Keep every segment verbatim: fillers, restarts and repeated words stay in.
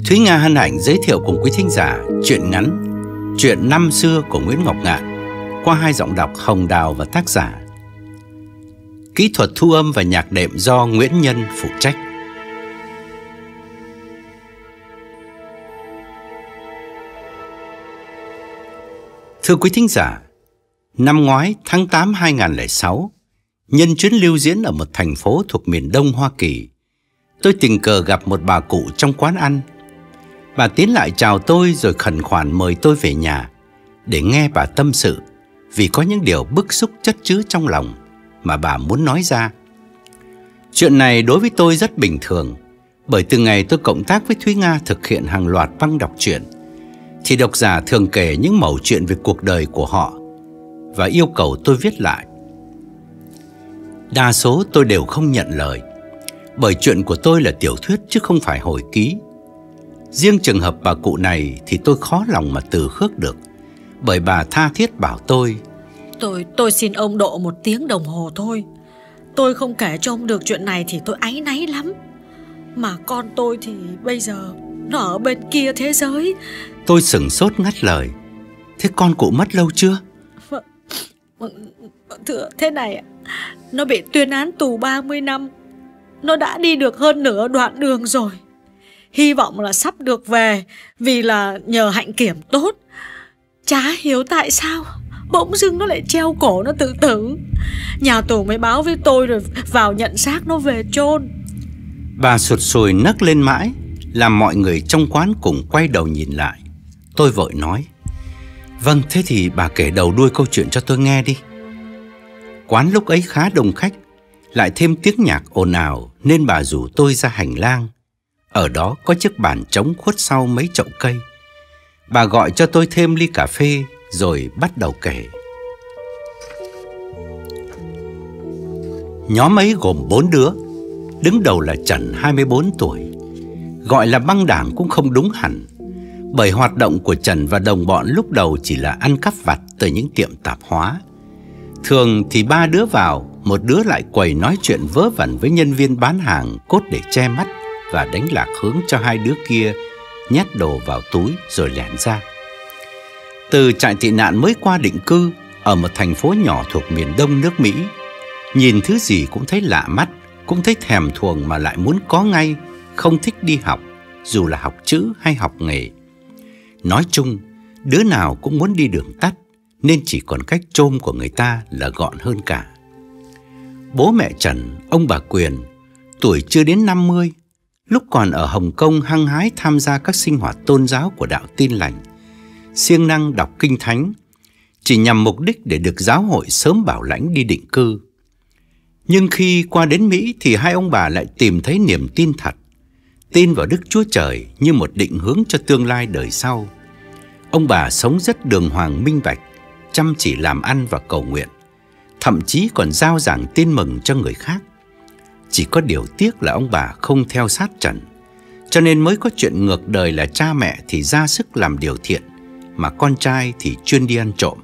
Thúy Nga hân hạnh giới thiệu cùng quý thính giả truyện ngắn Chuyện năm xưa của Nguyễn Ngọc Ngạn qua hai giọng đọc Hồng Đào và tác giả. Kỹ thuật thu âm và nhạc đệm do Nguyễn Nhân phụ trách. Thưa quý thính giả, năm ngoái tháng tám năm hai nghìn không trăm lẻ sáu, nhân chuyến lưu diễn ở một thành phố thuộc miền Đông Hoa Kỳ, tôi tình cờ gặp một bà cụ trong quán ăn. Bà tiến lại chào tôi rồi khẩn khoản mời tôi về nhà để nghe bà tâm sự, vì có những điều bức xúc chất chứa trong lòng mà bà muốn nói ra. Chuyện này đối với tôi rất bình thường, bởi từ ngày tôi cộng tác với Thúy Nga thực hiện hàng loạt băng đọc truyện, thì độc giả thường kể những mẩu chuyện về cuộc đời của họ và yêu cầu tôi viết lại. Đa số tôi đều không nhận lời, bởi chuyện của tôi là tiểu thuyết chứ không phải hồi ký. Riêng trường hợp bà cụ này thì tôi khó lòng mà từ khước được, bởi bà tha thiết bảo tôi Tôi tôi xin ông độ một tiếng đồng hồ thôi. Tôi không kể cho ông được chuyện này thì tôi áy náy lắm. Mà con tôi thì bây giờ nó ở bên kia thế giới. Tôi sửng sốt ngắt lời. Thế con cụ mất lâu chưa? Thưa thế này, nó bị tuyên án tù ba mươi năm. Nó đã đi được hơn nửa đoạn đường rồi. Hy vọng là sắp được về, vì là nhờ hạnh kiểm tốt. Chả hiểu tại sao bỗng dưng nó lại treo cổ nó tự tử. Nhà tù mới báo với tôi rồi vào nhận xác nó về chôn. Bà sụt sùi nấc lên mãi, làm mọi người trong quán cùng quay đầu nhìn lại. Tôi vội nói: Vâng, thế thì bà kể đầu đuôi câu chuyện cho tôi nghe đi. Quán lúc ấy khá đông khách, lại thêm tiếng nhạc ồn ào, nên bà rủ tôi ra hành lang. Ở đó có chiếc bàn trống khuất sau mấy chậu cây. Bà gọi cho tôi thêm ly cà phê rồi bắt đầu kể. Nhóm ấy gồm bốn đứa. Đứng đầu là Trần, hai mươi bốn tuổi. Gọi là băng đảng cũng không đúng hẳn, bởi hoạt động của Trần và đồng bọn lúc đầu chỉ là ăn cắp vặt từ những tiệm tạp hóa. Thường thì ba đứa vào, một đứa lại quầy nói chuyện vớ vẩn với nhân viên bán hàng, cốt để che mắt và đánh lạc hướng cho hai đứa kia nhét đồ vào túi rồi lẻn ra. Từ trại tị nạn mới qua định cư ở một thành phố nhỏ thuộc miền đông nước Mỹ, nhìn thứ gì cũng thấy lạ mắt, cũng thấy thèm thuồng mà lại muốn có ngay, không thích đi học, dù là học chữ hay học nghề. Nói chung, đứa nào cũng muốn đi đường tắt, nên chỉ còn cách chôm của người ta là gọn hơn cả. Bố mẹ Trần, ông bà Quyền, tuổi chưa đến năm mươi, lúc còn ở Hồng Kông hăng hái tham gia các sinh hoạt tôn giáo của đạo Tin Lành, siêng năng đọc kinh thánh, chỉ nhằm mục đích để được giáo hội sớm bảo lãnh đi định cư. Nhưng khi qua đến Mỹ thì hai ông bà lại tìm thấy niềm tin thật, tin vào Đức Chúa Trời như một định hướng cho tương lai đời sau. Ông bà sống rất đường hoàng minh bạch, chăm chỉ làm ăn và cầu nguyện, thậm chí còn rao giảng tin mừng cho người khác. Chỉ có điều tiếc là ông bà không theo sát Trần, cho nên mới có chuyện ngược đời là cha mẹ thì ra sức làm điều thiện, mà con trai thì chuyên đi ăn trộm.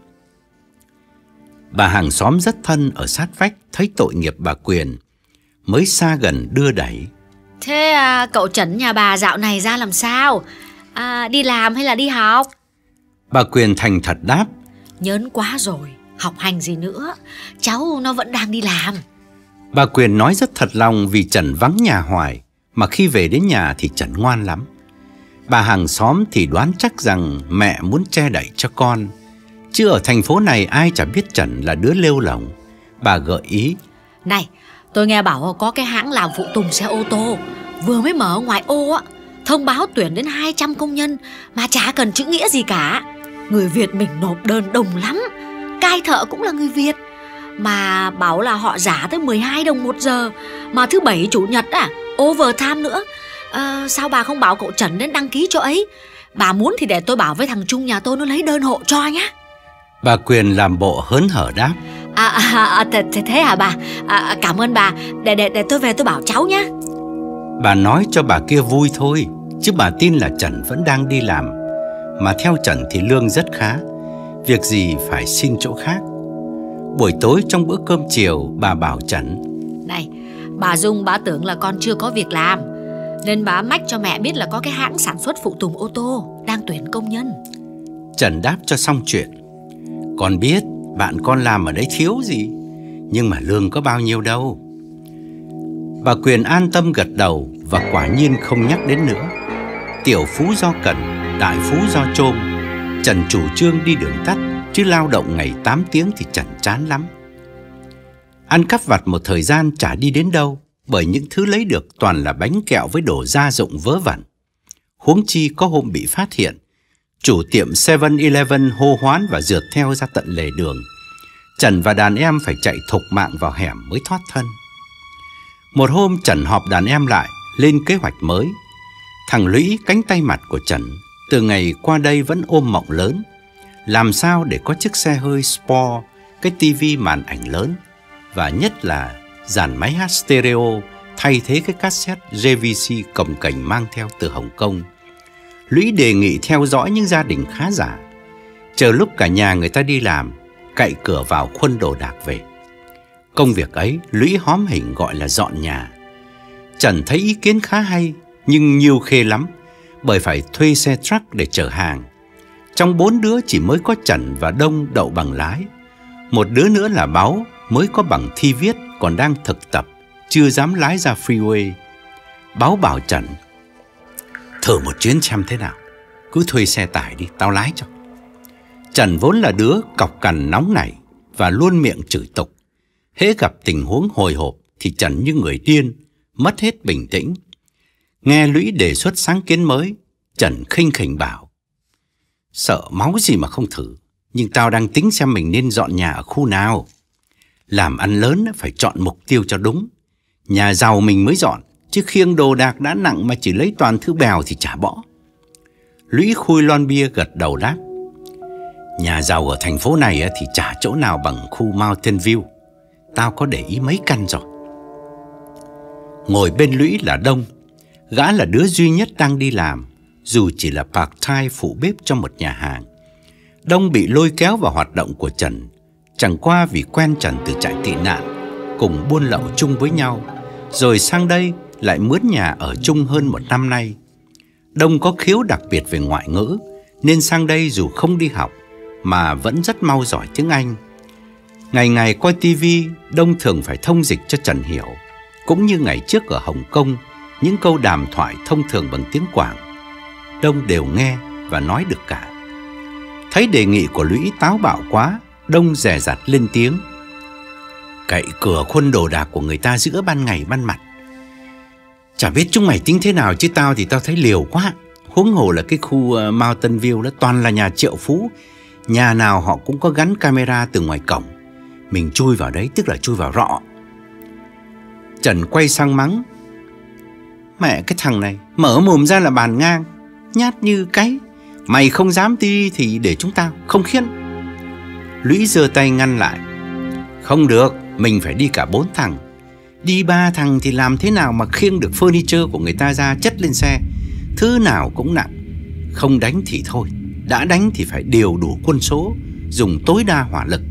Bà hàng xóm rất thân ở sát vách thấy tội nghiệp bà Quyền, mới xa gần đưa đẩy. Thế à, cậu Trần nhà bà dạo này ra làm sao? À, đi làm hay là đi học? Bà Quyền thành thật đáp: Nhớn quá rồi, học hành gì nữa, cháu nó vẫn đang đi làm. Bà Quyền nói rất thật lòng vì Trần vắng nhà hoài, mà khi về đến nhà thì Trần ngoan lắm. Bà hàng xóm thì đoán chắc rằng mẹ muốn che đậy cho con, chứ ở thành phố này ai chả biết Trần là đứa lêu lỏng. Bà gợi ý: Này, tôi nghe bảo có cái hãng làm phụ tùng xe ô tô vừa mới mở ở ngoài ô á, thông báo tuyển đến hai trăm công nhân mà chả cần chữ nghĩa gì cả. Người Việt mình nộp đơn đông lắm, cai thợ cũng là người Việt, mà bảo là họ trả tới mười hai đồng một giờ, mà thứ bảy chủ nhật à, overtime nữa. à, Sao bà không bảo cậu Trần đến đăng ký cho ấy? Bà muốn thì để tôi bảo với thằng Trung nhà tôi nó lấy đơn hộ cho nhá. Bà Quyền làm bộ hớn hở đáp: À, à, à thế, thế hả bà? À, cảm ơn bà, để, để, để tôi về tôi bảo cháu nhá. Bà nói cho bà kia vui thôi, chứ bà tin là Trần vẫn đang đi làm. Mà theo Trần thì lương rất khá, việc gì phải xin chỗ khác. Buổi tối trong bữa cơm chiều, bà bảo Trần: Này, bà Dung bà tưởng là con chưa có việc làm. Nên báo mách cho mẹ biết là có cái hãng sản xuất phụ tùng ô tô đang tuyển công nhân. Trần đáp cho xong chuyện. Con biết bạn con làm ở đấy thiếu gì, nhưng mà lương có bao nhiêu đâu. Bà Quyền an tâm gật đầu và quả nhiên không nhắc đến nữa. Tiểu phú do cần, đại phú do chôm. Trần chủ trương đi đường tắt, chứ lao động ngày tám tiếng thì Trần chán lắm. Ăn cắp vặt một thời gian chả đi đến đâu, bởi những thứ lấy được toàn là bánh kẹo với đồ gia dụng vớ vẩn. Huống chi có hôm bị phát hiện, chủ tiệm seven eleven hô hoán và rượt theo ra tận lề đường. Trần và đàn em phải chạy thục mạng vào hẻm mới thoát thân. Một hôm Trần họp đàn em lại, lên kế hoạch mới. Thằng Lũy, cánh tay mặt của Trần, từ ngày qua đây vẫn ôm mộng lớn. Làm sao để có chiếc xe hơi Sport, cái tivi màn ảnh lớn, và nhất là dàn máy hát stereo thay thế cái cassette giê vê xê cồng kềnh mang theo từ Hồng Kông. Lũy đề nghị theo dõi những gia đình khá giả, chờ lúc cả nhà người ta đi làm, cậy cửa vào khuân đồ đạc về. Công việc ấy Lũy hóm hình gọi là dọn nhà. Trần thấy ý kiến khá hay, nhưng nhiều khê lắm, bởi phải thuê xe truck để chở hàng. Trong bốn đứa chỉ mới có Trần và Đông đậu bằng lái. Một đứa nữa là Báu, mới có bằng thi viết, còn đang thực tập, chưa dám lái ra freeway. Báu bảo Trần: thử một chuyến xem thế nào, cứ thuê xe tải đi, tao lái cho. Trần vốn là đứa cọc cằn nóng nảy và luôn miệng chửi tục. Hễ gặp tình huống hồi hộp thì Trần như người điên, mất hết bình tĩnh. Nghe Lũy đề xuất sáng kiến mới, Trần khinh khỉnh bảo: sợ máu gì mà không thử, nhưng tao đang tính xem mình nên dọn nhà ở khu nào. Làm ăn lớn phải chọn mục tiêu cho đúng. Nhà giàu mình mới dọn, chứ khiêng đồ đạc đã nặng mà chỉ lấy toàn thứ bèo thì chả bỏ. Lũy khui lon bia gật đầu đáp: nhà giàu ở thành phố này thì chả chỗ nào bằng khu Mountain View. Tao có để ý mấy căn rồi. Ngồi bên Lũy là Đông. Gã là đứa duy nhất đang đi làm, dù chỉ là part-time phụ bếp cho một nhà hàng. Đông bị lôi kéo vào hoạt động của Trần, chẳng qua vì quen Trần từ trại tị nạn, cùng buôn lậu chung với nhau, rồi sang đây lại mướn nhà ở chung hơn một năm nay. Đông có khiếu đặc biệt về ngoại ngữ, nên sang đây dù không đi học mà vẫn rất mau giỏi tiếng Anh. Ngày ngày coi tivi, Đông thường phải thông dịch cho Trần hiểu, cũng như ngày trước ở Hồng Kông, những câu đàm thoại thông thường bằng tiếng Quảng, Đông đều nghe và nói được cả. Thấy đề nghị của Lũy táo bạo quá, Đông dè dặt lên tiếng: cậy cửa khuân đồ đạc của người ta giữa ban ngày ban mặt. Chả biết chúng mày tính thế nào, chứ tao thì tao thấy liều quá. Huống hồ là cái khu Mountain View đó toàn là nhà triệu phú, nhà nào họ cũng có gắn camera từ ngoài cổng. Mình chui vào đấy tức là chui vào rọ. Trần quay sang mắng: mẹ cái thằng này, mở mồm ra là bàn ngang, nhát như cái. Mày không dám đi thì để chúng tao, không khiên. Lũy giơ tay ngăn lại: không được, mình phải đi cả bốn thằng. Đi ba thằng thì làm thế nào mà khiêng được furniture của người ta ra chất lên xe, thứ nào cũng nặng. Không đánh thì thôi, đã đánh thì phải điều đủ quân số, dùng tối đa hỏa lực.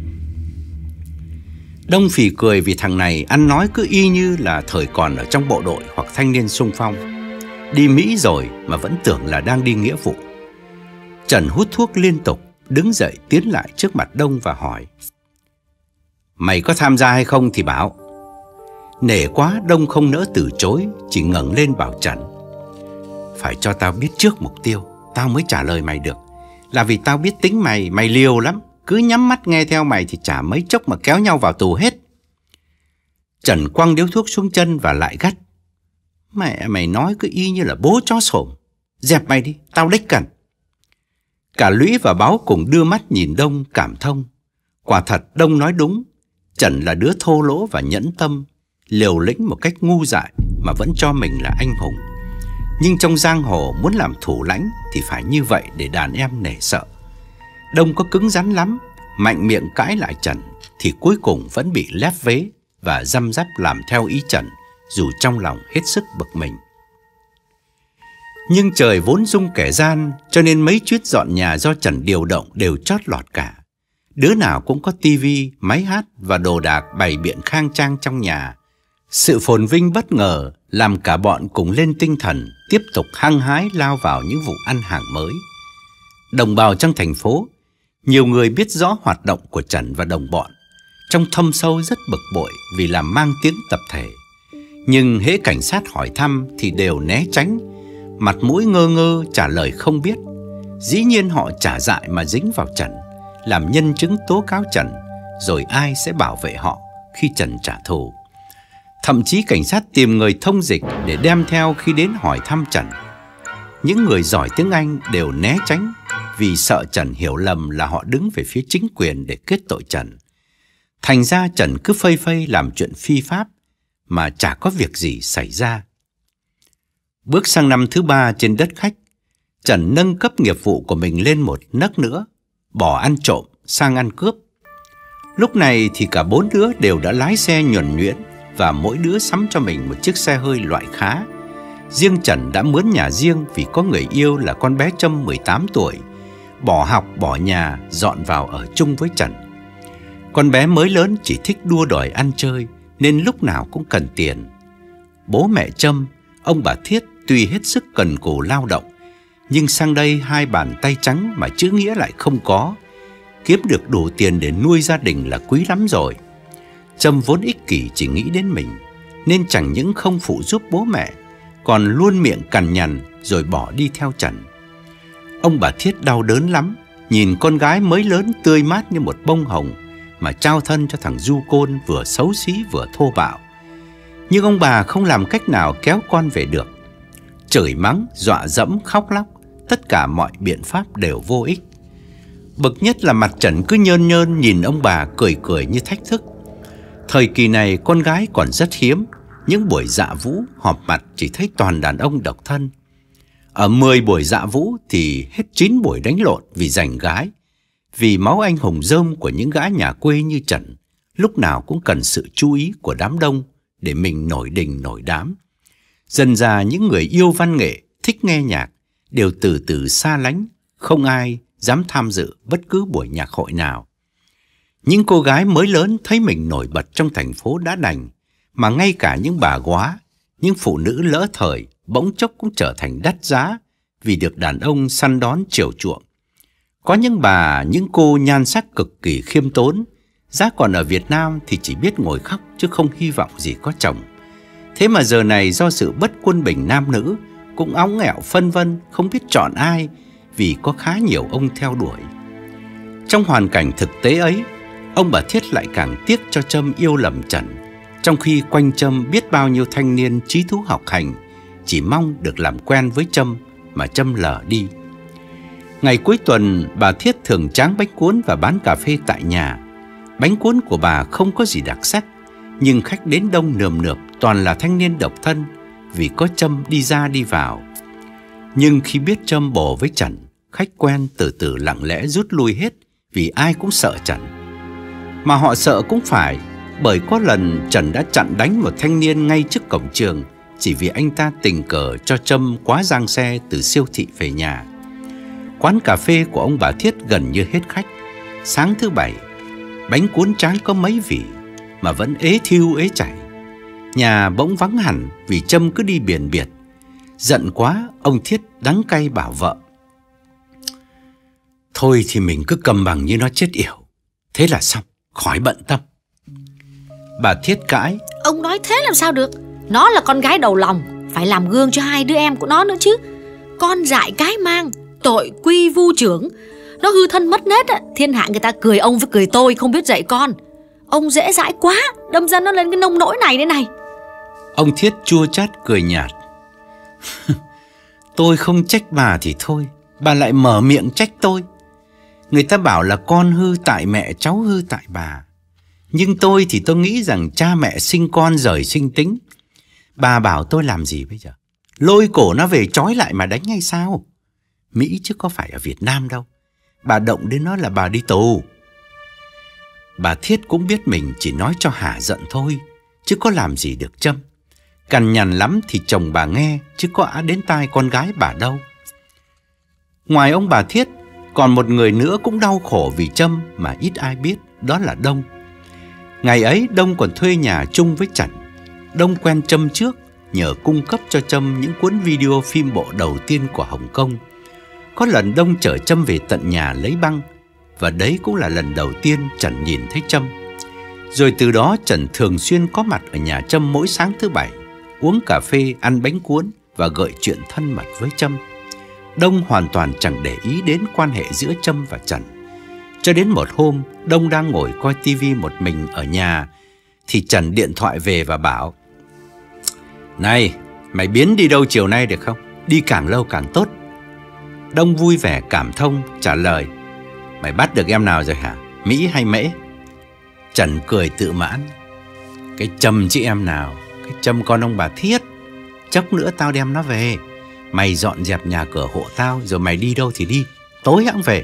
Đông phì cười vì thằng này ăn nói cứ y như là thời còn ở trong bộ đội hoặc thanh niên xung phong. Đi Mỹ rồi mà vẫn tưởng là đang đi nghĩa vụ. Trần hút thuốc liên tục, đứng dậy tiến lại trước mặt Đông và hỏi: mày có tham gia hay không thì bảo. Nể quá, Đông không nỡ từ chối, chỉ ngẩng lên bảo Trần: phải cho tao biết trước mục tiêu, tao mới trả lời mày được. Là vì tao biết tính mày, mày liều lắm, cứ nhắm mắt nghe theo mày thì chả mấy chốc mà kéo nhau vào tù hết. Trần quăng điếu thuốc xuống chân và lại gắt: mẹ mày nói cứ y như là bố chó sổm. Dẹp mày đi, tao đếch cần. Cả Lũy và Báo cùng đưa mắt nhìn Đông cảm thông. Quả thật Đông nói đúng, Trần là đứa thô lỗ và nhẫn tâm, liều lĩnh một cách ngu dại mà vẫn cho mình là anh hùng. Nhưng trong giang hồ muốn làm thủ lãnh thì phải như vậy để đàn em nể sợ. Đông có cứng rắn lắm, mạnh miệng cãi lại Trần thì cuối cùng vẫn bị lép vế và răm rắp làm theo ý Trần, dù trong lòng hết sức bực mình. Nhưng trời vốn dung kẻ gian, cho nên mấy chuyến dọn nhà do Trần điều động đều chót lọt cả. Đứa nào cũng có tivi, máy hát và đồ đạc bày biện khang trang trong nhà. Sự phồn vinh bất ngờ làm cả bọn cùng lên tinh thần, tiếp tục hăng hái lao vào những vụ ăn hàng mới. Đồng bào trong thành phố, nhiều người biết rõ hoạt động của Trần và đồng bọn, trong thâm sâu rất bực bội vì làm mang tiếng tập thể. Nhưng hễ cảnh sát hỏi thăm thì đều né tránh, mặt mũi ngơ ngơ trả lời không biết. Dĩ nhiên họ trả dại mà dính vào Trần, làm nhân chứng tố cáo Trần, rồi ai sẽ bảo vệ họ khi Trần trả thù. Thậm chí cảnh sát tìm người thông dịch để đem theo khi đến hỏi thăm Trần. Những người giỏi tiếng Anh đều né tránh vì sợ Trần hiểu lầm là họ đứng về phía chính quyền để kết tội Trần. Thành ra Trần cứ phây phây làm chuyện phi pháp mà chả có việc gì xảy ra. Bước sang năm thứ ba trên đất khách, Trần nâng cấp nghiệp vụ của mình lên một nấc nữa, bỏ ăn trộm sang ăn cướp. Lúc này thì cả bốn đứa đều đã lái xe nhuần nhuyễn và mỗi đứa sắm cho mình một chiếc xe hơi loại khá. Riêng Trần đã mướn nhà riêng vì có người yêu là con bé Trâm mười tám tuổi, bỏ học bỏ nhà dọn vào ở chung với Trần. Con bé mới lớn chỉ thích đua đòi ăn chơi nên lúc nào cũng cần tiền. Bố mẹ Trâm, ông bà Thiết tuy hết sức cần cù lao động, nhưng sang đây hai bàn tay trắng mà chữ nghĩa lại không có. Kiếm được đủ tiền để nuôi gia đình là quý lắm rồi. Trâm vốn ích kỷ chỉ nghĩ đến mình, nên chẳng những không phụ giúp bố mẹ, còn luôn miệng cằn nhằn rồi bỏ đi theo Trần. Ông bà Thiết đau đớn lắm, nhìn con gái mới lớn tươi mát như một bông hồng mà trao thân cho thằng du côn vừa xấu xí vừa thô bạo. Nhưng ông bà không làm cách nào kéo con về được. Chửi mắng, dọa dẫm, khóc lóc, tất cả mọi biện pháp đều vô ích. Bực nhất là mặt Trần cứ nhơn nhơn nhìn ông bà cười cười như thách thức. Thời kỳ này con gái còn rất hiếm, những buổi dạ vũ họp mặt chỉ thấy toàn đàn ông độc thân. Ở mười buổi dạ vũ thì hết chín buổi đánh lộn vì giành gái. Vì máu anh hùng rơm của những gã nhà quê như Trần lúc nào cũng cần sự chú ý của đám đông để mình nổi đình nổi đám. Dần ra những người yêu văn nghệ, thích nghe nhạc đều từ từ xa lánh, không ai dám tham dự bất cứ buổi nhạc hội nào. Những cô gái mới lớn thấy mình nổi bật trong thành phố đã đành, mà ngay cả những bà góa, những phụ nữ lỡ thời bỗng chốc cũng trở thành đắt giá vì được đàn ông săn đón chiều chuộng. Có những bà, những cô nhan sắc cực kỳ khiêm tốn, giá còn ở Việt Nam thì chỉ biết ngồi khóc chứ không hy vọng gì có chồng. Thế mà giờ này do sự bất quân bình nam nữ cũng óng nghẹo phân vân không biết chọn ai vì có khá nhiều ông theo đuổi. Trong hoàn cảnh thực tế ấy, ông bà Thiết lại càng tiếc cho Trâm yêu lầm Trần, trong khi quanh Trâm biết bao nhiêu thanh niên trí thú học hành chỉ mong được làm quen với Trâm mà Trâm lờ đi. Ngày cuối tuần, bà Thiết thường tráng bánh cuốn và bán cà phê tại nhà. Bánh cuốn của bà không có gì đặc sắc, nhưng khách đến đông nườm nượp toàn là thanh niên độc thân vì có Trâm đi ra đi vào. Nhưng khi biết Trâm bồ với Trần, khách quen từ từ lặng lẽ rút lui hết vì ai cũng sợ Trần. Mà họ sợ cũng phải, bởi có lần Trần đã chặn đánh một thanh niên ngay trước cổng trường chỉ vì anh ta tình cờ cho Trâm quá giang xe từ siêu thị về nhà. Quán cà phê của ông bà Thiết gần như hết khách. Sáng thứ bảy, bánh cuốn tráng có mấy vị mà vẫn ế thiu ế chảy. Nhà bỗng vắng hẳn vì Trâm cứ đi biển biệt. Giận quá, ông Thiết đắng cay bảo vợ: thôi thì mình cứ cầm bằng như nó chết yểu, thế là xong, khỏi bận tâm. Bà Thiết cãi: ông nói thế làm sao được, nó là con gái đầu lòng, phải làm gương cho hai đứa em của nó nữa chứ. Con dại cái mang, tội quy vu trưởng. Nó hư thân mất nết á, thiên hạ người ta cười ông với cười tôi, không biết dạy con. Ông dễ dãi quá, đâm ra nó lên cái nông nỗi này đây này. Ông Thiết chua chát cười nhạt: tôi không trách bà thì thôi, bà lại mở miệng trách tôi. Người ta bảo là con hư tại mẹ, cháu hư tại bà. Nhưng tôi thì tôi nghĩ rằng cha mẹ sinh con rời sinh tính. Bà bảo tôi làm gì bây giờ? Lôi cổ nó về trói lại mà đánh hay sao? Mỹ chứ có phải ở Việt Nam đâu. Bà động đến nó là bà đi tù. Bà Thiết cũng biết mình chỉ nói cho hả giận thôi, chứ có làm gì được Trâm. Cằn nhằn lắm thì chồng bà nghe, chứ có á đến tai con gái bà đâu. Ngoài ông bà Thiết, còn một người nữa cũng đau khổ vì Trâm mà ít ai biết, đó là Đông. Ngày ấy Đông còn thuê nhà chung với Trần. Đông quen Trâm trước nhờ cung cấp cho Trâm những cuốn video phim bộ đầu tiên của Hồng Kông. Có lần Đông chở Trâm về tận nhà lấy băng, và đấy cũng là lần đầu tiên Trần nhìn thấy Trâm. Rồi từ đó Trần thường xuyên có mặt ở nhà Trâm mỗi sáng thứ bảy, uống cà phê, ăn bánh cuốn và gợi chuyện thân mật với Trâm. Đông hoàn toàn chẳng để ý đến quan hệ giữa Trâm và Trần. Cho đến một hôm, Đông đang ngồi coi tivi một mình ở nhà, thì Trần điện thoại về và bảo: "Này, mày biến đi đâu chiều nay được không? Đi càng lâu càng tốt." Đông vui vẻ cảm thông trả lời: "Mày bắt được em nào rồi hả? Mỹ hay Mễ?" Trần cười tự mãn: "Cái Trâm chứ em nào, cái Trâm con ông bà Thiết. Chốc nữa tao đem nó về. Mày dọn dẹp nhà cửa hộ tao, rồi mày đi đâu thì đi, tối hẵng về."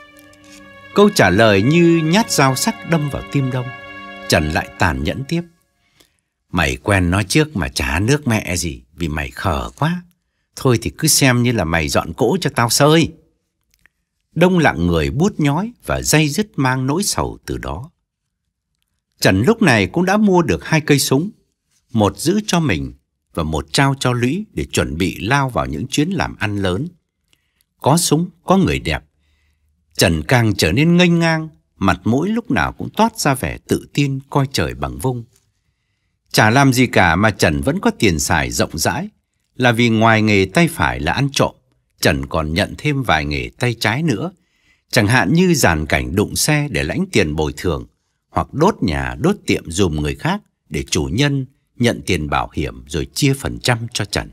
Câu trả lời như nhát dao sắc đâm vào tim Đông. Trần lại tàn nhẫn tiếp: "Mày quen nó trước mà chả nước mẹ gì, vì mày khờ quá. Thôi thì cứ xem như là mày dọn cỗ cho tao sơi." Đông lặng người buốt nhói và day dứt mang nỗi sầu từ đó. Trần lúc này cũng đã mua được hai cây súng, một giữ cho mình và một trao cho Lũy để chuẩn bị lao vào những chuyến làm ăn lớn. Có súng, có người đẹp, Trần càng trở nên nghênh ngang, mặt mũi lúc nào cũng toát ra vẻ tự tin coi trời bằng vung. Chả làm gì cả mà Trần vẫn có tiền xài rộng rãi, là vì ngoài nghề tay phải là ăn trộm, Trần còn nhận thêm vài nghề tay trái nữa, chẳng hạn như dàn cảnh đụng xe để lãnh tiền bồi thường, hoặc đốt nhà đốt tiệm giùm người khác để chủ nhân nhận tiền bảo hiểm rồi chia phần trăm cho Trần.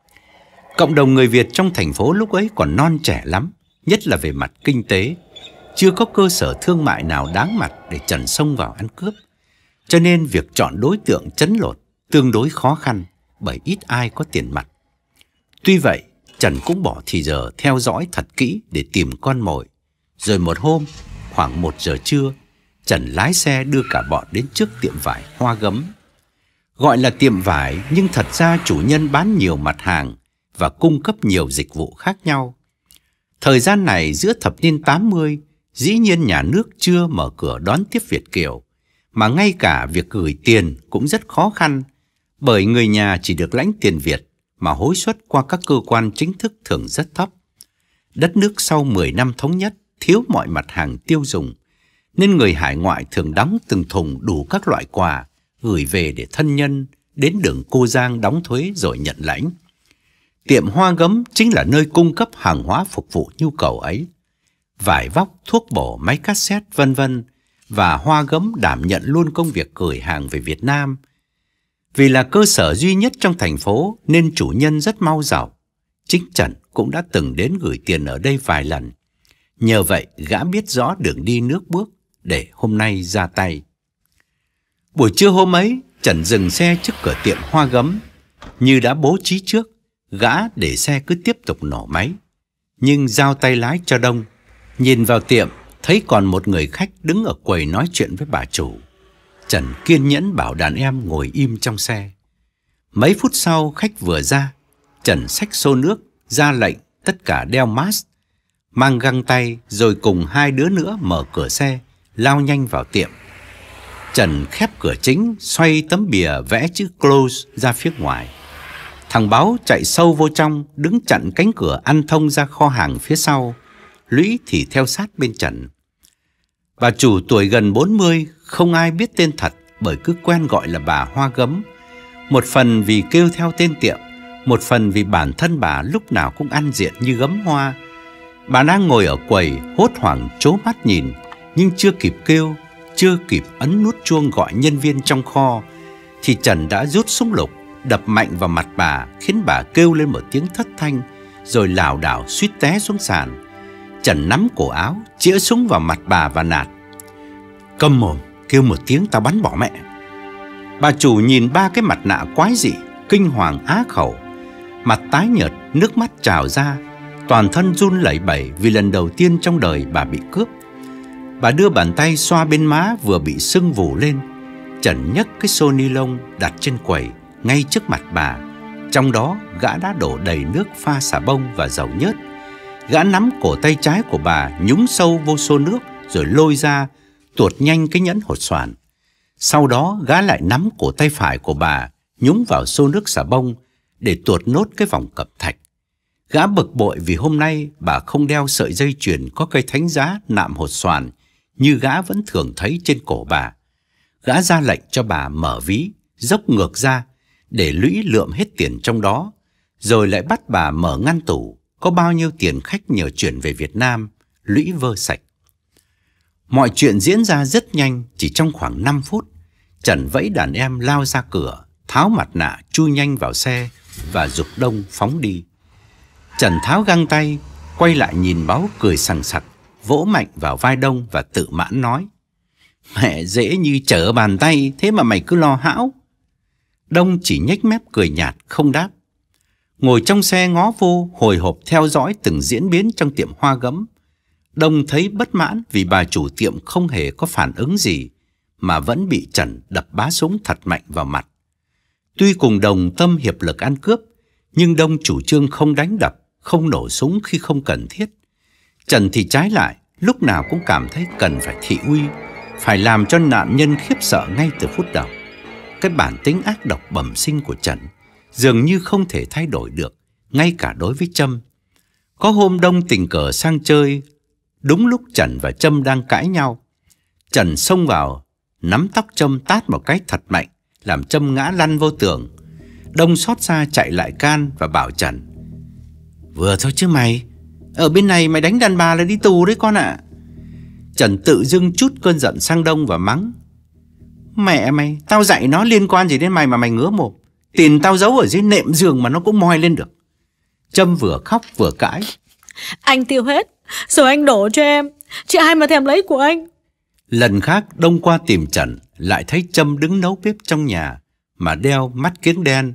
Cộng đồng người Việt trong thành phố lúc ấy còn non trẻ lắm, nhất là về mặt kinh tế. Chưa có cơ sở thương mại nào đáng mặt để Trần xông vào ăn cướp. Cho nên việc chọn đối tượng trấn lột tương đối khó khăn, bởi ít ai có tiền mặt. Tuy vậy, Trần cũng bỏ thì giờ theo dõi thật kỹ để tìm con mồi. Rồi một hôm, khoảng một giờ trưa, Trần lái xe đưa cả bọn đến trước tiệm vải Hoa Gấm. Gọi là tiệm vải nhưng thật ra chủ nhân bán nhiều mặt hàng và cung cấp nhiều dịch vụ khác nhau. Thời gian này giữa thập niên tám mươi, dĩ nhiên nhà nước chưa mở cửa đón tiếp Việt kiều, mà ngay cả việc gửi tiền cũng rất khó khăn, bởi người nhà chỉ được lãnh tiền Việt mà hối suất qua các cơ quan chính thức thường rất thấp. Đất nước sau mười năm thống nhất thiếu mọi mặt hàng tiêu dùng, nên người hải ngoại thường đóng từng thùng đủ các loại quà gửi về để thân nhân đến đường Cô Giang đóng thuế rồi nhận lãnh. Tiệm Hoa Gấm chính là nơi cung cấp hàng hóa phục vụ nhu cầu ấy. Vải vóc, thuốc bổ, máy cassette vân vân, và Hoa Gấm đảm nhận luôn công việc gửi hàng về Việt Nam. Vì là cơ sở duy nhất trong thành phố nên chủ nhân rất mau giàu. Chính Trần cũng đã từng đến gửi tiền ở đây vài lần. Nhờ vậy gã biết rõ đường đi nước bước để hôm nay ra tay. Buổi trưa hôm ấy, Trần dừng xe trước cửa tiệm Hoa Gấm. Như đã bố trí trước, gã để xe cứ tiếp tục nổ máy, nhưng giao tay lái cho Đông. Nhìn vào tiệm, thấy còn một người khách đứng ở quầy nói chuyện với bà chủ. Trần kiên nhẫn bảo đàn em ngồi im trong xe. Mấy phút sau khách vừa ra, Trần xách xô nước ra lệnh tất cả đeo mask, mang găng tay, rồi cùng hai đứa nữa mở cửa xe, lao nhanh vào tiệm. Trần khép cửa chính, xoay tấm bìa vẽ chữ close ra phía ngoài. Thằng Báo chạy sâu vô trong, đứng chặn cánh cửa ăn thông ra kho hàng phía sau. Lũy thì theo sát bên Trần. Bà chủ tuổi gần bốn mươi, không ai biết tên thật bởi cứ quen gọi là bà Hoa Gấm. Một phần vì kêu theo tên tiệm, một phần vì bản thân bà lúc nào cũng ăn diện như gấm hoa. Bà đang ngồi ở quầy, hốt hoảng trố mắt nhìn, nhưng chưa kịp kêu, chưa kịp ấn nút chuông gọi nhân viên trong kho, thì Trần đã rút súng lục, đập mạnh vào mặt bà, khiến bà kêu lên một tiếng thất thanh, rồi lảo đảo suýt té xuống sàn. Trần nắm cổ áo, chĩa súng vào mặt bà và nạt: "Câm mồm, kêu một tiếng tao bắn bỏ mẹ." Bà chủ nhìn ba cái mặt nạ quái dị, kinh hoàng á khẩu, mặt tái nhợt, nước mắt trào ra, toàn thân run lẩy bẩy vì lần đầu tiên trong đời bà bị cướp. Bà đưa bàn tay xoa bên má vừa bị sưng vù lên. Trần nhấc cái xô ni lông đặt trên quầy ngay trước mặt bà. Trong đó gã đã đổ đầy nước pha xà bông và dầu nhớt. Gã nắm cổ tay trái của bà, nhúng sâu vô xô nước rồi lôi ra, tuột nhanh cái nhẫn hột xoàn. Sau đó gã lại nắm cổ tay phải của bà, nhúng vào xô nước xà bông để tuột nốt cái vòng cẩm thạch. Gã bực bội vì hôm nay bà không đeo sợi dây chuyền có cây thánh giá nạm hột xoàn như gã vẫn thường thấy trên cổ bà. Gã ra lệnh cho bà mở ví, dốc ngược ra để Lũy lượm hết tiền trong đó, rồi lại bắt bà mở ngăn tủ, có bao nhiêu tiền khách nhờ chuyển về Việt Nam, Lũy vơ sạch. Mọi chuyện diễn ra rất nhanh, chỉ trong khoảng năm phút. Trần vẫy đàn em lao ra cửa, tháo mặt nạ chui nhanh vào xe và giục Đông phóng đi. Trần tháo găng tay, quay lại nhìn Báu cười sằng sặc, vỗ mạnh vào vai Đông và tự mãn nói: Mẹ dễ như trở bàn tay, thế mà mày cứ lo hão. Đông chỉ nhếch mép cười nhạt không đáp. Ngồi trong xe ngó vô, hồi hộp theo dõi từng diễn biến trong tiệm hoa gấm. Đông thấy bất mãn vì bà chủ tiệm không hề có phản ứng gì, mà vẫn bị Trần đập bá súng thật mạnh vào mặt. Tuy cùng đồng tâm hiệp lực ăn cướp, nhưng Đông chủ trương không đánh đập, không nổ súng khi không cần thiết. Trần thì trái lại, lúc nào cũng cảm thấy cần phải thị uy, phải làm cho nạn nhân khiếp sợ ngay từ phút đầu. Cái bản tính ác độc bẩm sinh của Trần dường như không thể thay đổi được, ngay cả đối với Trâm. Có hôm Đông tình cờ sang chơi, đúng lúc Trần và Trâm đang cãi nhau. Trần xông vào, nắm tóc Trâm tát một cái thật mạnh, làm Trâm ngã lăn vô tường. Đông xót xa chạy lại can và bảo Trần: Vừa thôi chứ mày, ở bên này mày đánh đàn bà là đi tù đấy con ạ. À. Trần tự dưng trút cơn giận sang Đông và mắng: Mẹ mày, tao dạy nó liên quan gì đến mày mà mày ngứa mồm. Tiền tao giấu ở dưới nệm giường mà nó cũng moi lên được. Trâm vừa khóc vừa cãi: Anh tiêu hết, rồi anh đổ cho em, chứ ai mà thèm lấy của anh. Lần khác Đông qua tìm Trần, lại thấy Trâm đứng nấu bếp trong nhà mà đeo mắt kiếng đen.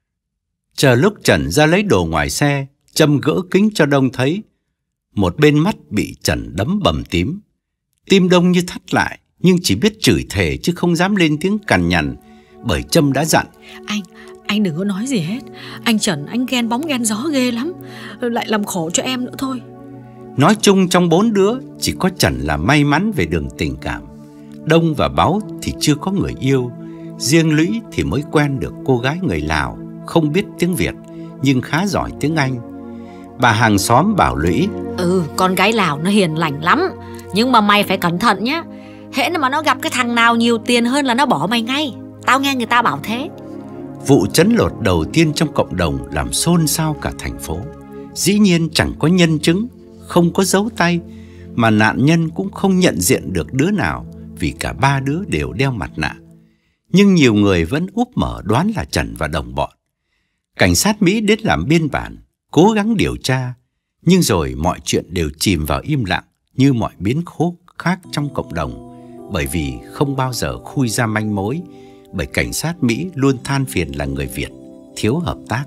Chờ lúc Trần ra lấy đồ ngoài xe, Trâm gỡ kính cho Đông thấy. Một bên mắt bị Trần đấm bầm tím. Tim Đông như thắt lại, nhưng chỉ biết chửi thề chứ không dám lên tiếng cằn nhằn, bởi Trâm đã dặn: Anh, anh đừng có nói gì hết. Anh Trần, anh ghen bóng ghen gió ghê lắm, lại làm khổ cho em nữa thôi. Nói chung trong bốn đứa, chỉ có Trần là may mắn về đường tình cảm. Đông và Báu thì chưa có người yêu. Riêng Lũy thì mới quen được cô gái người Lào, không biết tiếng Việt nhưng khá giỏi tiếng Anh. Bà hàng xóm bảo Lũy: Ừ, con gái Lào nó hiền lành lắm, nhưng mà mày phải cẩn thận nhá. Hễ mà nó gặp cái thằng nào nhiều tiền hơn là nó bỏ mày ngay. Tao nghe người ta bảo thế. Vụ trấn lột đầu tiên trong cộng đồng làm xôn xao cả thành phố. Dĩ nhiên chẳng có nhân chứng, không có dấu tay, mà nạn nhân cũng không nhận diện được đứa nào vì cả ba đứa đều đeo mặt nạ. Nhưng nhiều người vẫn úp mở đoán là Trần và đồng bọn. Cảnh sát Mỹ đến làm biên bản, cố gắng điều tra, nhưng rồi mọi chuyện đều chìm vào im lặng như mọi biến cố khác trong cộng đồng, bởi vì không bao giờ khui ra manh mối, bởi cảnh sát Mỹ luôn than phiền là người Việt thiếu hợp tác.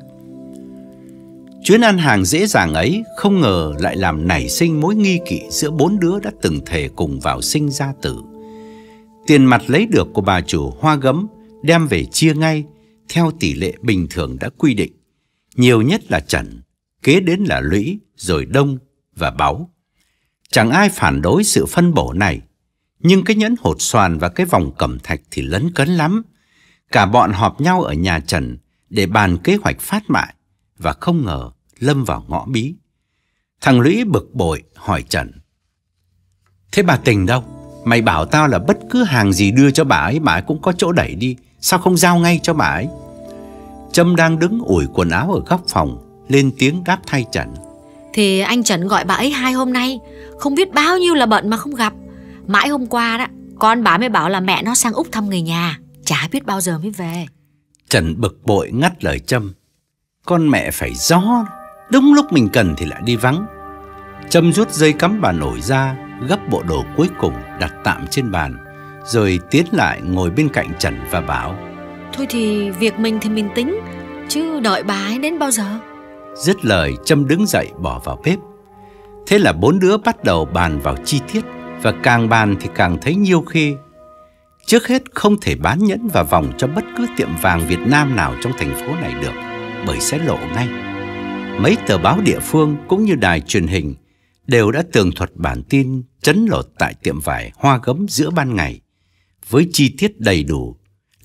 Chuyến ăn hàng dễ dàng ấy không ngờ lại làm nảy sinh mối nghi kỵ giữa bốn đứa đã từng thề cùng vào sinh ra tử. Tiền mặt lấy được của bà chủ hoa gấm đem về chia ngay theo tỷ lệ bình thường đã quy định. Nhiều nhất là Trần, kế đến là Lũy, rồi Đông và Báu. Chẳng ai phản đối sự phân bổ này, nhưng cái nhẫn hột xoàn và cái vòng cẩm thạch thì lấn cấn lắm. Cả bọn họp nhau ở nhà Trần để bàn kế hoạch phát mại, và không ngờ lâm vào ngõ bí. Thằng Lũy bực bội hỏi Trần: Thế bà Tình đâu? Mày bảo tao là bất cứ hàng gì đưa cho bà ấy, bà ấy cũng có chỗ đẩy đi, sao không giao ngay cho bà ấy? Trâm đang đứng ủi quần áo ở góc phòng, lên tiếng đáp thay Trần: Thì anh Trần gọi bà ấy hai hôm nay, không biết bao nhiêu là bận mà không gặp. Mãi hôm qua đó, con bà mới bảo là mẹ nó sang Úc thăm người nhà, chả biết bao giờ mới về. Trần bực bội ngắt lời Trâm: Con mẹ phải gió, đúng lúc mình cần thì lại đi vắng. Trâm rút dây cắm bà nổi ra, gấp bộ đồ cuối cùng đặt tạm trên bàn, rồi tiến lại ngồi bên cạnh Trần và bảo: Thôi thì việc mình thì mình tính, chứ đợi bà ấy đến bao giờ? Dứt lời, Trâm đứng dậy bỏ vào bếp. Thế là bốn đứa bắt đầu bàn vào chi tiết, và càng bàn thì càng thấy nhiêu khê. Trước hết không thể bán nhẫn và vòng cho bất cứ tiệm vàng Việt Nam nào trong thành phố này được, bởi sẽ lộ ngay. Mấy tờ báo địa phương cũng như đài truyền hình đều đã tường thuật bản tin trấn lột tại tiệm vải Hoa Gấm giữa ban ngày, với chi tiết đầy đủ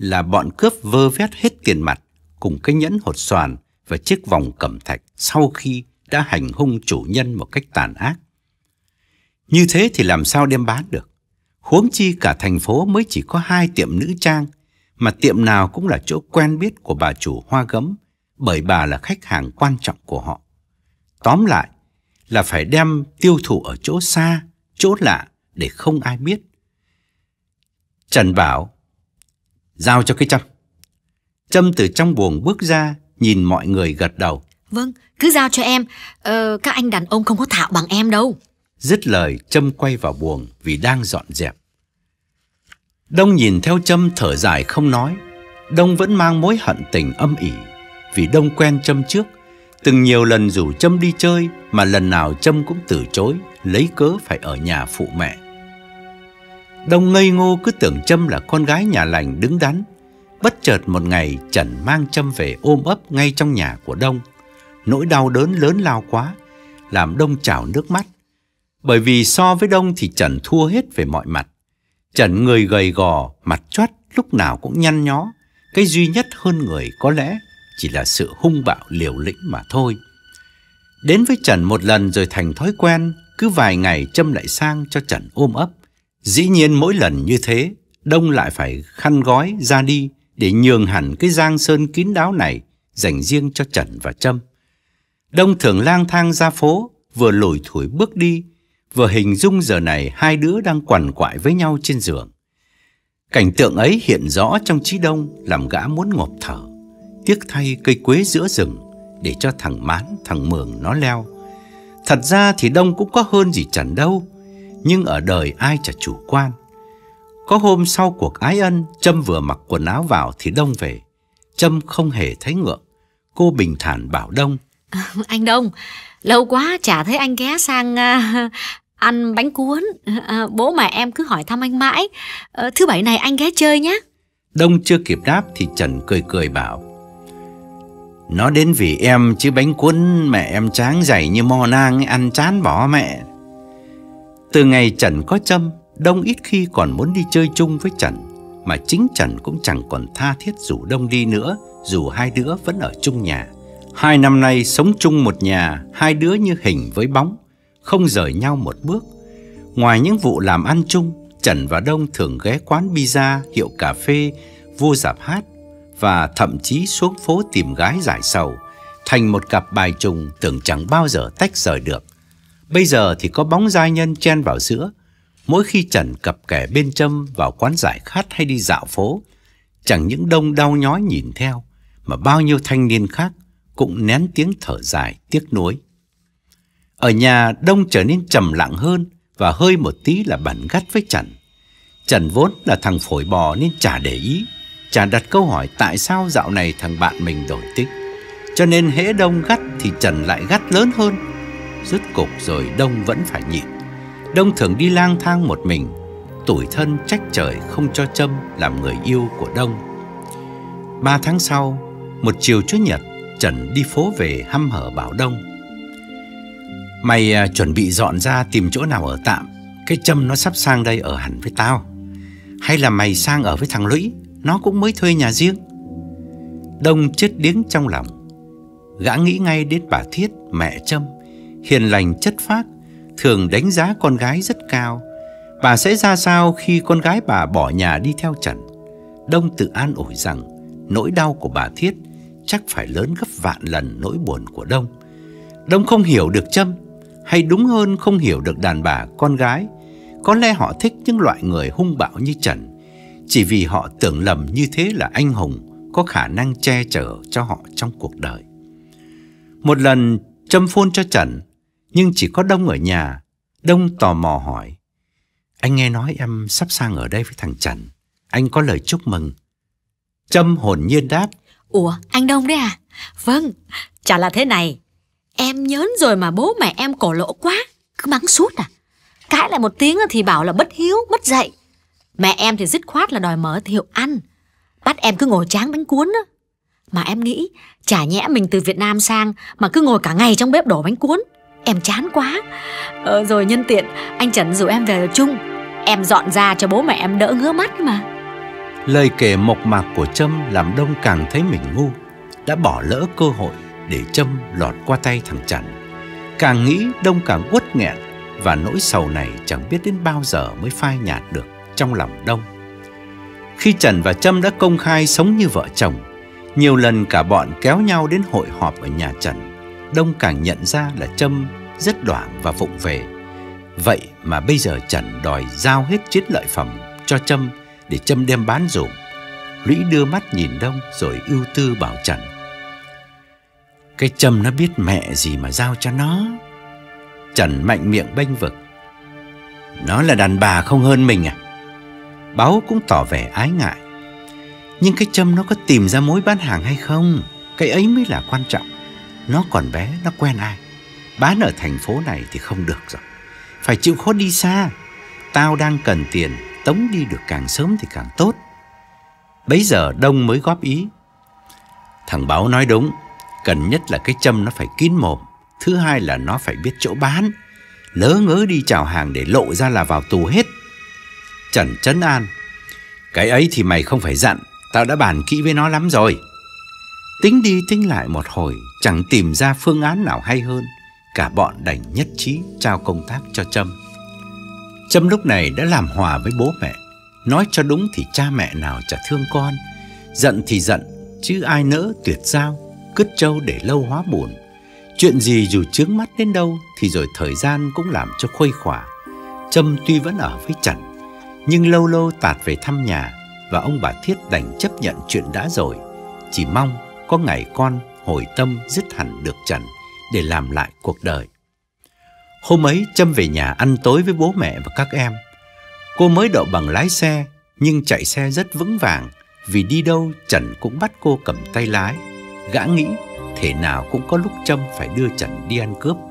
là bọn cướp vơ vét hết tiền mặt cùng cái nhẫn hột xoàn và chiếc vòng cẩm thạch sau khi đã hành hung chủ nhân một cách tàn ác. Như thế thì làm sao đem bán được? Huống chi cả thành phố mới chỉ có hai tiệm nữ trang, mà tiệm nào cũng là chỗ quen biết của bà chủ Hoa Gấm, bởi bà là khách hàng quan trọng của họ. Tóm lại là phải đem tiêu thụ ở chỗ xa, chỗ lạ để không ai biết. Trần bảo: giao cho cái Trâm. Trâm từ trong buồng bước ra, nhìn mọi người gật đầu. Vâng, cứ giao cho em. ờ, Các anh đàn ông không có thạo bằng em đâu. Dứt lời, Trâm quay vào buồng vì đang dọn dẹp. Đông nhìn theo Trâm thở dài không nói. Đông vẫn mang mối hận tình âm ỉ, vì Đông quen Trâm trước, từng nhiều lần rủ Trâm đi chơi, mà lần nào Trâm cũng từ chối, lấy cớ phải ở nhà phụ mẹ. Đông ngây ngô cứ tưởng Trâm là con gái nhà lành đứng đắn. Bất chợt một ngày, Trần mang Trâm về ôm ấp ngay trong nhà của Đông. Nỗi đau đớn lớn lao quá, làm Đông trào nước mắt. Bởi vì so với Đông thì Trần thua hết về mọi mặt. Trần người gầy gò, mặt choắt, lúc nào cũng nhăn nhó. Cái duy nhất hơn người có lẽ chỉ là sự hung bạo liều lĩnh mà thôi. Đến với Trần một lần rồi thành thói quen, cứ vài ngày Trâm lại sang cho Trần ôm ấp. Dĩ nhiên mỗi lần như thế, Đông lại phải khăn gói ra đi để nhường hẳn cái giang sơn kín đáo này dành riêng cho Trần và Trâm. Đông thường lang thang ra phố, vừa lủi thủi bước đi, vừa hình dung giờ này hai đứa đang quằn quại với nhau trên giường. Cảnh tượng ấy hiện rõ trong trí Đông, làm gã muốn ngộp thở. Tiếc thay cây quế giữa rừng để cho thằng Mán, thằng Mường nó leo. Thật ra thì Đông cũng có hơn gì Trần đâu, nhưng ở đời ai chả chủ quan. Có hôm sau cuộc ái ân, Trâm vừa mặc quần áo vào thì Đông về. Trâm không hề thấy ngượng. Cô bình thản bảo Đông: à, Anh Đông, lâu quá chả thấy anh ghé sang uh, ăn bánh cuốn. uh, Bố mẹ em cứ hỏi thăm anh mãi. uh, Thứ bảy này anh ghé chơi nhé. Đông chưa kịp đáp thì Trần cười cười bảo: nó đến vì em chứ bánh cuốn mẹ em tráng dày như mò nang, ăn chán bỏ mẹ. Từ ngày Trần có Trâm, Đông ít khi còn muốn đi chơi chung với Trần, mà chính Trần cũng chẳng còn tha thiết rủ Đông đi nữa, dù hai đứa vẫn ở chung nhà. Hai năm nay sống chung một nhà, hai đứa như hình với bóng, không rời nhau một bước. Ngoài những vụ làm ăn chung, Trần và Đông thường ghé quán pizza, hiệu cà phê, vô rạp hát, và thậm chí xuống phố tìm gái giải sầu, thành một cặp bài trùng tưởng chẳng bao giờ tách rời được. Bây giờ thì có bóng giai nhân chen vào giữa. Mỗi khi Trần cặp kè bên Trâm vào quán giải khát hay đi dạo phố, chẳng những Đông đau nhói nhìn theo, mà bao nhiêu thanh niên khác cũng nén tiếng thở dài tiếc nuối. Ở nhà, Đông trở nên trầm lặng hơn và hơi một tí là bẩn gắt với Trần. Trần vốn là thằng phổi bò nên chả để ý, chả đặt câu hỏi tại sao dạo này thằng bạn mình đổi tính. Cho nên hễ Đông gắt thì Trần lại gắt lớn hơn. Rốt cục rồi Đông vẫn phải nhịn. Đông thường đi lang thang một mình, tủi thân trách trời không cho Trâm làm người yêu của Đông. Ba tháng sau, một chiều Chủ nhật, Trần đi phố về hăm hở bảo Đông: mày à, chuẩn bị dọn ra tìm chỗ nào ở tạm. Cái Trâm nó sắp sang đây ở hẳn với tao. Hay là mày sang ở với thằng Lũy, nó cũng mới thuê nhà riêng. Đông chết điếng trong lòng. Gã nghĩ ngay đến bà Thiết, mẹ Trâm, hiền lành chất phác, thường đánh giá con gái rất cao. Bà sẽ ra sao khi con gái bà bỏ nhà đi theo Trần? Đông tự an ủi rằng nỗi đau của bà Thiết chắc phải lớn gấp vạn lần nỗi buồn của Đông. Đông không hiểu được Trâm, hay đúng hơn không hiểu được đàn bà con gái. Có lẽ họ thích những loại người hung bạo như Trần, chỉ vì họ tưởng lầm như thế là anh hùng, có khả năng che chở cho họ trong cuộc đời. Một lần Trâm phone cho Trần, nhưng chỉ có Đông ở nhà. Đông tò mò hỏi: anh nghe nói em sắp sang ở đây với thằng Trần, anh có lời chúc mừng. Trâm hồn nhiên đáp: ủa, anh Đông đấy à? Vâng, chả là thế này. Em nhớn rồi mà bố mẹ em cổ lỗ quá, cứ mắng suốt à. Cãi lại một tiếng thì bảo là bất hiếu, mất dạy. Mẹ em thì dứt khoát là đòi mở hiệu ăn, bắt em cứ ngồi tráng bánh cuốn á. Mà em nghĩ chả nhẽ mình từ Việt Nam sang mà cứ ngồi cả ngày trong bếp đổ bánh cuốn, em chán quá. ờ, Rồi nhân tiện anh Trần rủ em về ở chung, em dọn ra cho bố mẹ em đỡ ngứa mắt mà. Lời kể mộc mạc của Trâm làm Đông càng thấy mình ngu, đã bỏ lỡ cơ hội để Trâm lọt qua tay thằng Trần. Càng nghĩ Đông càng uất nghẹn, và nỗi sầu này chẳng biết đến bao giờ mới phai nhạt được trong lòng Đông. Khi Trần và Trâm đã công khai sống như vợ chồng, nhiều lần cả bọn kéo nhau đến hội họp ở nhà Trần, Đông càng nhận ra là Trâm rất đoảng và vụng về. Vậy mà bây giờ Trần đòi giao hết chiến lợi phẩm cho Trâm để Trâm đem bán dùm. Lũy đưa mắt nhìn Đông rồi ưu tư bảo Trần: "Cái Trâm nó biết mẹ gì mà giao cho nó." Trần mạnh miệng bênh vực: "Nó là đàn bà không hơn mình à?" Báo cũng tỏ vẻ ái ngại: "Nhưng cái Trâm nó có tìm ra mối bán hàng hay không? Cái ấy mới là quan trọng. Nó còn bé, nó quen ai? Bán ở thành phố này thì không được rồi. Phải chịu khó đi xa. Tao đang cần tiền, tống đi được càng sớm thì càng tốt." Bấy giờ Đông mới góp ý: "Thằng Báo nói đúng. Cần nhất là cái Trâm nó phải kín mồm. Thứ hai là nó phải biết chỗ bán. Lỡ ngớ đi chào hàng để lộ ra là vào tù hết." Trần trấn an: "Cái ấy thì mày không phải dặn. Tao đã bàn kỹ với nó lắm rồi." Tính đi tính lại một hồi, chẳng tìm ra phương án nào hay hơn. Cả bọn đành nhất trí trao công tác cho Trâm. Trâm lúc này đã làm hòa với bố mẹ. Nói cho đúng thì cha mẹ nào chả thương con. Giận thì giận, chứ ai nỡ tuyệt giao, cứt trâu để lâu hóa buồn. Chuyện gì dù chướng mắt đến đâu thì rồi thời gian cũng làm cho khuây khỏa. Trâm tuy vẫn ở với Trần, nhưng lâu lâu tạt về thăm nhà, và ông bà Thiết đành chấp nhận chuyện đã rồi. Chỉ mong có ngày con hồi tâm dứt hẳn được Trần để làm lại cuộc đời. Hôm ấy Trâm về nhà ăn tối với bố mẹ và các em. Cô mới đậu bằng lái xe, nhưng chạy xe rất vững vàng, vì đi đâu Trần cũng bắt cô cầm tay lái. Gã nghĩ thể nào cũng có lúc Trâm phải đưa Trần đi ăn cướp.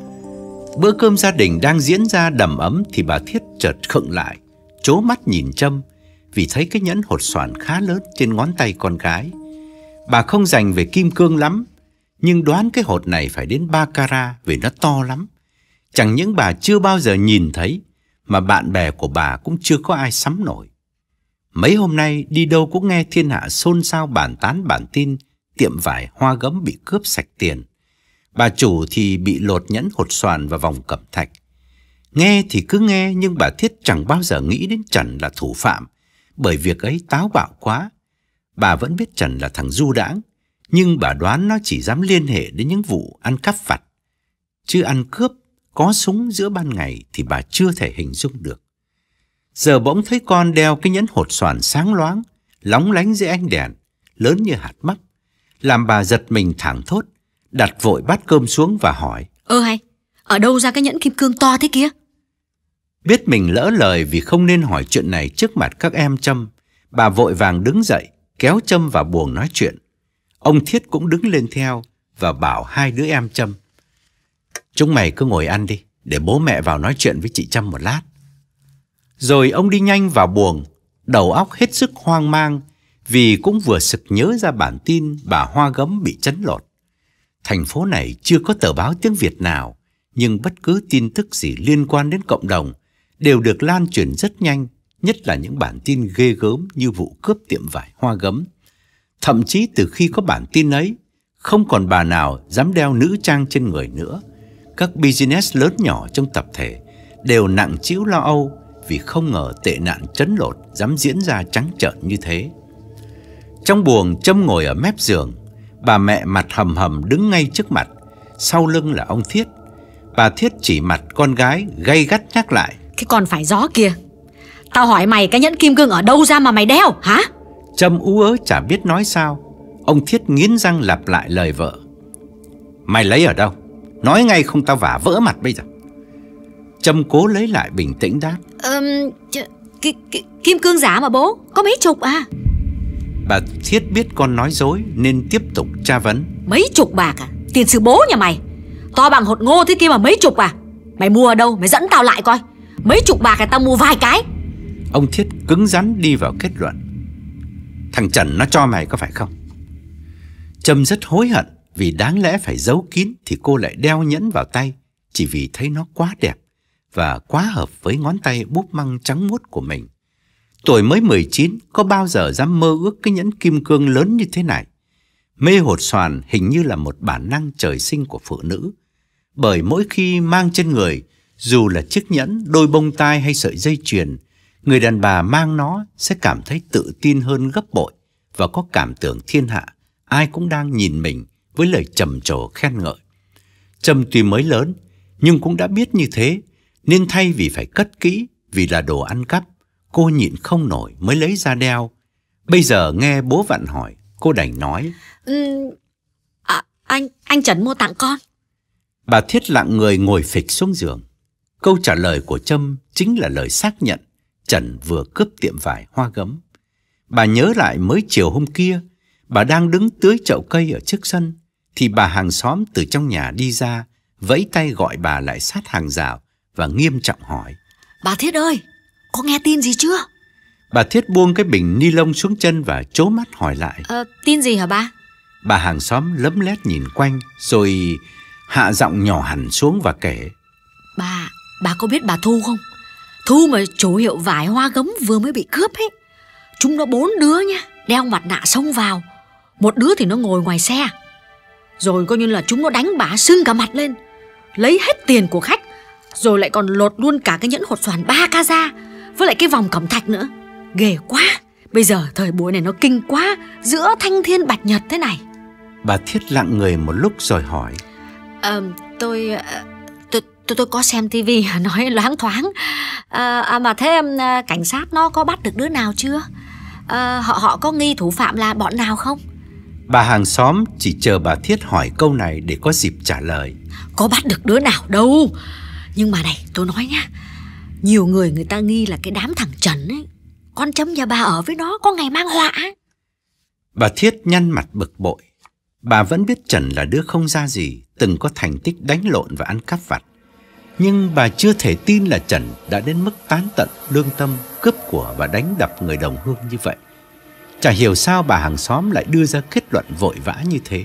Bữa cơm gia đình đang diễn ra đầm ấm thì bà Thiết chợt khựng lại, trố mắt nhìn Trâm, vì thấy cái nhẫn hột xoàn khá lớn trên ngón tay con gái. Bà không dành về kim cương lắm, nhưng đoán cái hột này phải đến ba carat vì nó to lắm. Chẳng những bà chưa bao giờ nhìn thấy, mà bạn bè của bà cũng chưa có ai sắm nổi. Mấy hôm nay đi đâu cũng nghe thiên hạ xôn xao bàn tán bản tin tiệm vải Hoa Gấm bị cướp sạch tiền. Bà chủ thì bị lột nhẫn hột xoàn và vòng cẩm thạch. Nghe thì cứ nghe, nhưng bà Thiết chẳng bao giờ nghĩ đến Trần là thủ phạm, bởi việc ấy táo bạo quá. Bà vẫn biết Trần là thằng du đãng, nhưng bà đoán nó chỉ dám liên hệ đến những vụ ăn cắp vặt. Chứ ăn cướp, có súng giữa ban ngày thì bà chưa thể hình dung được. Giờ bỗng thấy con đeo cái nhẫn hột xoàn sáng loáng, lóng lánh dưới ánh đèn, lớn như hạt mắc, làm bà giật mình thảng thốt, đặt vội bát cơm xuống và hỏi: Ơ hay, ở đâu ra cái nhẫn kim cương to thế kia? Biết mình lỡ lời vì không nên hỏi chuyện này trước mặt các em Trâm, bà vội vàng đứng dậy, kéo Trâm vào buồng nói chuyện. Ông Thiết cũng đứng lên theo và bảo hai đứa em Trâm: Chúng mày cứ ngồi ăn đi, để bố mẹ vào nói chuyện với chị Trâm một lát. Rồi ông đi nhanh vào buồng, đầu óc hết sức hoang mang, vì cũng vừa sực nhớ ra bản tin bà Hoa Gấm bị trấn lột. Thành phố này chưa có tờ báo tiếng Việt nào, nhưng bất cứ tin tức gì liên quan đến cộng đồng đều được lan truyền rất nhanh, nhất là những bản tin ghê gớm như vụ cướp tiệm vải Hoa Gấm. Thậm chí từ khi có bản tin ấy, không còn bà nào dám đeo nữ trang trên người nữa. Các business lớn nhỏ trong tập thể đều nặng trĩu lo âu vì không ngờ tệ nạn trấn lột dám diễn ra trắng trợn như thế. Trong buồng, Trâm ngồi ở mép giường, bà mẹ mặt hầm hầm đứng ngay trước mặt, sau lưng là ông Thiết. Bà Thiết chỉ mặt con gái gay gắt nhắc lại: Cái con phải gió kia, tao hỏi mày cái nhẫn kim cương ở đâu ra mà mày đeo hả? Trâm ú ớ chả biết nói sao. Ông Thiết nghiến răng lặp lại lời vợ: Mày lấy ở đâu? Nói ngay không tao vả vỡ mặt bây giờ. Trâm cố lấy lại bình tĩnh đáp: Ừm, ki, ki, kim cương giả mà bố, có mấy chục à? Bà Thiết biết con nói dối nên tiếp tục tra vấn: Mấy chục bạc à? Tiền sư bố nhà mày to bằng hột ngô thế kia mà mấy chục à? Mày mua ở đâu? Mày dẫn tao lại coi. Mấy chục bạc là tao mua vài cái. Ông Thiết cứng rắn đi vào kết luận: Thằng Trần nó cho mày có phải không? Trâm rất hối hận, vì đáng lẽ phải giấu kín thì cô lại đeo nhẫn vào tay, chỉ vì thấy nó quá đẹp và quá hợp với ngón tay búp măng trắng muốt của mình. Tuổi mới mười chín, có bao giờ dám mơ ước cái nhẫn kim cương lớn như thế này. Mê hột xoàn hình như là một bản năng trời sinh của phụ nữ. Bởi mỗi khi mang trên người, dù là chiếc nhẫn, đôi bông tai hay sợi dây chuyền, người đàn bà mang nó sẽ cảm thấy tự tin hơn gấp bội và có cảm tưởng thiên hạ ai cũng đang nhìn mình với lời trầm trồ khen ngợi. Trâm tuy mới lớn nhưng cũng đã biết như thế, nên thay vì phải cất kỹ vì là đồ ăn cắp, cô nhịn không nổi mới lấy ra đeo. Bây giờ nghe bố vặn hỏi, cô đành nói: ừ, à, anh anh Trần mua tặng con. Bà Thiết lặng người ngồi phịch xuống giường. Câu trả lời của Trâm chính là lời xác nhận Trần vừa cướp tiệm vải Hoa Gấm. Bà nhớ lại mới chiều hôm kia, bà đang đứng tưới chậu cây ở trước sân, thì bà hàng xóm từ trong nhà đi ra, vẫy tay gọi bà lại sát hàng rào và nghiêm trọng hỏi: Bà Thiết ơi, có nghe tin gì chưa? Bà Thiết buông cái bình ni lông xuống chân và trố mắt hỏi lại: Ờ, tin gì hả ba? Bà hàng xóm lấm lét nhìn quanh rồi hạ giọng nhỏ hẳn xuống và kể: Bà, bà có biết bà Thu không? Thu mà chủ hiệu vải Hoa Gấm vừa mới bị cướp ấy. Chúng nó bốn đứa nha, đeo mặt nạ xông vào. Một đứa thì nó ngồi ngoài xe. Rồi coi như là chúng nó đánh bà sưng cả mặt lên, lấy hết tiền của khách, rồi lại còn lột luôn cả cái nhẫn hột xoàn ba ca ra, với lại cái vòng cẩm thạch nữa. Ghê quá. Bây giờ thời buổi này nó kinh quá, giữa thanh thiên bạch nhật thế này. Bà Thiết lặng người một lúc rồi hỏi: Ờ, tôi, tôi, tôi, tôi có xem tivi nói loáng thoáng. À, à, mà thế cảnh sát nó có bắt được đứa nào chưa? À, họ họ có nghi thủ phạm là bọn nào không? Bà hàng xóm chỉ chờ bà Thiết hỏi câu này để có dịp trả lời. Có bắt được đứa nào đâu. Nhưng mà này, tôi nói nhá, nhiều người người ta nghi là cái đám thằng Trần ấy, con Trâm nhà bà ở với nó có ngày mang họa. Bà Thiết nhăn mặt bực bội. Bà vẫn biết Trần là đứa không ra gì, từng có thành tích đánh lộn và ăn cắp vặt. Nhưng bà chưa thể tin là Trần đã đến mức tán tận lương tâm, cướp của và đánh đập người đồng hương như vậy. Chả hiểu sao bà hàng xóm lại đưa ra kết luận vội vã như thế.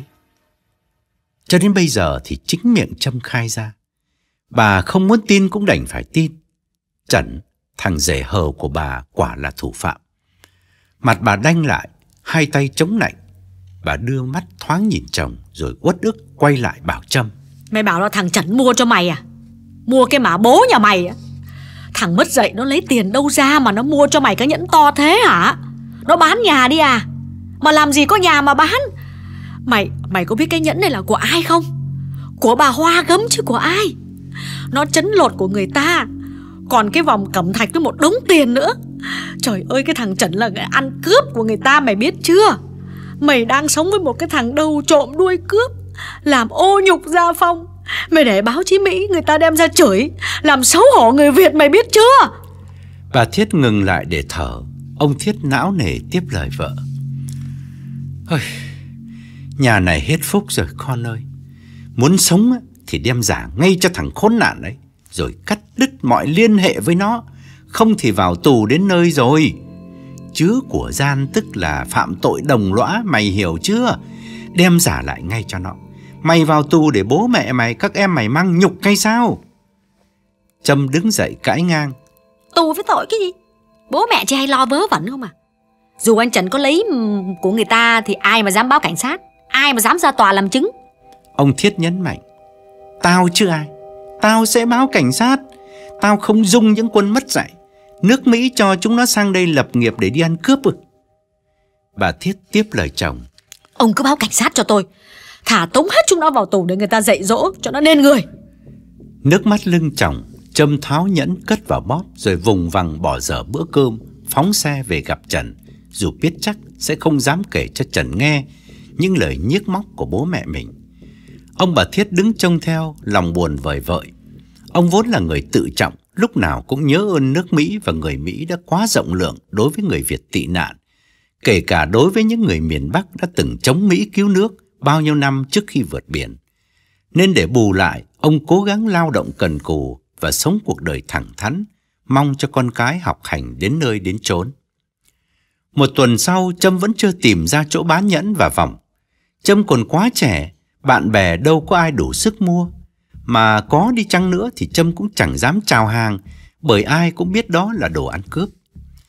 Cho đến bây giờ thì chính miệng Trâm khai ra. Bà không muốn tin cũng đành phải tin. Trần, thằng rể hờ của bà, quả là thủ phạm. Mặt bà đanh lại, hai tay chống nạnh. Bà đưa mắt thoáng nhìn chồng rồi uất ức quay lại bảo Trâm: Mày bảo là thằng Trần mua cho mày à? Mua cái mả bố nhà mày à? Thằng mất dạy nó lấy tiền đâu ra mà nó mua cho mày cái nhẫn to thế hả? Nó bán nhà đi à? Mà làm gì có nhà mà bán? Mày mày có biết cái nhẫn này là của ai không? Của bà Hoa Gấm chứ của ai? Nó trấn lột của người ta. Còn cái vòng cẩm thạch với một đống tiền nữa. Trời ơi, cái thằng Trần là cái ăn cướp của người ta, mày biết chưa? Mày đang sống với một cái thằng đầu trộm đuôi cướp, làm ô nhục gia phong. Mày để báo chí Mỹ người ta đem ra chửi, làm xấu hổ người Việt, mày biết chưa? Bà Thiết ngừng lại để thở. Ông Thiết não nề tiếp lời vợ: Ôi, nhà này hết phúc rồi con ơi. Muốn sống thì đem giả ngay cho thằng khốn nạn ấy, rồi cắt đứt mọi liên hệ với nó. Không thì vào tù đến nơi rồi. Chứa của gian tức là phạm tội đồng lõa, mày hiểu chưa? Đem giả lại ngay cho nó. Mày vào tù để bố mẹ mày, các em mày mang nhục hay sao? Trâm đứng dậy cãi ngang: Tù với tội cái gì? Bố mẹ chị hay lo vớ vẩn không à? Dù anh Trần có lấy của người ta thì ai mà dám báo cảnh sát, ai mà dám ra tòa làm chứng? Ông Thiết nhấn mạnh: Tao chứ ai? Tao sẽ báo cảnh sát. Tao không dung những quân mất dạy. Nước Mỹ cho chúng nó sang đây lập nghiệp để đi ăn cướp ư? Bà Thiết tiếp lời chồng: Ông cứ báo cảnh sát cho tôi, thả tống hết chúng nó vào tù để người ta dạy dỗ cho nó nên người. Nước mắt lưng chồng, Trâm tháo nhẫn cất vào bóp rồi vùng vằng bỏ dở bữa cơm, phóng xe về gặp Trần, dù biết chắc sẽ không dám kể cho Trần nghe những lời nhiếc móc của bố mẹ mình. Ông bà Thiết đứng trông theo, lòng buồn vời vợi. Ông vốn là người tự trọng, lúc nào cũng nhớ ơn nước Mỹ và người Mỹ đã quá rộng lượng đối với người Việt tị nạn, kể cả đối với những người miền Bắc đã từng chống Mỹ cứu nước bao nhiêu năm trước khi vượt biển. Nên để bù lại, ông cố gắng lao động cần cù và sống cuộc đời thẳng thắn, mong cho con cái học hành đến nơi đến chốn. Một tuần sau, Trâm vẫn chưa tìm ra chỗ bán nhẫn và vòng. Trâm còn quá trẻ, bạn bè đâu có ai đủ sức mua. Mà có đi chăng nữa thì Trâm cũng chẳng dám chào hàng, bởi ai cũng biết đó là đồ ăn cướp.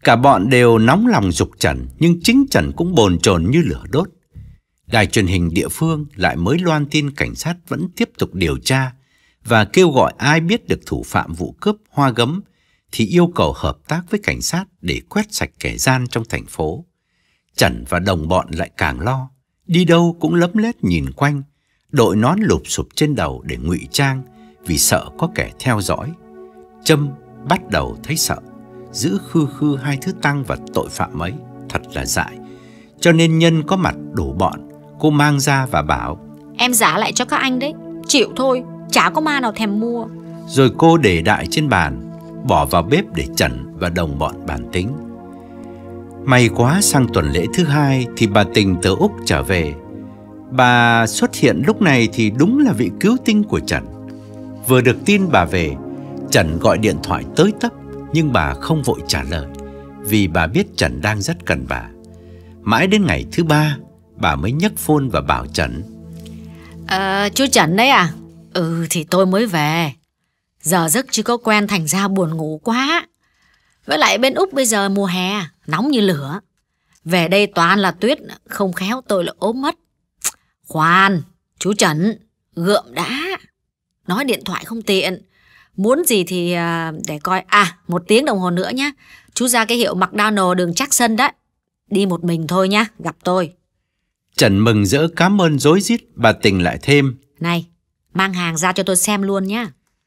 Cả bọn đều nóng lòng giục Trần, nhưng chính Trần cũng bồn chồn như lửa đốt. Đài truyền hình địa phương lại mới loan tin cảnh sát vẫn tiếp tục điều tra và kêu gọi ai biết được thủ phạm vụ cướp Hoa Gấm thì yêu cầu hợp tác với cảnh sát để quét sạch kẻ gian trong thành phố. Trần và đồng bọn lại càng lo, đi đâu cũng lấm lét nhìn quanh, đội nón lụp xụp trên đầu để ngụy trang vì sợ có kẻ theo dõi. Trâm bắt đầu thấy sợ, giữ khư khư hai thứ tăng vật tội phạm ấy thật là dại. Cho nên nhân có mặt đủ bọn, cô mang ra và bảo: em giả lại cho các anh đấy, chịu thôi, chả có ma nào thèm mua. Rồi cô để đại trên bàn, bỏ vào bếp để Trần và đồng bọn bàn tính. May quá sang tuần lễ thứ hai thì bà Tình từ Úc trở về. Bà xuất hiện lúc này thì đúng là vị cứu tinh của Trần. Vừa được tin bà về, Trần gọi điện thoại tới tấp, nhưng bà không vội trả lời vì bà biết Trần đang rất cần bà. Mãi đến ngày thứ ba, bà mới nhấc phone và bảo Trần: Ờ, chú Trần đấy à? Ừ thì tôi mới về. Giờ giấc chưa có quen thành ra buồn ngủ quá. Với lại bên Úc bây giờ mùa hè, nóng như lửa. Về đây toàn là tuyết, không khéo tôi lại ốm mất. Khoan, chú Trần, gượm đã. Nói điện thoại không tiện. Muốn gì thì để coi. À, một tiếng đồng hồ nữa nhá. Chú ra cái hiệu McDonald đường Jackson đấy. Đi một mình thôi nhá, gặp tôi. Trần mừng rỡ cảm ơn rối rít. Bà Tình lại thêm: Này, mang hàng ra cho tôi xem luôn nhá.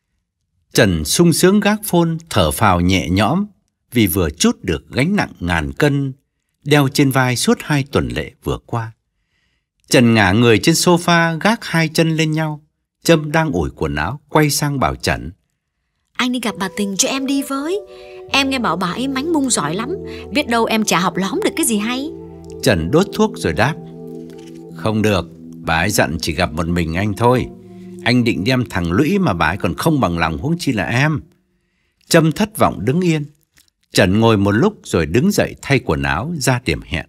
Trần sung sướng gác phone, thở phào nhẹ nhõm vì vừa trút được gánh nặng ngàn cân đeo trên vai suốt hai tuần lễ vừa qua. Trần ngả người trên sofa, gác hai chân lên nhau. Trâm đang ủi quần áo quay sang bảo Trần: Anh đi gặp bà Tình cho em đi với. Em nghe bảo bà ấy mánh mung giỏi lắm. Biết đâu em chả học lóm được cái gì hay. Trần đốt thuốc rồi đáp: Không được, bà ấy dặn chỉ gặp một mình anh thôi. Anh định đem thằng Lũy mà bà ấy còn không bằng lòng, huống chi là em. Trâm thất vọng đứng yên. Trần ngồi một lúc rồi đứng dậy thay quần áo ra điểm hẹn.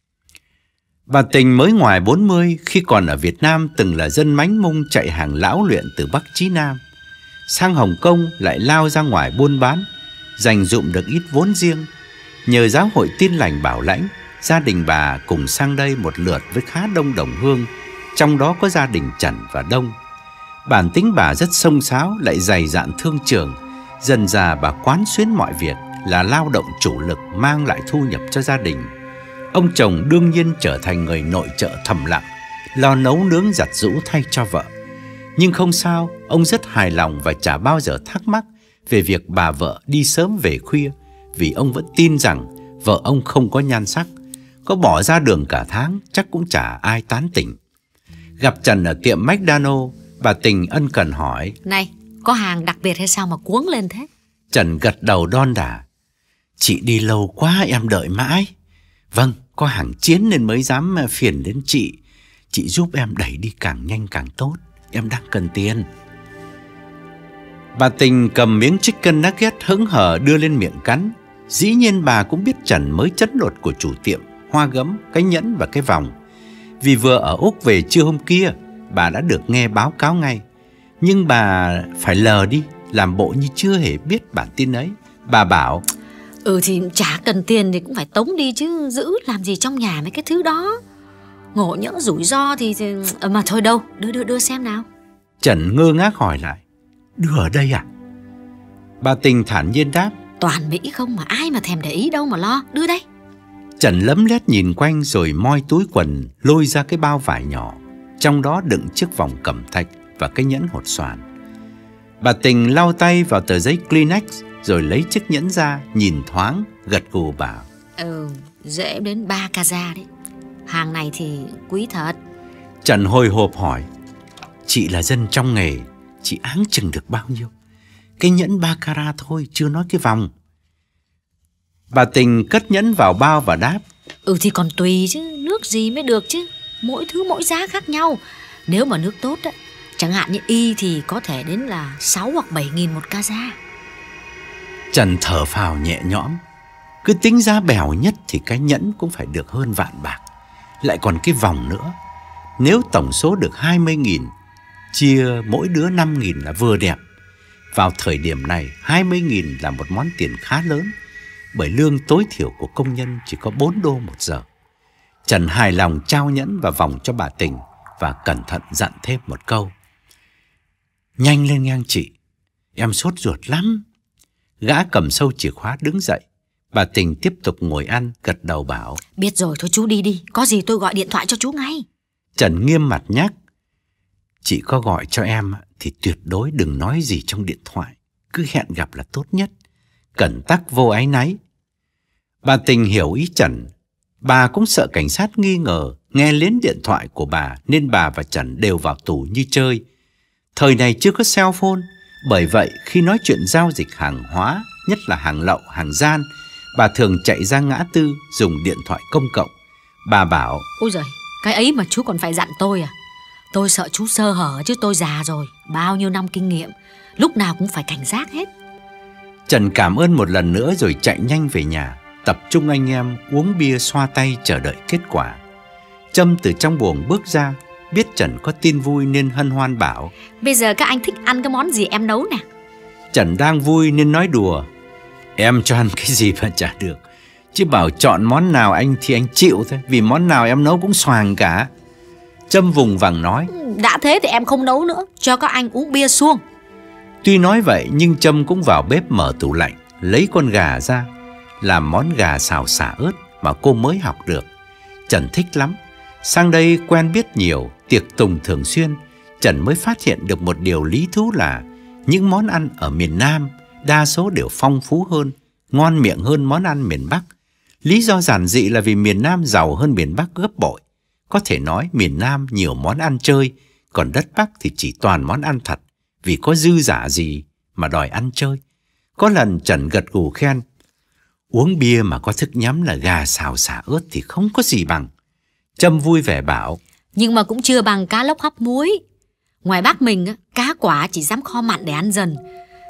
Bà Tình mới ngoài bốn mươi, khi còn ở Việt Nam từng là dân mánh mung chạy hàng lão luyện từ Bắc chí Nam. Sang Hồng Kông lại lao ra ngoài buôn bán, dành dụm được ít vốn riêng. Nhờ giáo hội Tin Lành bảo lãnh, gia đình bà cùng sang đây một lượt với khá đông đồng hương, trong đó có gia đình Trần và Đông. Bản tính bà rất xông xáo, lại dày dạn thương trường. Dần dà bà quán xuyến mọi việc, là lao động chủ lực mang lại thu nhập cho gia đình. Ông chồng đương nhiên trở thành người nội trợ thầm lặng, lo nấu nướng giặt giũ thay cho vợ. Nhưng không sao, ông rất hài lòng và chả bao giờ thắc mắc về việc bà vợ đi sớm về khuya, vì ông vẫn tin rằng vợ ông không có nhan sắc, có bỏ ra đường cả tháng chắc cũng chả ai tán tỉnh. Gặp Trần ở tiệm McDonald, bà Tình ân cần hỏi: Này, có hàng đặc biệt hay sao mà cuống lên thế? Trần gật đầu đon đả: Chị đi lâu quá em đợi mãi. Vâng, có hàng chiến nên mới dám phiền đến chị. Chị giúp em đẩy đi càng nhanh càng tốt, em đang cần tiền. Bà Tình cầm miếng chicken nugget hững hờ đưa lên miệng cắn. Dĩ nhiên bà cũng biết Trần mới chấn lột của chủ tiệm Hoa Gấm, cái nhẫn và cái vòng. Vì vừa ở Úc về trưa hôm kia, bà đã được nghe báo cáo ngay. Nhưng bà phải lờ đi, làm bộ như chưa hề biết bản tin ấy. Bà bảo: Ừ thì chả cần tiền thì cũng phải tống đi chứ, giữ làm gì trong nhà mấy cái thứ đó. Ngộ nhỡ rủi ro thì, thì... À, mà thôi đâu, đưa đưa đưa xem nào. Trần ngơ ngác hỏi lại: Đưa ở đây à? Bà Tình thản nhiên đáp: Toàn Mỹ không mà ai mà thèm để ý đâu mà lo, đưa đây. Trần lấm lét nhìn quanh rồi moi túi quần lôi ra cái bao vải nhỏ, trong đó đựng chiếc vòng cẩm thạch và cái nhẫn hột xoàn. Bà Tình lau tay vào tờ giấy Kleenex rồi lấy chiếc nhẫn ra, nhìn thoáng, gật gù bảo: Ừ, dễ đến ba carat đấy. Hàng này thì quý thật. Trần hồi hộp hỏi: Chị là dân trong nghề, chị áng chừng được bao nhiêu? Cái nhẫn ba carat thôi, chưa nói cái vòng. Bà Tình cất nhẫn vào bao và đáp: Ừ thì còn tùy chứ, nước gì mới được chứ. Mỗi thứ mỗi giá khác nhau. Nếu mà nước tốt á, chẳng hạn như y thì có thể đến là sáu hoặc bảy nghìn một carat. Trần thở phào nhẹ nhõm. Cứ tính giá bèo nhất thì cái nhẫn cũng phải được hơn vạn bạc, lại còn cái vòng nữa. Nếu tổng số được hai mươi nghìn, chia mỗi đứa năm nghìn là vừa đẹp. Vào thời điểm này, hai mươi nghìn là một món tiền khá lớn. bởi lương tối thiểu của công nhân chỉ có bốn đô một giờ. Trần hài lòng trao nhẫn và vòng cho bà Tình và cẩn thận dặn thêm một câu: "Nhanh lên ngang chị, em sốt ruột lắm." Gã cầm sâu chìa khóa đứng dậy. Bà Tình tiếp tục ngồi ăn, gật đầu bảo: "Biết rồi, thôi chú đi đi, có gì tôi gọi điện thoại cho chú ngay." Trần nghiêm mặt nhắc: "Chị có gọi cho em thì tuyệt đối đừng nói gì trong điện thoại, cứ hẹn gặp là tốt nhất, cẩn tắc vô áy náy." Bà Tình hiểu ý Trần. Bà cũng sợ cảnh sát nghi ngờ nghe lén điện thoại của bà, nên bà và Trần đều vào tù như chơi. Thời này chưa có cell phone, bởi vậy khi nói chuyện giao dịch hàng hóa, nhất là hàng lậu, hàng gian, bà thường chạy ra ngã tư dùng điện thoại công cộng. Bà bảo: "Ôi giời, cái ấy mà chú còn phải dặn tôi à? Tôi sợ chú sơ hở chứ tôi già rồi, bao nhiêu năm kinh nghiệm, lúc nào cũng phải cảnh giác hết." Trần cảm ơn một lần nữa rồi chạy nhanh về nhà, tập trung anh em uống bia xoa tay chờ đợi kết quả. Trâm từ trong buồng bước ra, biết Trần có tin vui nên hân hoan bảo: "Bây giờ các anh thích ăn cái món gì em nấu nè?" Trần đang vui nên nói đùa: "Em cho ăn cái gì mà chả được, chứ bảo chọn món nào anh thì anh chịu thôi, vì món nào em nấu cũng xoàng cả." Trâm vùng vằng nói: "Đã thế thì em không nấu nữa, cho các anh uống bia suông." Tuy nói vậy nhưng Trâm cũng vào bếp mở tủ lạnh, lấy con gà ra, làm món gà xào xả ớt mà cô mới học được. Trần thích lắm. Sang đây quen biết nhiều, tiệc tùng thường xuyên, Trần mới phát hiện được một điều lý thú là những món ăn ở miền Nam đa số đều phong phú hơn, ngon miệng hơn món ăn miền Bắc. Lý do giản dị là vì miền Nam giàu hơn miền Bắc gấp bội. Có thể nói miền Nam nhiều món ăn chơi, còn đất Bắc thì chỉ toàn món ăn thật, vì có dư giả gì mà đòi ăn chơi. Có lần Trần gật gù khen: "Uống bia mà có thức nhắm là gà xào xả ớt thì không có gì bằng." Trâm vui vẻ bảo: "Nhưng mà cũng chưa bằng cá lóc hấp muối. Ngoài Bắc mình cá quả chỉ dám kho mặn để ăn dần,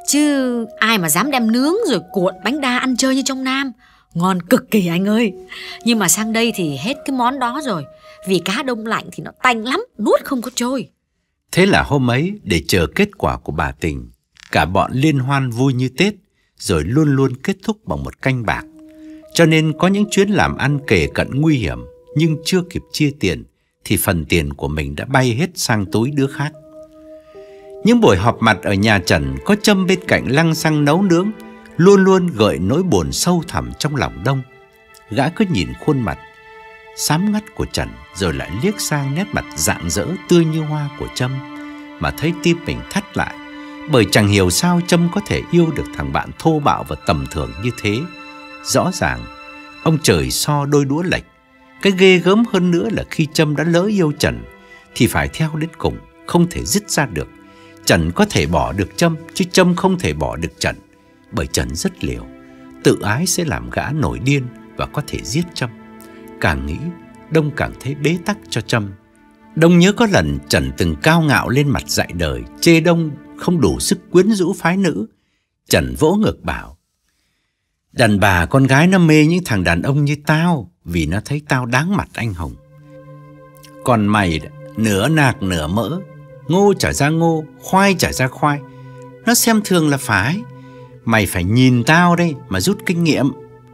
chứ ai mà dám đem nướng rồi cuộn bánh đa ăn chơi như trong Nam. Ngon cực kỳ anh ơi. Nhưng mà sang đây thì hết cái món đó rồi, vì cá đông lạnh thì nó tanh lắm, nuốt không có trôi." Thế là hôm ấy, để chờ kết quả của bà Tình, cả bọn liên hoan vui như Tết, rồi luôn luôn kết thúc bằng một canh bạc. Cho nên có những chuyến làm ăn kề cận nguy hiểm, nhưng chưa kịp chia tiền thì phần tiền của mình đã bay hết sang túi đứa khác. Những buổi họp mặt ở nhà Trần có Trâm bên cạnh lăng xăng nấu nướng, luôn luôn gợi nỗi buồn sâu thẳm trong lòng Đông. Gã cứ nhìn khuôn mặt xám ngắt của Trần, rồi lại liếc sang nét mặt rạng rỡ tươi như hoa của Trâm, mà thấy tim mình thắt lại, bởi chẳng hiểu sao Trâm có thể yêu được thằng bạn thô bạo và tầm thường như thế. Rõ ràng ông trời so đôi đũa lệch. Cái ghê gớm hơn nữa là khi Trâm đã lỡ yêu Trần thì phải theo đến cùng, không thể dứt ra được. Trần có thể bỏ được Trâm, chứ Trâm không thể bỏ được Trần, bởi Trần rất liều. Tự ái sẽ làm gã nổi điên và có thể giết Trâm. Càng nghĩ, Đông càng thấy bế tắc cho Trâm. Đông nhớ có lần Trần từng cao ngạo lên mặt dạy đời, chê Đông không đủ sức quyến rũ phái nữ. Trần vỗ ngực bảo: "Đàn bà con gái nó mê những thằng đàn ông như tao, vì nó thấy tao đáng mặt anh hùng. Còn mày nửa nạc nửa mỡ, ngô trở ra ngô, khoai trở ra khoai, nó xem thường là phải. Mày phải nhìn tao đây mà rút kinh nghiệm."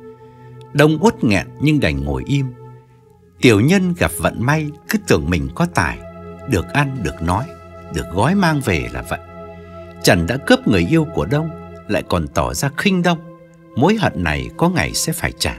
Đông uất nghẹn nhưng đành ngồi im. Tiểu nhân gặp vận may cứ tưởng mình có tài, được ăn, được nói, được gói mang về là vậy. Trần đã cướp người yêu của Đông, lại còn tỏ ra khinh Đông. Mối hận này có ngày sẽ phải trả.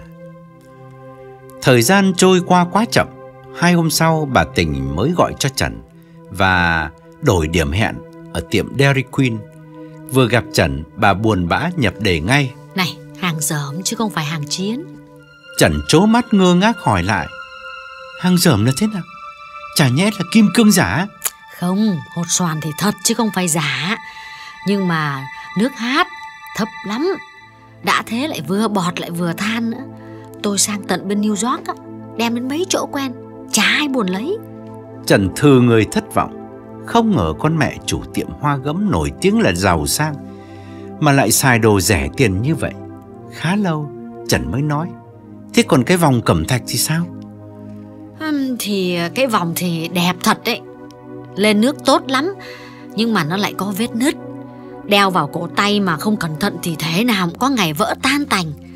Thời gian trôi qua quá chậm. Hai hôm sau bà Tình mới gọi cho Trần và đổi điểm hẹn ở tiệm Dairy Queen. Vừa gặp Trần, bà buồn bã nhập đề ngay: "Này, hàng dởm chứ không phải hàng chiến." Trần trố mắt ngơ ngác hỏi lại: "Hàng dởm là thế nào? Chả nhẽ là kim cương giả?" "Không, hột xoàn thì thật chứ không phải giả. Nhưng mà nước hát thấp lắm. Đã thế lại vừa bọt lại vừa than nữa. Tôi sang tận bên New York á, đem đến mấy chỗ quen, chả ai buồn lấy." Trần thừ người thất vọng. Không ngờ con mẹ chủ tiệm hoa gấm nổi tiếng là giàu sang mà lại xài đồ rẻ tiền như vậy. Khá lâu Trần mới nói: "Thế còn cái vòng cẩm thạch thì sao?" uhm, Thì cái vòng thì đẹp thật đấy, lên nước tốt lắm, nhưng mà nó lại có vết nứt. Đeo vào cổ tay mà không cẩn thận thì thế nào cũng có ngày vỡ tan tành.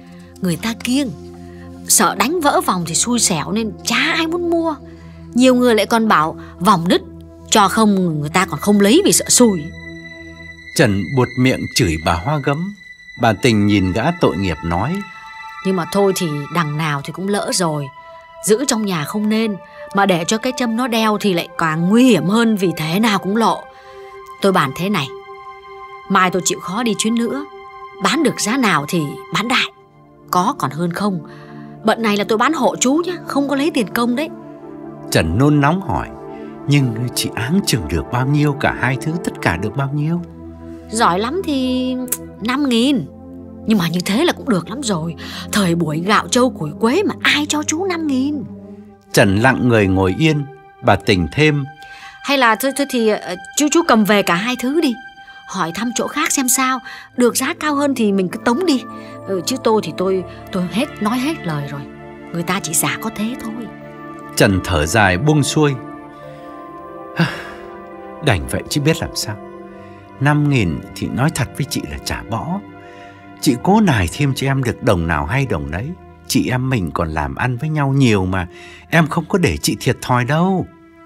người ta kiêng, sợ đánh vỡ vòng thì xui xẻo nên chả ai muốn mua. Nhiều người lại còn bảo vòng đứt, cho không người ta còn không lấy vì sợ xui. Trần buột miệng chửi bà Hoa Gấm. Bà Tình nhìn gã tội nghiệp nói: Nhưng mà thôi thì đằng nào thì cũng lỡ rồi, giữ trong nhà không nên, mà để cho cái châm nó đeo thì lại càng nguy hiểm hơn, vì thế nào cũng lộ. Tôi bàn thế này, mai tôi chịu khó đi chuyến nữa, bán được giá nào thì bán đại, có còn hơn không. Bận này là tôi bán hộ chú nhá, không có lấy tiền công đấy. Trần nôn nóng hỏi: Nhưng chị áng chừng được bao nhiêu? Cả hai thứ tất cả được bao nhiêu? Giỏi lắm thì năm nghìn. Nhưng mà như thế là cũng được lắm rồi. Thời buổi gạo trâu củi quế mà ai cho chú năm nghìn. Trần lặng người ngồi yên. Bà Tình thêm: Hay là thôi, thôi thì chú chú cầm về cả hai thứ đi, hỏi thăm chỗ khác xem sao, được giá cao hơn thì mình cứ tống đi. ừ, Chứ tôi thì tôi tôi hết nói hết lời rồi, người ta chỉ giả có thế thôi. Trần thở dài buông xuôi: Đành vậy chứ biết làm sao. Năm nghìn thì nói thật với chị là chả bỏ. Chị cố nài thêm cho em được đồng nào hay đồng đấy. Chị em mình còn làm ăn với nhau nhiều mà, em không có để chị thiệt thòi đâu.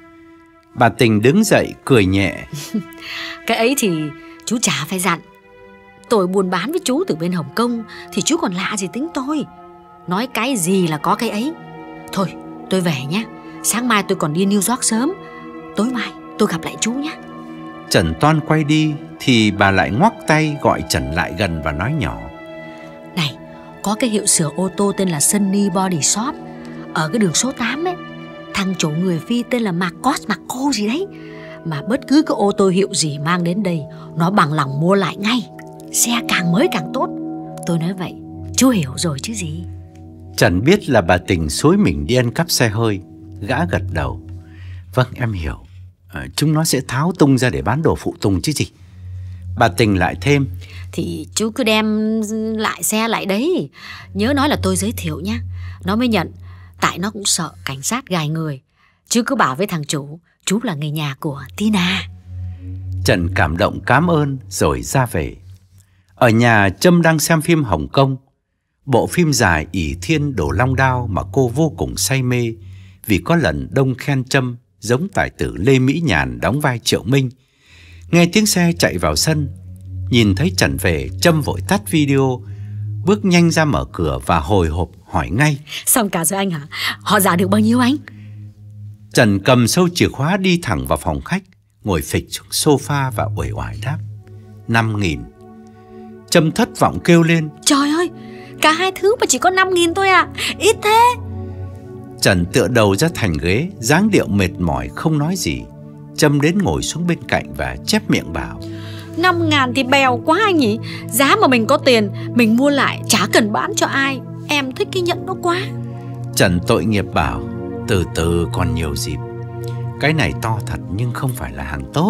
Bà Tình đứng dậy cười nhẹ: Cái ấy thì chú chả phải dặn. Tôi buôn bán với chú từ bên Hồng Kông thì chú còn lạ gì tính tôi. Nói cái gì là có cái ấy. Thôi tôi về nhé, sáng mai tôi còn đi New York sớm. Tối mai tôi gặp lại chú nhé. Trần toan quay đi thì bà lại ngoắc tay gọi Trần lại gần và nói nhỏ: Này, có cái hiệu sửa ô tô tên là Sunny Body Shop ở cái đường số tám ấy. Thằng chủ người Phi tên là Marcos Marco gì đấy. Mà bất cứ cái ô tô hiệu gì mang đến đây, nó bằng lòng mua lại ngay. Xe càng mới càng tốt. Tôi nói vậy, chú hiểu rồi chứ gì. Trần biết là bà Tình xối mình đi ăn cắp xe hơi. Gã gật đầu: Vâng, em hiểu. à, Chúng nó sẽ tháo tung ra để bán đồ phụ tùng chứ gì. Bà Tình lại thêm: Thì chú cứ đem lại xe lại đấy, nhớ nói là tôi giới thiệu nhá. Nó mới nhận, tại nó cũng sợ cảnh sát gài người. Chứ cứ bảo với thằng chủ, chú là người nhà của Tina. Trần cảm động cảm ơn rồi ra về. Ở nhà, Trâm đang xem phim Hồng Kông. Bộ phim dài ỷ thiên đổ long đao mà cô vô cùng say mê, vì có lần Đông khen Trâm giống tài tử Lê Mỹ Nhàn đóng vai Triệu Minh. Nghe tiếng xe chạy vào sân, nhìn thấy Trần về, Trâm vội tắt video, bước nhanh ra mở cửa và hồi hộp hỏi ngay: Xong cả rồi anh hả? Họ giả được bao nhiêu anh? Trần cầm sâu chìa khóa đi thẳng vào phòng khách, ngồi phịch xuống sofa và uể oải đáp: Năm nghìn. Trâm thất vọng kêu lên: Trời ơi, cả hai thứ mà chỉ có năm nghìn thôi à? Ít thế. Trần tựa đầu ra thành ghế, dáng điệu mệt mỏi không nói gì. Trâm đến ngồi xuống bên cạnh và chép miệng bảo: Năm ngàn thì bèo quá anh nhỉ. Giá mà mình có tiền, mình mua lại chả cần bán cho ai. Em thích cái nhẫn đó quá. Trần tội nghiệp bảo: Từ từ còn nhiều dịp. Cái này to thật nhưng không phải là hàng tốt.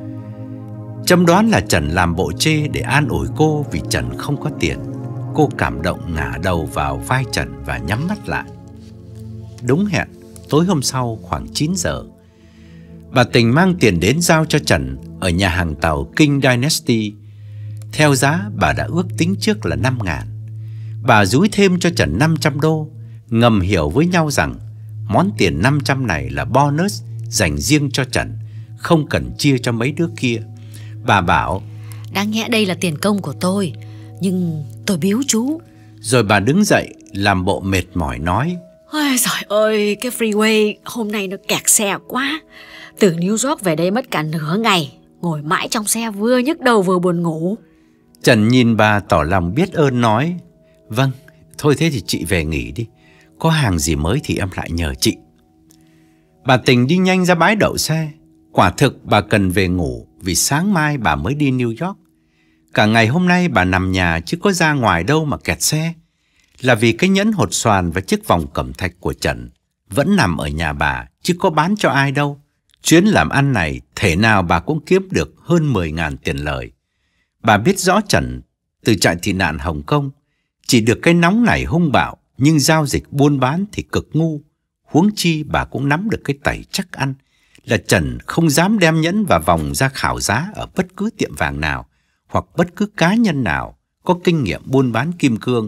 Trâm đoán là Trần làm bộ chê để an ủi cô vì Trần không có tiền. Cô cảm động ngả đầu vào vai Trần và nhắm mắt lại. Đúng hẹn, tối hôm sau khoảng chín giờ, bà Tình mang tiền đến giao cho Trần ở nhà hàng tàu King Dynasty. Theo giá bà đã ước tính trước là năm ngàn. Bà dúi thêm cho Trần năm trăm đô, ngầm hiểu với nhau rằng món tiền năm trăm này là bonus dành riêng cho Trần, không cần chia cho mấy đứa kia. Bà bảo: Đáng nhẽ đây là tiền công của tôi, nhưng tôi biếu chú. Rồi bà đứng dậy làm bộ mệt mỏi nói: Ôi trời ơi, cái freeway hôm nay nó kẹt xe quá. Từ New York về đây mất cả nửa ngày, ngồi mãi trong xe vừa nhức đầu vừa buồn ngủ. Trần nhìn bà tỏ lòng biết ơn nói: Vâng, thôi thế thì chị về nghỉ đi. Có hàng gì mới thì em lại nhờ chị. Bà Tình đi nhanh ra bãi đậu xe. Quả thực bà cần về ngủ vì sáng mai bà mới đi New York. Cả ngày hôm nay bà nằm nhà chứ có ra ngoài đâu mà kẹt xe. Là vì cái nhẫn hột xoàn và chiếc vòng cẩm thạch của Trần vẫn nằm ở nhà bà chứ có bán cho ai đâu. Chuyến làm ăn này thể nào bà cũng kiếm được hơn mười ngàn tiền lời. Bà biết rõ Trần từ trại tị nạn Hồng Kông chỉ được cái nóng này hung bạo, nhưng giao dịch buôn bán thì cực ngu. Huống chi bà cũng nắm được cái tẩy chắc ăn là Trần không dám đem nhẫn và vòng ra khảo giá ở bất cứ tiệm vàng nào hoặc bất cứ cá nhân nào có kinh nghiệm buôn bán kim cương,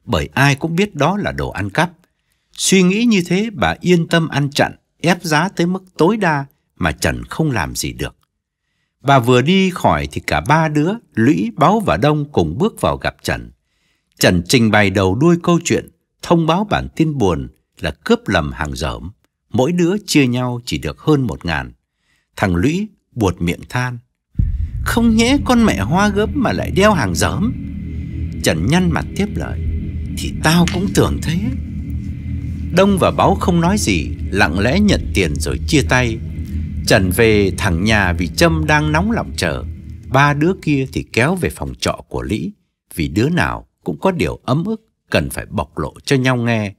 bởi ai cũng biết đó là đồ ăn cắp. Suy nghĩ như thế, bà yên tâm ăn chặn, ép giá tới mức tối đa mà Trần không làm gì được. Bà vừa đi khỏi thì cả ba đứa, Lũy, Báu và Đông cùng bước vào gặp Trần. Trần trình bày đầu đuôi câu chuyện, thông báo bản tin buồn là cướp lầm hàng dởm. Mỗi đứa chia nhau chỉ được hơn một ngàn. Thằng Lũy buột miệng than: không nhẽ con mẹ hoa gớm mà lại đeo hàng dởm. Trần nhăn mặt tiếp lời: thì tao cũng tưởng thế. Đông và Báu không nói gì, lặng lẽ nhận tiền rồi chia tay. Trần về thẳng nhà vì Trâm đang nóng lòng chờ. Ba đứa kia thì kéo về phòng trọ của Lý, vì đứa nào cũng có điều ấm ức cần phải bộc lộ cho nhau nghe.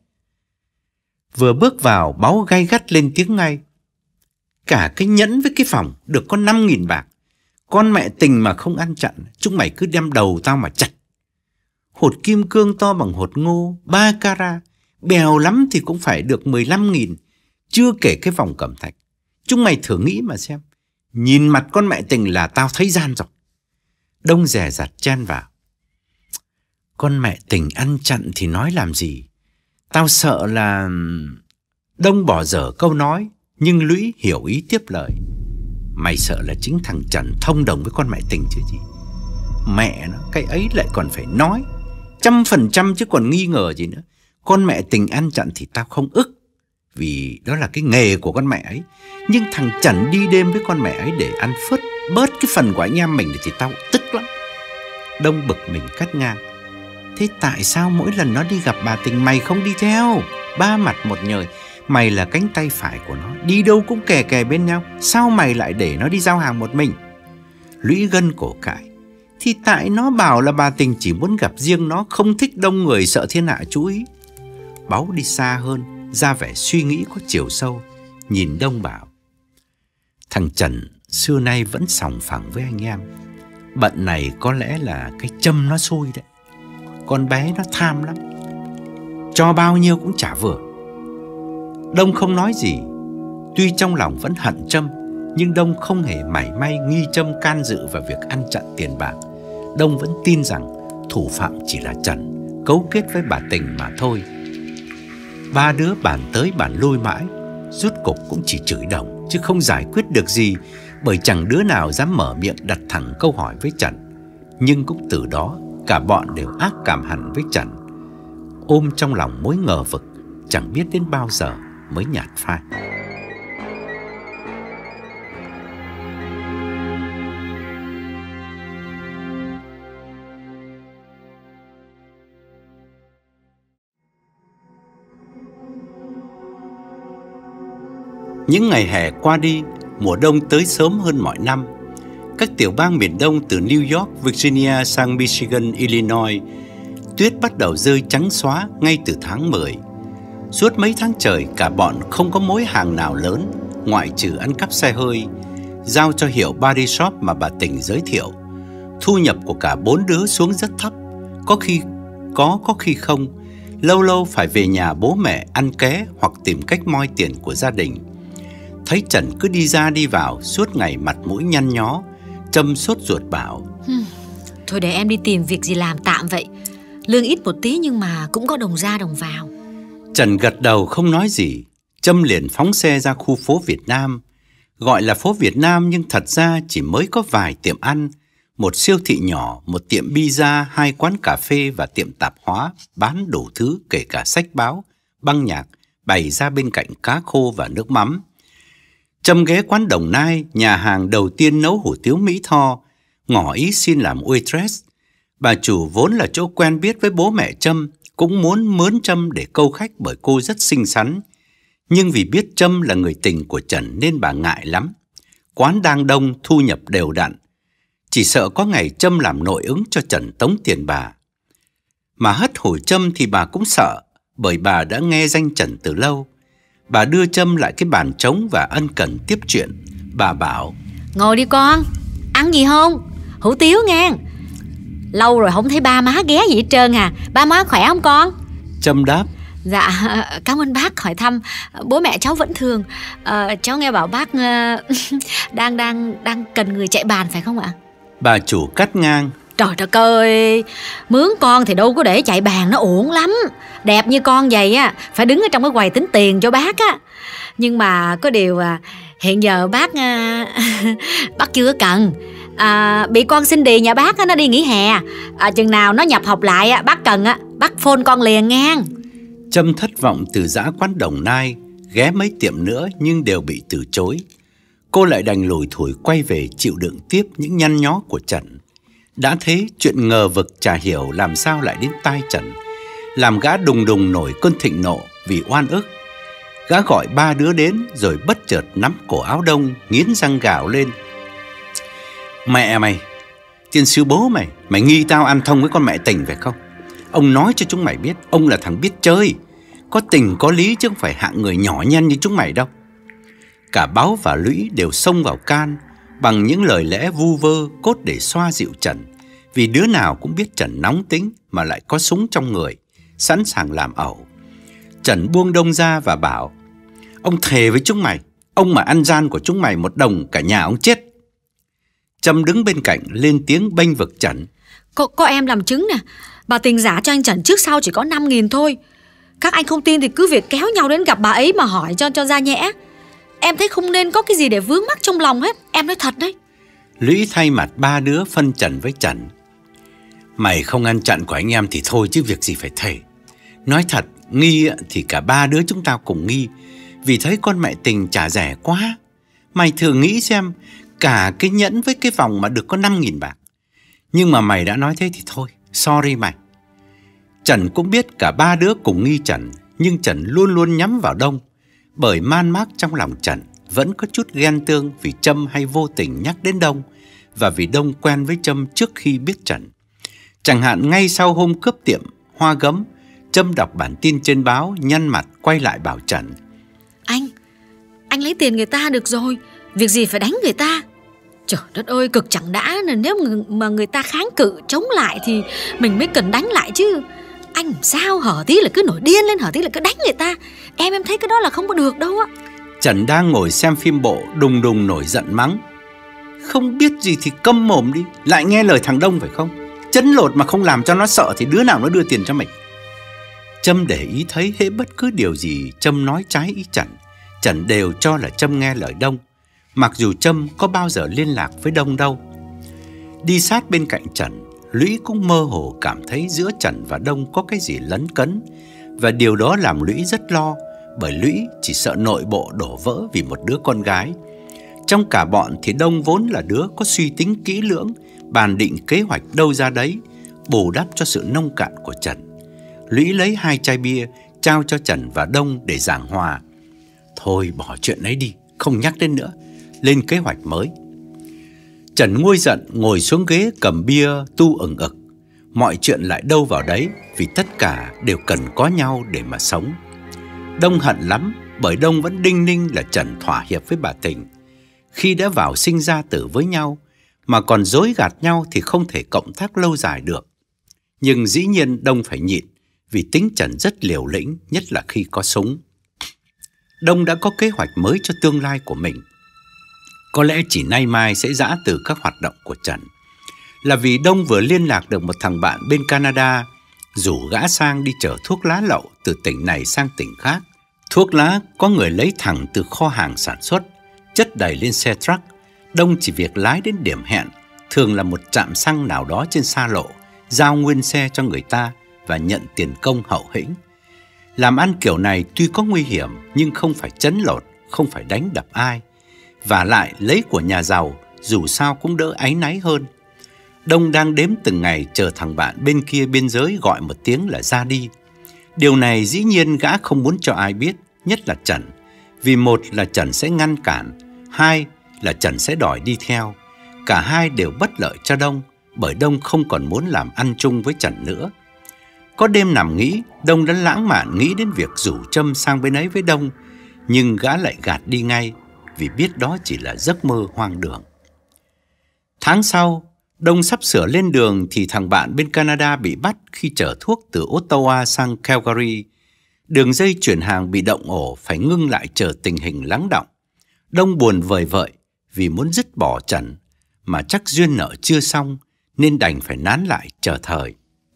Vừa bước vào, Báu gay gắt lên tiếng ngay: cả cái nhẫn với cái phòng được có năm nghìn bạc. Con mẹ tình mà không ăn chặn, chúng mày cứ đem đầu tao mà chặt. Hột kim cương to bằng hột ngô, ba carat, bèo lắm thì cũng phải được mười lăm nghìn. Chưa kể cái vòng cẩm thạch. Chúng mày thử nghĩ mà xem, nhìn mặt con mẹ tình là tao thấy gian rồi. Đông dè dặt chen vào: con mẹ tình ăn chặn thì nói làm gì, tao sợ là... Đông bỏ dở câu nói, nhưng Lũy hiểu ý tiếp lời: mày sợ là chính thằng Trần thông đồng với con mẹ tình chứ gì. Mẹ nó, cái ấy lại còn phải nói trăm phần trăm chứ còn nghi ngờ gì nữa. Con mẹ tình ăn chặn thì tao không ức, vì đó là cái nghề của con mẹ ấy. Nhưng thằng Trần đi đêm với con mẹ ấy để ăn phớt bớt cái phần của anh em mình thì tao tức lắm. Đông bực mình cắt ngang: thế tại sao mỗi lần nó đi gặp bà tình mày không đi theo? Ba mặt một nhời, mày là cánh tay phải của nó, đi đâu cũng kè kè bên nhau, sao mày lại để nó đi giao hàng một mình? Lũy gân cổ cãi: thì tại nó bảo là bà tình chỉ muốn gặp riêng nó, không thích đông người, sợ thiên hạ chú ý. Báu đi xa hơn, ra vẻ suy nghĩ có chiều sâu, nhìn Đông bảo: thằng Trần xưa nay vẫn sòng phẳng với anh em. Bận này có lẽ là cái Trâm nó xui đấy. Con bé nó tham lắm, cho bao nhiêu cũng chả vừa. Đông không nói gì. Tuy trong lòng vẫn hận Trâm, nhưng Đông không hề mảy may nghi Trâm can dự vào việc ăn chặn tiền bạc. Đông vẫn tin rằng thủ phạm chỉ là Trần, cấu kết với bà tình mà thôi. Ba đứa bàn tới bàn lui mãi, rốt cục cũng chỉ chửi đồng chứ không giải quyết được gì, bởi chẳng đứa nào dám mở miệng đặt thẳng câu hỏi với Trần. Nhưng cũng từ đó cả bọn đều ác cảm hẳn với Trần, ôm trong lòng mối ngờ vực, chẳng biết đến bao giờ mới nhạt phai. Những ngày hè qua đi, mùa đông tới sớm hơn mọi năm. Các tiểu bang miền Đông từ New York, Virginia sang Michigan, Illinois, tuyết bắt đầu rơi trắng xóa ngay từ tháng mười. Suốt mấy tháng trời, cả bọn không có mối hàng nào lớn, ngoại trừ ăn cắp xe hơi, giao cho hiệu body shop mà bà tình giới thiệu. Thu nhập của cả bốn đứa xuống rất thấp, có khi có, có khi không. Lâu lâu phải về nhà bố mẹ ăn ké hoặc tìm cách moi tiền của gia đình. Thấy Trần cứ đi ra đi vào, suốt ngày mặt mũi nhăn nhó, Trâm sốt ruột bảo: thôi để em đi tìm việc gì làm tạm vậy. Lương ít một tí nhưng mà cũng có đồng ra đồng vào. Trần gật đầu không nói gì. Trâm liền phóng xe ra khu phố Việt Nam. Gọi là phố Việt Nam nhưng thật ra chỉ mới có vài tiệm ăn, một siêu thị nhỏ, một tiệm pizza, hai quán cà phê và tiệm tạp hóa bán đủ thứ, kể cả sách báo, băng nhạc bày ra bên cạnh cá khô và nước mắm. Trâm ghé quán Đồng Nai, nhà hàng đầu tiên nấu hủ tiếu Mỹ Tho, ngỏ ý xin làm waitress. Bà chủ vốn là chỗ quen biết với bố mẹ Trâm, cũng muốn mướn Trâm để câu khách bởi cô rất xinh xắn. Nhưng vì biết Trâm là người tình của Trần nên bà ngại lắm. Quán đang đông, thu nhập đều đặn, chỉ sợ có ngày Trâm làm nội ứng cho Trần tống tiền bà. Mà hất hủi Trâm thì bà cũng sợ, bởi bà đã nghe danh Trần từ lâu. Bà đưa Trâm lại cái bàn trống và ân cần tiếp chuyện. Bà bảo: ngồi đi con, ăn gì không? Hủ tiếu nghe. Lâu rồi không thấy ba má ghé gì hết trơn à. Ba má khỏe không con? Trâm đáp: dạ, cảm ơn bác hỏi thăm. Bố mẹ cháu vẫn thường. à, Cháu nghe bảo bác uh, đang đang đang cần người chạy bàn phải không ạ? Bà chủ cắt ngang: Trời đất ơi, mướn con thì đâu có để chạy bàn, nó uổng lắm. Đẹp như con vậy á, phải đứng ở trong cái quầy tính tiền cho bác á. Nhưng mà có điều à, hiện giờ bác à, bác chưa cần à, bị con Cindy nhà bác á, nó đi nghỉ hè à, chừng nào nó nhập học lại á, bác cần á, bác phone con liền ngang. Trâm thất vọng từ dã quán Đồng Nai, ghé mấy tiệm nữa nhưng đều bị từ chối. Cô lại đành lủi thủi quay về chịu đựng tiếp những nhăn nhó của Trần. Đã thế chuyện ngờ vực chả hiểu làm sao lại đến tai Trần, làm gã đùng đùng nổi cơn thịnh nộ vì oan ức. Gã gọi ba đứa đến rồi bất chợt nắm cổ áo Đông, nghiến răng gào lên: Mẹ mày, tiên sư bố mày, mày nghi tao ăn thông với con mẹ tình phải không? Ông nói cho chúng mày biết, ông là thằng biết chơi, có tình có lý chứ không phải hạng người nhỏ nhen như chúng mày đâu. Cả Báo và Lũy đều xông vào can bằng những lời lẽ vu vơ cốt để xoa dịu Trần, vì đứa nào cũng biết Trần nóng tính mà lại có súng trong người, sẵn sàng làm ẩu. Trần buông Đông ra và bảo: Ông thề với chúng mày, ông mà ăn gian của chúng mày một đồng cả nhà ông chết. Trâm đứng bên cạnh lên tiếng bênh vực Trần: Có, có em làm chứng nè, bà tình giả cho anh Trần trước sau chỉ có năm nghìn thôi. Các anh không tin thì cứ việc kéo nhau đến gặp bà ấy mà hỏi cho cho ra nhẽ. Em thấy không nên có cái gì để vướng mắc trong lòng hết, em nói thật đấy. Lũy thay mặt ba đứa phân trần với Trần: Mày không ăn chặn của anh em thì thôi chứ việc gì phải thề. Nói thật, nghi thì cả ba đứa chúng tao cùng nghi, vì thấy con mẹ tình trả rẻ quá. Mày thử nghĩ xem, cả cái nhẫn với cái vòng mà được có năm nghìn bạc. Nhưng mà mày đã nói thế thì thôi, sorry mày. Trần cũng biết cả ba đứa cùng nghi Trần, nhưng Trần luôn luôn nhắm vào Đông, bởi man mác trong lòng Trần vẫn có chút ghen tương vì Trâm hay vô tình nhắc đến Đông, và vì Đông quen với Trâm trước khi biết Trần. Chẳng hạn ngay sau hôm cướp tiệm Hoa Gấm, Trâm đọc bản tin trên báo, nhăn mặt quay lại bảo Trần: Anh, anh lấy tiền người ta được rồi, việc gì phải đánh người ta. Trời đất ơi, cực chẳng đã, nếu mà người ta kháng cự chống lại thì mình mới cần đánh lại chứ. Anh sao hở tí là cứ nổi điên lên, hở tí là cứ đánh người ta. Em em thấy cái đó là không có được đâu á. Trần đang ngồi xem phim bộ, đùng đùng nổi giận mắng: Không biết gì thì câm mồm đi, lại nghe lời thằng Đông phải không? Chấn lột mà không làm cho nó sợ thì đứa nào nó đưa tiền cho mình. Trâm để ý thấy hễ bất cứ điều gì Trâm nói trái ý Trần, Trần đều cho là Trâm nghe lời Đông, mặc dù Trâm có bao giờ liên lạc với Đông đâu. Đi sát bên cạnh Trần, Lũy cũng mơ hồ cảm thấy giữa Trần và Đông có cái gì lấn cấn, và điều đó làm Lũy rất lo, bởi Lũy chỉ sợ nội bộ đổ vỡ vì một đứa con gái. Trong cả bọn thì Đông vốn là đứa có suy tính kỹ lưỡng, bàn định kế hoạch đâu ra đấy, bù đắp cho sự nông cạn của Trần. Lũy lấy hai chai bia trao cho Trần và Đông để giảng hòa: Thôi bỏ chuyện ấy đi, không nhắc đến nữa, lên kế hoạch mới. Trần nguôi giận ngồi xuống ghế cầm bia tu ừng ực. Mọi chuyện lại đâu vào đấy, vì tất cả đều cần có nhau để mà sống. Đông hận lắm, bởi Đông vẫn đinh ninh là Trần thỏa hiệp với bà Tình. Khi đã vào sinh ra tử với nhau mà còn dối gạt nhau thì không thể cộng tác lâu dài được. Nhưng dĩ nhiên Đông phải nhịn, vì tính Trần rất liều lĩnh, nhất là khi có súng. Đông đã có kế hoạch mới cho tương lai của mình. Có lẽ chỉ nay mai sẽ giã từ các hoạt động của Trần, là vì Đông vừa liên lạc được một thằng bạn bên Canada, rủ gã sang đi chở thuốc lá lậu từ tỉnh này sang tỉnh khác. Thuốc lá có người lấy thẳng từ kho hàng sản xuất, chất đầy lên xe truck. Đông chỉ việc lái đến điểm hẹn, thường là một trạm xăng nào đó trên xa lộ, giao nguyên xe cho người ta và nhận tiền công hậu hĩnh. Làm ăn kiểu này tuy có nguy hiểm nhưng không phải trấn lột, không phải đánh đập ai. Và lại lấy của nhà giàu dù sao cũng đỡ áy náy hơn. Đông đang đếm từng ngày chờ thằng bạn bên kia biên giới gọi một tiếng là ra đi. Điều này dĩ nhiên gã không muốn cho ai biết, nhất là Trần. Vì một là Trần sẽ ngăn cản, hai là Trần sẽ đòi đi theo. Cả hai đều bất lợi cho Đông, bởi Đông không còn muốn làm ăn chung với Trần nữa. Có đêm nằm nghĩ, Đông đã lãng mạn nghĩ đến việc rủ Trâm sang bên ấy với Đông, nhưng gã lại gạt đi ngay, vì biết đó chỉ là giấc mơ hoang đường. Tháng sau, Đông sắp sửa lên đường thì thằng bạn bên Canada bị bắt khi chở thuốc từ Ottawa sang Calgary. Đường dây chuyển hàng bị động ổ, phải ngưng lại chờ tình hình lắng đọng. Đông buồn vời vợi vì muốn dứt bỏ Trần, mà chắc duyên nợ chưa xong nên đành phải nán lại chờ thời.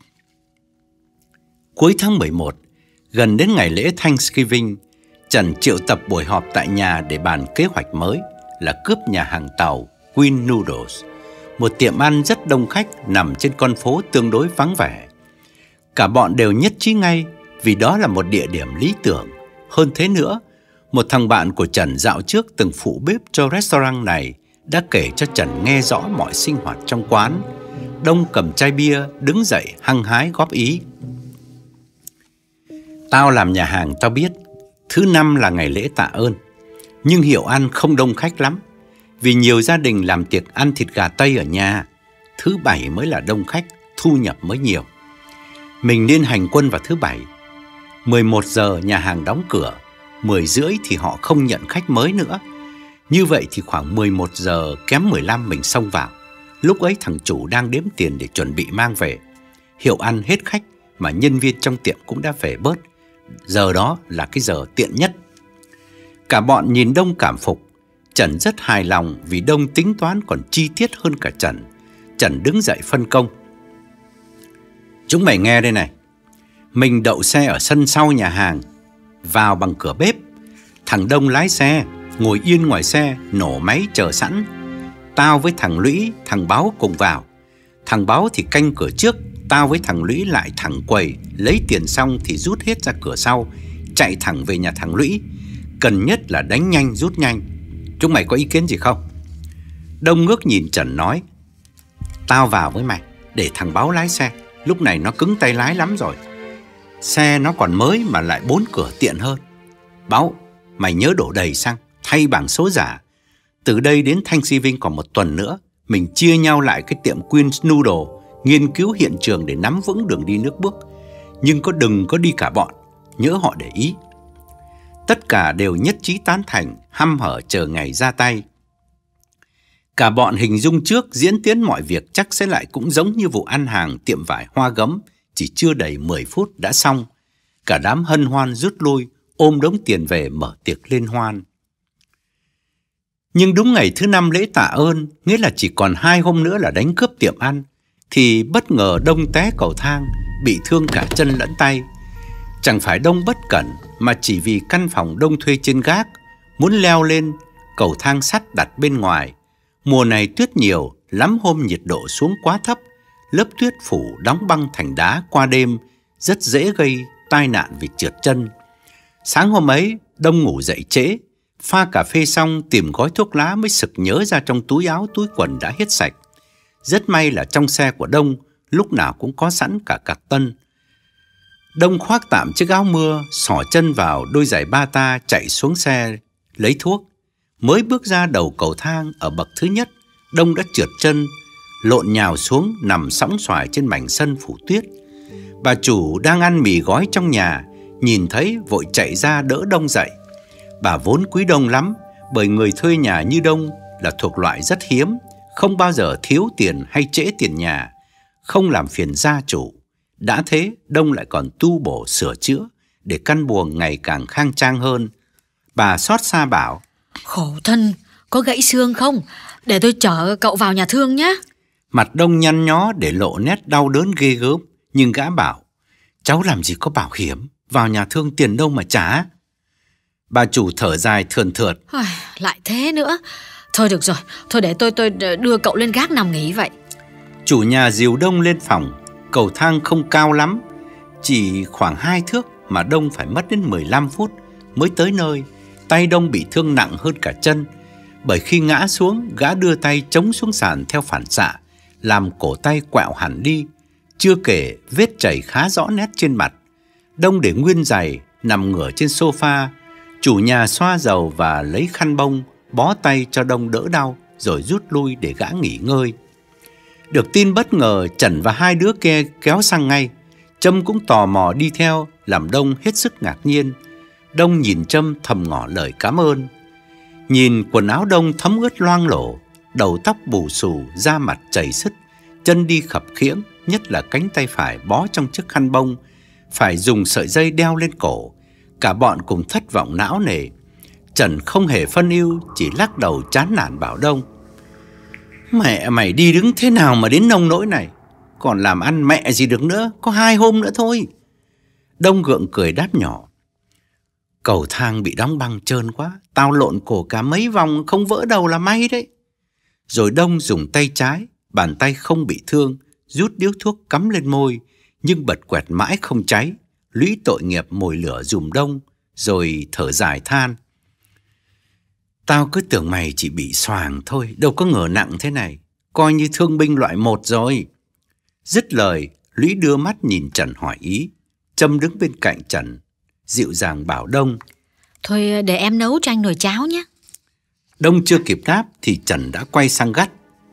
Cuối tháng mười một, gần đến ngày lễ Thanksgiving, Trần triệu tập buổi họp tại nhà để bàn kế hoạch mới là cướp nhà hàng tàu Queen Noodles, một tiệm ăn rất đông khách nằm trên con phố tương đối vắng vẻ. Cả bọn đều nhất trí ngay vì đó là một địa điểm lý tưởng. Hơn thế nữa, một thằng bạn của Trần dạo trước từng phụ bếp cho restaurant này đã kể cho Trần nghe rõ mọi sinh hoạt trong quán. Đông cầm chai bia đứng dậy hăng hái góp ý. Tao làm nhà hàng tao biết, thứ năm là ngày lễ tạ ơn, nhưng hiệu ăn không đông khách lắm, vì nhiều gia đình làm tiệc ăn thịt gà Tây ở nhà. Thứ bảy mới là đông khách, thu nhập mới nhiều. Mình nên hành quân vào thứ bảy. mười một giờ nhà hàng đóng cửa, mười rưỡi thì họ không nhận khách mới nữa. Như vậy thì khoảng mười một giờ kém mười lăm mình xông vào. Lúc ấy thằng chủ đang đếm tiền để chuẩn bị mang về. Hiệu ăn hết khách mà nhân viên trong tiệm cũng đã về bớt. Giờ đó là cái giờ tiện nhất. Cả bọn nhìn Đông cảm phục. Trần rất hài lòng vì Đông tính toán còn chi tiết hơn cả Trần. Trần đứng dậy phân công. Chúng mày nghe đây này. Mình đậu xe ở sân sau nhà hàng, vào bằng cửa bếp. Thằng Đông lái xe, ngồi yên ngoài xe, nổ máy chờ sẵn. Tao với thằng Lũy, thằng Báo cùng vào. Thằng Báo thì canh cửa trước, tao với thằng Lũy lại thẳng quầy, lấy tiền xong thì rút hết ra cửa sau, chạy thẳng về nhà thằng Lũy. Cần nhất là đánh nhanh rút nhanh. Chúng mày có ý kiến gì không? Đông ngước nhìn Trần nói. Tao vào với mày, để thằng Báo lái xe. Lúc này nó cứng tay lái lắm rồi. Xe nó còn mới mà lại bốn cửa tiện hơn. Báo, mày nhớ đổ đầy xăng, thay bảng số giả. Từ đây đến Thanksgiving còn một tuần nữa, mình chia nhau lại cái tiệm Queen's Noodle, nghiên cứu hiện trường để nắm vững đường đi nước bước. Nhưng có đừng có đi cả bọn, nhớ họ để ý. Tất cả đều nhất trí tán thành, hăm hở chờ ngày ra tay. Cả bọn hình dung trước diễn tiến mọi việc chắc sẽ lại cũng giống như vụ ăn hàng tiệm vải Hoa Gấm, chỉ chưa đầy mười phút đã xong. Cả đám hân hoan rút lui, ôm đống tiền về mở tiệc liên hoan. Nhưng đúng ngày thứ năm lễ tạ ơn, nghĩa là chỉ còn hai hôm nữa là đánh cướp tiệm ăn, thì bất ngờ Đông té cầu thang, bị thương cả chân lẫn tay. Chẳng phải Đông bất cẩn, mà chỉ vì căn phòng Đông thuê trên gác, muốn leo lên cầu thang sắt đặt bên ngoài. Mùa này tuyết nhiều, lắm hôm nhiệt độ xuống quá thấp, lớp tuyết phủ đóng băng thành đá qua đêm, rất dễ gây tai nạn vì trượt chân. Sáng hôm ấy, Đông ngủ dậy trễ, pha cà phê xong tìm gói thuốc lá mới sực nhớ ra trong túi áo túi quần đã hết sạch. Rất may là trong xe của Đông lúc nào cũng có sẵn cả cạc tân. Đông khoác tạm chiếc áo mưa, xỏ chân vào đôi giày bata chạy xuống xe lấy thuốc. Mới bước ra đầu cầu thang ở bậc thứ nhất, Đông đã trượt chân, lộn nhào xuống nằm sõng xoài trên mảnh sân phủ tuyết. Bà chủ đang ăn mì gói trong nhà, nhìn thấy vội chạy ra đỡ Đông dậy. Bà vốn quý Đông lắm, bởi người thuê nhà như Đông là thuộc loại rất hiếm, không bao giờ thiếu tiền hay trễ tiền nhà, không làm phiền gia chủ. Đã thế, Đông lại còn tu bổ sửa chữa để căn buồng ngày càng khang trang hơn. Bà xót xa bảo: Khổ thân, có gãy xương không? Để tôi chở cậu vào nhà thương nhé. Mặt Đông nhăn nhó để lộ nét đau đớn ghê gớm, nhưng gã bảo: Cháu làm gì có bảo hiểm, vào nhà thương tiền đâu mà trả. Bà chủ thở dài thườn thượt: Lại thế nữa. Thôi được rồi, thôi để tôi tôi đưa cậu lên gác nằm nghỉ vậy. Chủ nhà dìu Đông lên phòng. Cầu thang không cao lắm, chỉ khoảng hai thước mà Đông phải mất đến mười lăm phút mới tới nơi. Tay Đông bị thương nặng hơn cả chân, bởi khi ngã xuống, gã đưa tay chống xuống sàn theo phản xạ, làm cổ tay quẹo hẳn đi. Chưa kể vết chảy khá rõ nét trên mặt. Đông để nguyên giày, nằm ngửa trên sofa. Chủ nhà xoa dầu và lấy khăn bông bó tay cho Đông đỡ đau, rồi rút lui để gã nghỉ ngơi. Được tin bất ngờ, Trần và hai đứa kia kéo sang ngay. Trâm cũng tò mò đi theo, làm Đông hết sức ngạc nhiên. Đông nhìn Trâm thầm ngỏ lời cảm ơn. Nhìn quần áo Đông thấm ướt loang lổ, đầu tóc bù xù, da mặt chảy xứt, chân đi khập khiễng, nhất là cánh tay phải bó trong chiếc khăn bông, phải dùng sợi dây đeo lên cổ. Cả bọn cùng thất vọng não nề. Trần không hề phân ưu, chỉ lắc đầu chán nản bảo Đông: Mẹ mày đi đứng thế nào mà đến nông nỗi này? Còn làm ăn mẹ gì được nữa, có hai hôm nữa thôi. Đông gượng cười đáp nhỏ. Cầu thang bị đóng băng trơn quá, tao lộn cổ cả mấy vòng không vỡ đầu là may đấy. Rồi Đông dùng tay trái, bàn tay không bị thương, rút điếu thuốc cắm lên môi, nhưng bật quẹt mãi không cháy. Lũy tội nghiệp mồi lửa dùm Đông, rồi thở dài than. Tao cứ tưởng mày chỉ bị xoàng thôi, đâu có ngờ nặng thế này, coi như thương binh loại một rồi. Dứt lời, Lũy đưa mắt nhìn Trần hỏi ý. Trâm đứng bên cạnh Trần, dịu dàng bảo Đông. Thôi để em nấu cho anh nồi cháo nhé. Đông chưa kịp đáp thì Trần đã quay sang gắt.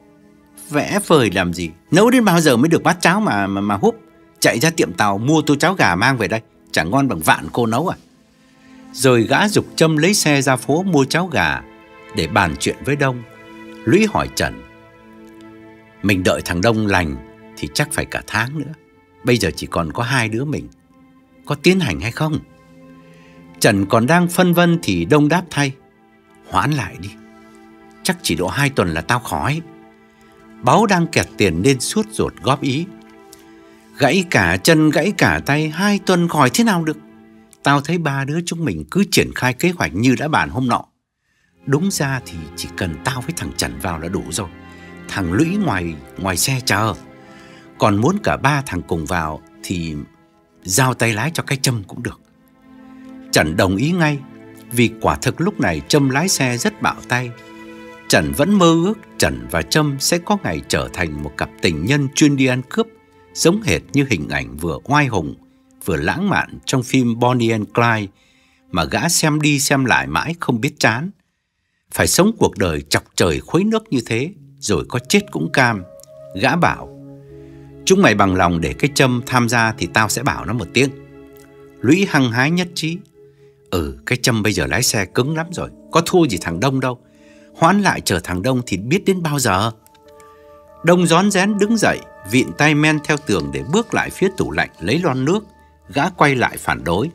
Vẽ vời làm gì? Nấu đến bao giờ mới được bát cháo mà mà, mà húp? Chạy ra tiệm tàu mua tô cháo gà mang về đây, chẳng ngon bằng vạn cô nấu à? Rồi gã giục Trâm lấy xe ra phố mua cháo gà để bàn chuyện với Đông. Lũy hỏi Trần. Mình đợi thằng Đông lành thì chắc phải cả tháng nữa. Bây giờ chỉ còn có hai đứa mình, có tiến hành hay không? Trần còn đang phân vân thì Đông đáp thay. Hoãn lại đi, chắc chỉ độ hai tuần là tao khỏi. Báu đang kẹt tiền nên suốt ruột góp ý. Gãy cả chân gãy cả tay, hai tuần khỏi thế nào được? Tao thấy ba đứa chúng mình cứ triển khai kế hoạch như đã bàn hôm nọ. Đúng ra thì chỉ cần tao với thằng Trần vào là đủ rồi. Thằng Lũy ngoài ngoài xe chờ. Còn muốn cả ba thằng cùng vào thì giao tay lái cho cái Trâm cũng được. Trần đồng ý ngay, vì quả thực lúc này Trâm lái xe rất bạo tay. Trần vẫn mơ ước Trần và Trâm sẽ có ngày trở thành một cặp tình nhân chuyên đi ăn cướp, giống hệt như hình ảnh vừa oai hùng vừa lãng mạn trong phim Bonnie and Clyde mà gã xem đi xem lại mãi không biết chán. Phải sống cuộc đời chọc trời khuấy nước như thế, rồi có chết cũng cam. Gã bảo, chúng mày bằng lòng để cái Trâm tham gia thì tao sẽ bảo nó một tiếng. Lũy hăng hái nhất trí. Ừ, cái Trâm bây giờ lái xe cứng lắm rồi, có thua gì thằng Đông đâu. Hoãn lại chờ thằng Đông thì biết đến bao giờ. Đông rón rén đứng dậy, vịn tay men theo tường để bước lại phía tủ lạnh lấy lon nước. Gã quay lại phản đối.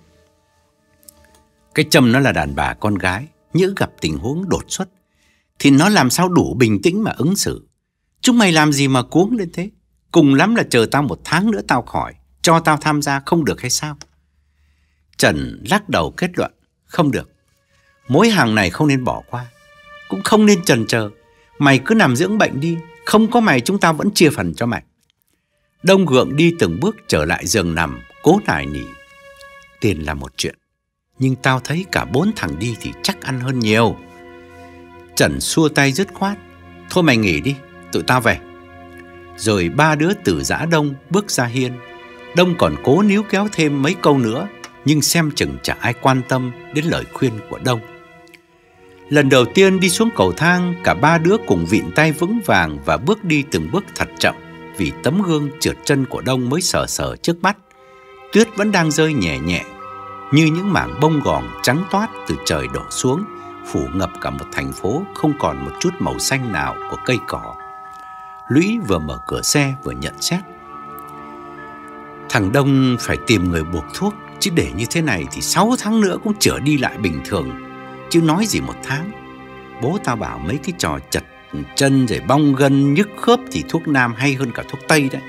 Cái Trâm nó là đàn bà con gái, nhỡ gặp tình huống đột xuất thì nó làm sao đủ bình tĩnh mà ứng xử. Chúng mày làm gì mà cuống lên thế? Cùng lắm là chờ tao một tháng nữa tao khỏi, cho tao tham gia không được hay sao? Trần lắc đầu kết luận, không được. Mối hàng này không nên bỏ qua, cũng không nên chần chờ. Mày cứ nằm dưỡng bệnh đi, không có mày chúng tao vẫn chia phần cho mày. Đông gượng đi từng bước trở lại giường nằm, cố nài nỉ. Tiền là một chuyện, nhưng tao thấy cả bốn thằng đi thì chắc ăn hơn nhiều. Trần xua tay dứt khoát. Thôi mày nghỉ đi, tụi tao về. Rồi ba đứa từ giã Đông bước ra hiên. Đông còn cố níu kéo thêm mấy câu nữa, nhưng xem chừng chả ai quan tâm đến lời khuyên của Đông. Lần đầu tiên đi xuống cầu thang, cả ba đứa cùng vịn tay vững vàng và bước đi từng bước thật chậm, vì tấm gương trượt chân của Đông mới sờ sờ trước mắt. Tuyết vẫn đang rơi nhẹ nhẹ, như những mảng bông gòn trắng toát từ trời đổ xuống, phủ ngập cả một thành phố không còn một chút màu xanh nào của cây cỏ. Lũy vừa mở cửa xe vừa nhận xét. Thằng Đông phải tìm người buộc thuốc, chứ để như thế này thì sáu tháng nữa cũng chữa đi lại bình thường, chứ nói gì một tháng. Bố tao bảo mấy cái trò chật chân rồi bong gân nhức khớp thì thuốc nam hay hơn cả thuốc tây đấy.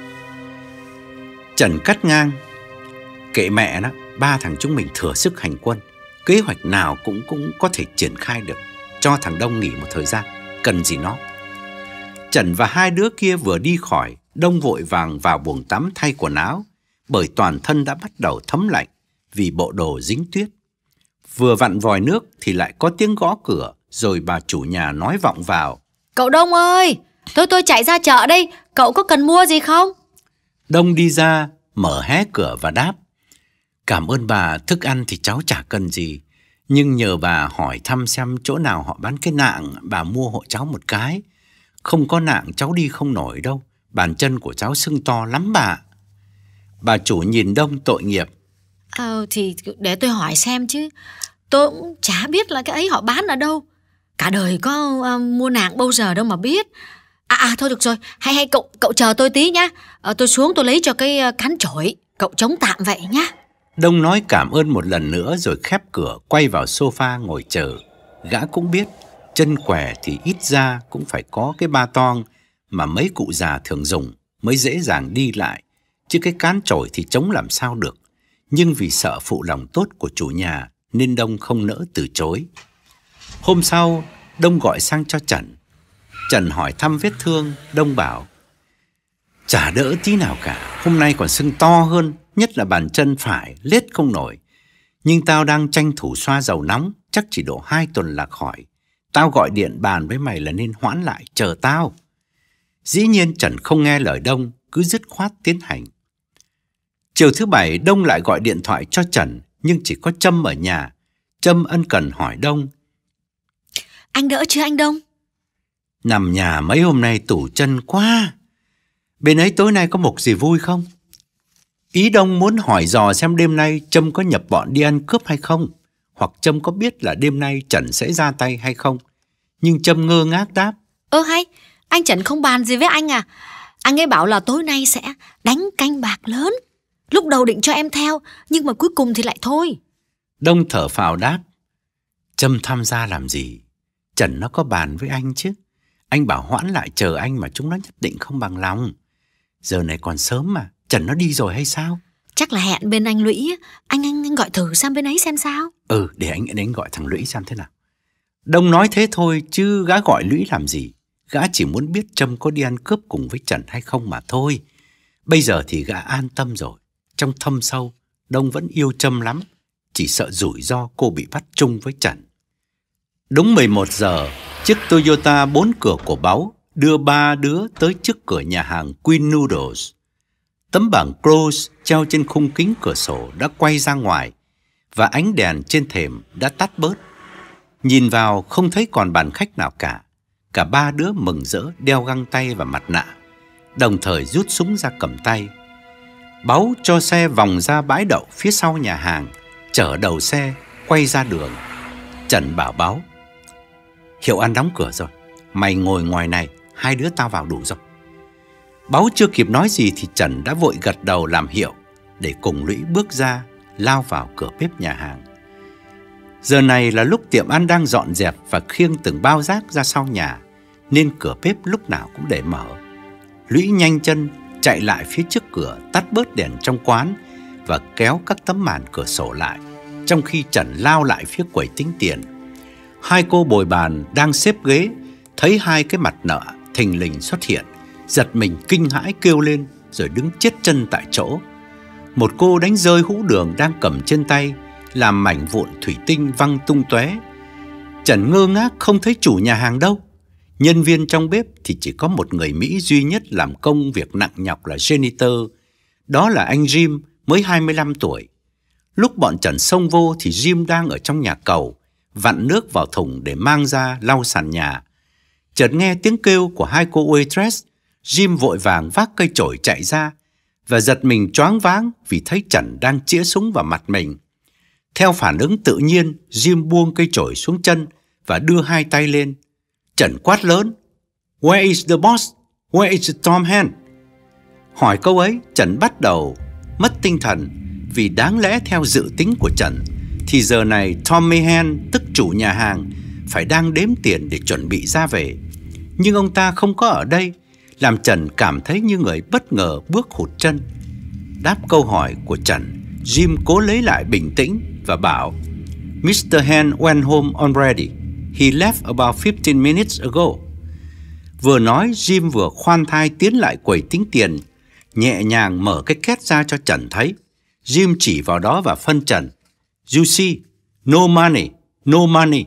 Trần cắt ngang. Kệ mẹ nó, ba thằng chúng mình thừa sức hành quân, kế hoạch nào cũng cũng có thể triển khai được. Cho thằng Đông nghỉ một thời gian, cần gì nó. Trần và hai đứa kia vừa đi khỏi, Đông vội vàng vào buồng tắm thay quần áo, bởi toàn thân đã bắt đầu thấm lạnh vì bộ đồ dính tuyết. Vừa vặn vòi nước thì lại có tiếng gõ cửa, rồi bà chủ nhà nói vọng vào. Cậu Đông ơi, tôi tôi chạy ra chợ đây, cậu có cần mua gì không? Đông đi ra, mở hé cửa và đáp. Cảm ơn bà, thức ăn thì cháu chả cần gì, nhưng nhờ bà hỏi thăm xem chỗ nào họ bán cái nạng, bà mua hộ cháu một cái. Không có nạng cháu đi không nổi đâu, bàn chân của cháu sưng to lắm bà. Bà chủ nhìn Đông tội nghiệp. Ờ thì để tôi hỏi xem chứ, tôi cũng chả biết là cái ấy họ bán ở đâu. Cả đời có uh, mua nạng bao giờ đâu mà biết. À à thôi được rồi, hay hay cậu cậu chờ tôi tí nhá. À, tôi xuống tôi lấy cho cái uh, cán chổi, cậu chống tạm vậy nhá. Đông nói cảm ơn một lần nữa rồi khép cửa quay vào sofa ngồi chờ. Gã cũng biết chân khỏe thì ít ra cũng phải có cái ba toang mà mấy cụ già thường dùng mới dễ dàng đi lại, chứ cái cán chổi thì chống làm sao được. Nhưng vì sợ phụ lòng tốt của chủ nhà nên Đông không nỡ từ chối. Hôm sau, Đông gọi sang cho Trần. Trần hỏi thăm vết thương, Đông bảo: chả đỡ tí nào cả, hôm nay còn sưng to hơn, nhất là bàn chân phải, lết không nổi. Nhưng tao đang tranh thủ xoa dầu nóng, chắc chỉ độ hai tuần là khỏi. Tao gọi điện bàn với mày là nên hoãn lại, chờ tao. Dĩ nhiên Trần không nghe lời Đông, cứ dứt khoát tiến hành. Chiều thứ bảy, Đông lại gọi điện thoại cho Trần, nhưng chỉ có Trâm ở nhà. Trâm ân cần hỏi Đông: anh đỡ chưa anh Đông? Nằm nhà mấy hôm nay tủ chân quá. Bên ấy tối nay có mục gì vui không? Ý Đông muốn hỏi dò xem đêm nay Trâm có nhập bọn đi ăn cướp hay không, hoặc Trâm có biết là đêm nay Trần sẽ ra tay hay không. Nhưng Trâm ngơ ngác đáp: Ơ hay, anh Trần không bàn gì với anh à? Anh ấy bảo là tối nay sẽ đánh canh bạc lớn. Lúc đầu định cho em theo, nhưng mà cuối cùng thì lại thôi. Đông thở phào đáp: Trâm tham gia làm gì? Trần nó có bàn với anh chứ. Anh bảo hoãn lại chờ anh mà chúng nó nhất định không bằng lòng. Giờ này còn sớm mà, Trần nó đi rồi hay sao? Chắc là hẹn bên anh Lũy. Anh anh, anh gọi thử sang bên ấy xem sao. Ừ, để anh anh gọi thằng Lũy xem thế nào. Đông nói thế thôi chứ gã gọi Lũy làm gì. Gã chỉ muốn biết Trâm có đi ăn cướp cùng với Trần hay không mà thôi. Bây giờ thì gã an tâm rồi. Trong thâm sâu, Đông vẫn yêu Trâm lắm, chỉ sợ rủi ro cô bị bắt chung với Trần. Đúng mười một giờ, chiếc Toyota bốn cửa của Báu đưa ba đứa tới trước cửa nhà hàng Queen Noodles. Tấm bảng close treo trên khung kính cửa sổ đã quay ra ngoài, và ánh đèn trên thềm đã tắt bớt. Nhìn vào không thấy còn bàn khách nào cả. Cả ba đứa mừng rỡ đeo găng tay và mặt nạ, đồng thời rút súng ra cầm tay. Báu cho xe vòng ra bãi đậu phía sau nhà hàng, chở đầu xe quay ra đường. Trần bảo Báu: Hiệu ăn đóng cửa rồi, mày ngồi ngoài này, hai đứa tao vào đủ rồi. Báu chưa kịp nói gì thì Trần đã vội gật đầu làm hiệu, để cùng Lũy bước ra, lao vào cửa bếp nhà hàng. Giờ này là lúc tiệm ăn đang dọn dẹp và khiêng từng bao rác ra sau nhà, nên cửa bếp lúc nào cũng để mở. Lũy nhanh chân chạy lại phía trước cửa, tắt bớt đèn trong quán và kéo các tấm màn cửa sổ lại, trong khi Trần lao lại phía quầy tính tiền. Hai cô bồi bàn đang xếp ghế thấy hai cái mặt nợ thình lình xuất hiện, giật mình kinh hãi kêu lên rồi đứng chết chân tại chỗ. Một cô đánh rơi hũ đường đang cầm trên tay, làm mảnh vụn thủy tinh văng tung tóe. Trần ngơ ngác không thấy chủ nhà hàng đâu. Nhân viên trong bếp thì chỉ có một người Mỹ duy nhất làm công việc nặng nhọc là janitor. Đó là anh Jim, mới hai mươi lăm tuổi. Lúc bọn Trần xông vô thì Jim đang ở trong nhà cầu, vặn nước vào thùng để mang ra lau sàn nhà. Chợt nghe tiếng kêu của hai cô waitress, Jim vội vàng vác cây chổi chạy ra và giật mình choáng váng vì thấy Trần đang chĩa súng vào mặt mình. Theo phản ứng tự nhiên, Jim buông cây chổi xuống chân và đưa hai tay lên. Trần quát lớn: Where is the boss? Where is Tom Hand? Hỏi câu ấy, Trần bắt đầu mất tinh thần, vì đáng lẽ theo dự tính của Trần thì giờ này Tommy Hand, tức chủ nhà hàng, phải đang đếm tiền để chuẩn bị ra về. Nhưng ông ta không có ở đây, làm Trần cảm thấy như người bất ngờ bước hụt chân. Đáp câu hỏi của Trần, Jim cố lấy lại bình tĩnh và bảo: mít-tơ Hand went home already. He left about fifteen minutes ago. Vừa nói, Jim vừa khoan thai tiến lại quầy tính tiền, nhẹ nhàng mở cái két ra cho Trần thấy. Jim chỉ vào đó và phân trần: You see, no money, no money.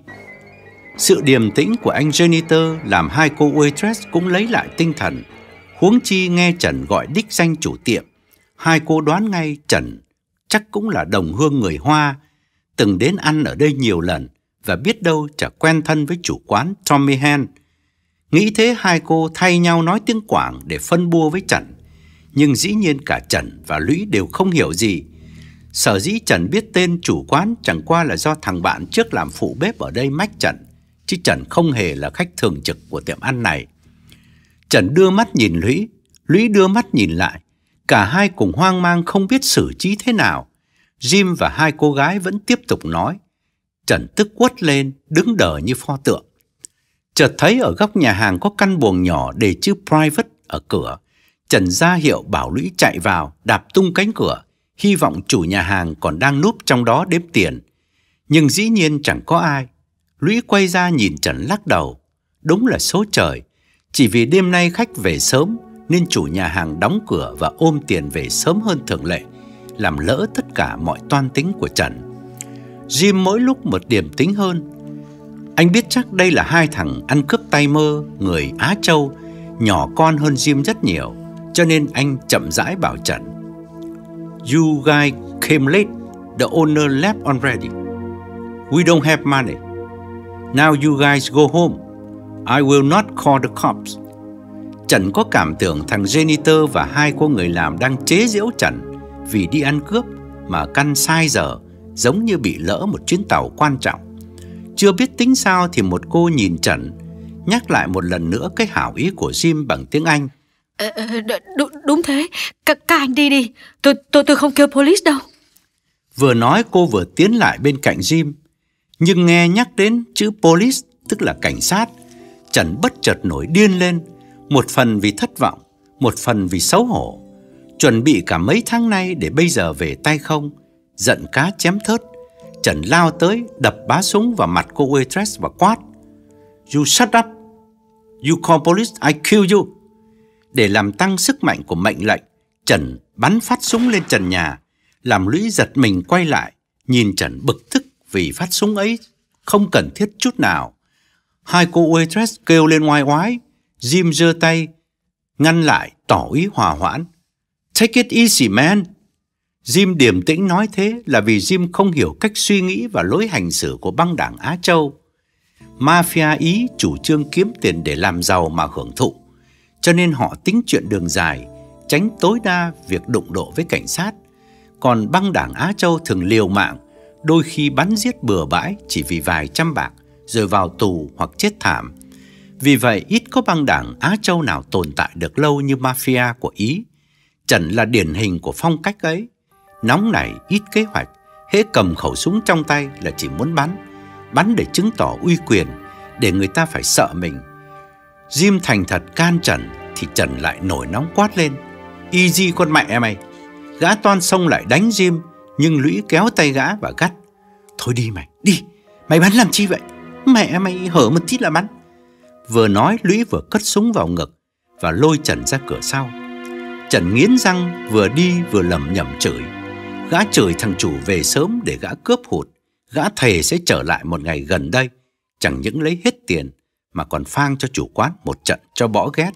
Sự điềm tĩnh của anh janitor làm hai cô waitress cũng lấy lại tinh thần. Huống chi nghe Trần gọi đích danh chủ tiệm, hai cô đoán ngay Trần chắc cũng là đồng hương người Hoa, từng đến ăn ở đây nhiều lần và biết đâu chả quen thân với chủ quán Tommy Hand. Nghĩ thế, hai cô thay nhau nói tiếng Quảng để phân bua với Trần. Nhưng dĩ nhiên cả Trần và Lũy đều không hiểu gì. Sở dĩ Trần biết tên chủ quán chẳng qua là do thằng bạn trước làm phụ bếp ở đây mách Trần, chứ Trần không hề là khách thường trực của tiệm ăn này. Trần đưa mắt nhìn Lũy, Lũy đưa mắt nhìn lại. Cả hai cùng hoang mang không biết xử trí thế nào. Jim và hai cô gái vẫn tiếp tục nói. Trần tức quất lên, đứng đờ như pho tượng. Chợt thấy ở góc nhà hàng có căn buồng nhỏ để chữ private ở cửa. Trần ra hiệu bảo Lũy chạy vào, đạp tung cánh cửa, hy vọng chủ nhà hàng còn đang núp trong đó đếm tiền. Nhưng dĩ nhiên chẳng có ai. Lũy quay ra nhìn Trần lắc đầu. Đúng là số trời. Chỉ vì đêm nay khách về sớm nên chủ nhà hàng đóng cửa và ôm tiền về sớm hơn thường lệ, làm lỡ tất cả mọi toan tính của Trần. Jim mỗi lúc một điềm tính hơn. Anh biết chắc đây là hai thằng ăn cướp tay mơ người Á Châu, nhỏ con hơn Jim rất nhiều, cho nên anh chậm rãi bảo Trần: You guys came late. The owner left already. We don't have money. Now you guys go home. I will not call the cops. Trần có cảm tưởng thằng janitor và hai cô người làm đang chế giễu Trần vì đi ăn cướp mà căn sai giờ, giống như bị lỡ một chuyến tàu quan trọng. Chưa biết tính sao thì một cô nhìn Trần, nhắc lại một lần nữa cái hảo ý của Jim bằng tiếng Anh. Ờ, đúng, đúng thế, các, các anh đi đi, tôi, tôi, tôi không kêu police đâu. Vừa nói cô vừa tiến lại bên cạnh Jim, nhưng nghe nhắc đến chữ police, tức là cảnh sát, Trần bất chợt nổi điên lên, một phần vì thất vọng, một phần vì xấu hổ. Chuẩn bị cả mấy tháng nay để bây giờ về tay không, giận cá chém thớt, Trần lao tới đập bá súng vào mặt cô waitress và quát: You shut up. You call police, I kill you. Để làm tăng sức mạnh của mệnh lệnh, Trần bắn phát súng lên trần nhà, làm Lũy giật mình quay lại, nhìn Trần bực tức vì phát súng ấy không cần thiết chút nào. Hai cô waitress kêu lên oai oái. Jim giơ tay ngăn lại, tỏ ý hòa hoãn. Take it easy, man. Jim điềm tĩnh nói thế là vì Jim không hiểu cách suy nghĩ và lối hành xử của băng đảng Á Châu. Mafia Ý chủ trương kiếm tiền để làm giàu mà hưởng thụ, cho nên họ tính chuyện đường dài, tránh tối đa việc đụng độ với cảnh sát. Còn băng đảng Á Châu thường liều mạng, đôi khi bắn giết bừa bãi chỉ vì vài trăm bạc, rồi vào tù hoặc chết thảm. Vì vậy ít có băng đảng Á Châu nào tồn tại được lâu như mafia của Ý. Trần là điển hình của phong cách ấy. Nóng nảy, ít kế hoạch, hễ cầm khẩu súng trong tay là chỉ muốn bắn. Bắn để chứng tỏ uy quyền, để người ta phải sợ mình. Jim thành thật can Trần thì Trần lại nổi nóng quát lên: Easy con mẹ mày. Gã toan xông lại đánh Jim, nhưng Lũy kéo tay gã và gắt: Thôi đi mày, đi. Mày bắn làm chi vậy? Mẹ mày hở một tít là bắn. Vừa nói Lũy vừa cất súng vào ngực và lôi Trần ra cửa sau. Trần nghiến răng, vừa đi vừa lẩm nhẩm chửi. Gã chửi thằng chủ về sớm để gã cướp hụt. Gã thề sẽ trở lại một ngày gần đây, chẳng những lấy hết tiền mà còn phang cho chủ quán một trận cho bỏ ghét.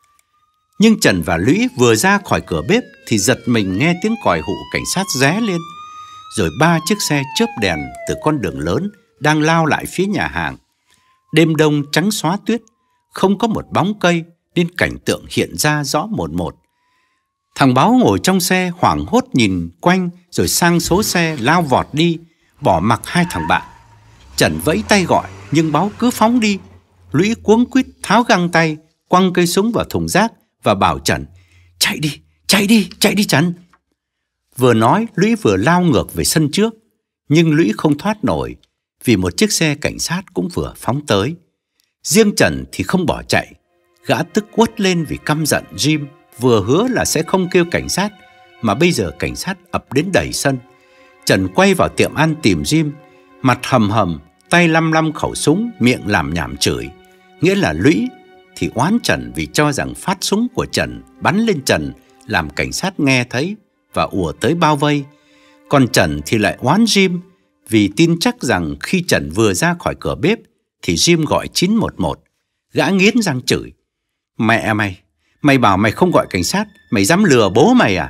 Nhưng Trần và Lũy vừa ra khỏi cửa bếp thì giật mình nghe tiếng còi hụ cảnh sát ré lên. Rồi ba chiếc xe chớp đèn từ con đường lớn đang lao lại phía nhà hàng. Đêm đông trắng xóa tuyết, không có một bóng cây nên cảnh tượng hiện ra rõ một một. Thằng Báo ngồi trong xe hoảng hốt nhìn quanh rồi sang số xe lao vọt đi, bỏ mặc hai thằng bạn. Trần vẫy tay gọi nhưng Báo cứ phóng đi. Lũy cuống quýt tháo găng tay, quăng cây súng vào thùng rác và bảo Trần: Chạy đi, chạy đi, chạy đi Trần. Vừa nói Lũy vừa lao ngược về sân trước. Nhưng Lũy không thoát nổi vì một chiếc xe cảnh sát cũng vừa phóng tới. Riêng Trần thì không bỏ chạy. Gã tức quất lên vì căm giận Jim vừa hứa là sẽ không kêu cảnh sát, mà bây giờ cảnh sát ập đến đầy sân. Trần quay vào tiệm ăn tìm Jim, mặt hầm hầm, tay lăm lăm khẩu súng, miệng làm nhảm chửi. Nghĩa là Lũy thì oán Trần vì cho rằng phát súng của Trần bắn lên Trần làm cảnh sát nghe thấy và ùa tới bao vây. Còn Trần thì lại oán Jim vì tin chắc rằng khi Trần vừa ra khỏi cửa bếp thì Jim gọi chín một một. Gã nghiến răng chửi: Mẹ mày, mày bảo mày không gọi cảnh sát, mày dám lừa bố mày à?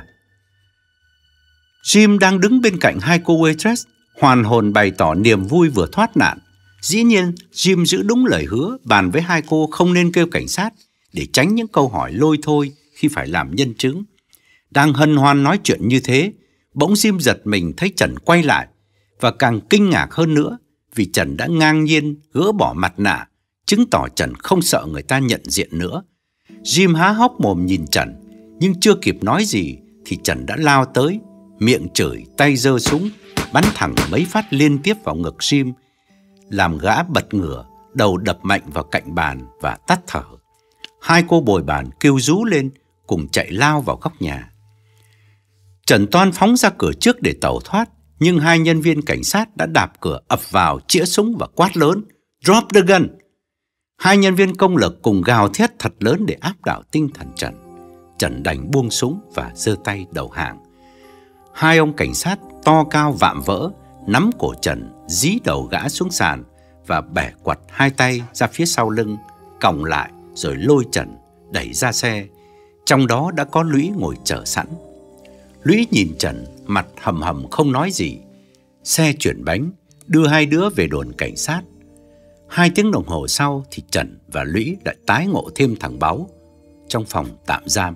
Jim đang đứng bên cạnh hai cô waitress, hoàn hồn bày tỏ niềm vui vừa thoát nạn. Dĩ nhiên Jim giữ đúng lời hứa, bàn với hai cô không nên kêu cảnh sát để tránh những câu hỏi lôi thôi khi phải làm nhân chứng. Đang hân hoan nói chuyện như thế, bỗng Jim giật mình thấy Trần quay lại, và càng kinh ngạc hơn nữa vì Trần đã ngang nhiên gỡ bỏ mặt nạ, chứng tỏ Trần không sợ người ta nhận diện nữa. Jim há hốc mồm nhìn Trần, nhưng chưa kịp nói gì thì Trần đã lao tới, miệng chửi, tay giơ súng, bắn thẳng mấy phát liên tiếp vào ngực Jim, làm gã bật ngửa, đầu đập mạnh vào cạnh bàn và tắt thở. Hai cô bồi bàn kêu rú lên, cùng chạy lao vào góc nhà. Trần toan phóng ra cửa trước để tẩu thoát, nhưng hai nhân viên cảnh sát đã đạp cửa ập vào, chĩa súng và quát lớn: "Drop the gun!" Hai nhân viên công lực cùng gào thét thật lớn để áp đảo tinh thần Trần. Trần đành buông súng và giơ tay đầu hàng. Hai ông cảnh sát to cao vạm vỡ nắm cổ Trần, dí đầu gã xuống sàn và bẻ quặt hai tay ra phía sau lưng, còng lại rồi lôi Trần đẩy ra xe. Trong đó đã có Lũy ngồi chờ sẵn. Lũy nhìn Trần, mặt hầm hầm không nói gì. Xe chuyển bánh, đưa hai đứa về đồn cảnh sát. Hai tiếng đồng hồ sau thì Trần và Lũy lại tái ngộ thêm thằng Báu trong phòng tạm giam.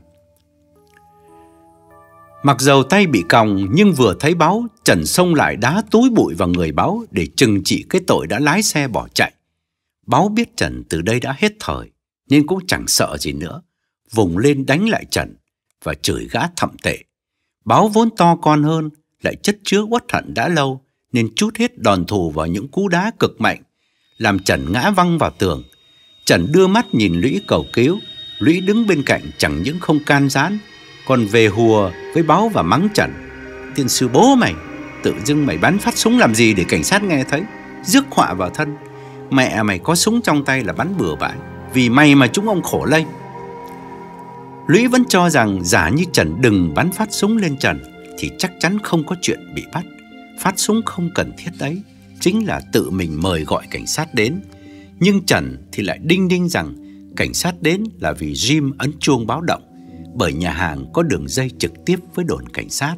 Mặc dầu tay bị còng nhưng vừa thấy Báu, Trần xông lại đá túi bụi vào người Báu để trừng trị cái tội đã lái xe bỏ chạy. Báu biết Trần từ đây đã hết thời nên cũng chẳng sợ gì nữa, vùng lên đánh lại Trần và chửi gã thậm tệ. Báu vốn to con hơn, lại chất chứa uất hận đã lâu nên trút hết đòn thù vào những cú đá cực mạnh, làm Trần ngã văng vào tường. Trần đưa mắt nhìn Lũy cầu cứu. Lũy đứng bên cạnh chẳng những không can gián, còn về hùa với Báu và mắng Trần: "Tiên sư bố mày, tự dưng mày bắn phát súng làm gì để cảnh sát nghe thấy, rước họa vào thân. Mẹ mày có súng trong tay là bắn bừa bãi, vì mày mà chúng ông khổ lây." Lũy vẫn cho rằng giả như Trần đừng bắn phát súng lên Trần thì chắc chắn không có chuyện bị bắt. Phát súng không cần thiết đấy chính là tự mình mời gọi cảnh sát đến. Nhưng Trần thì lại đinh đinh rằng cảnh sát đến là vì Jim ấn chuông báo động, bởi nhà hàng có đường dây trực tiếp với đồn cảnh sát.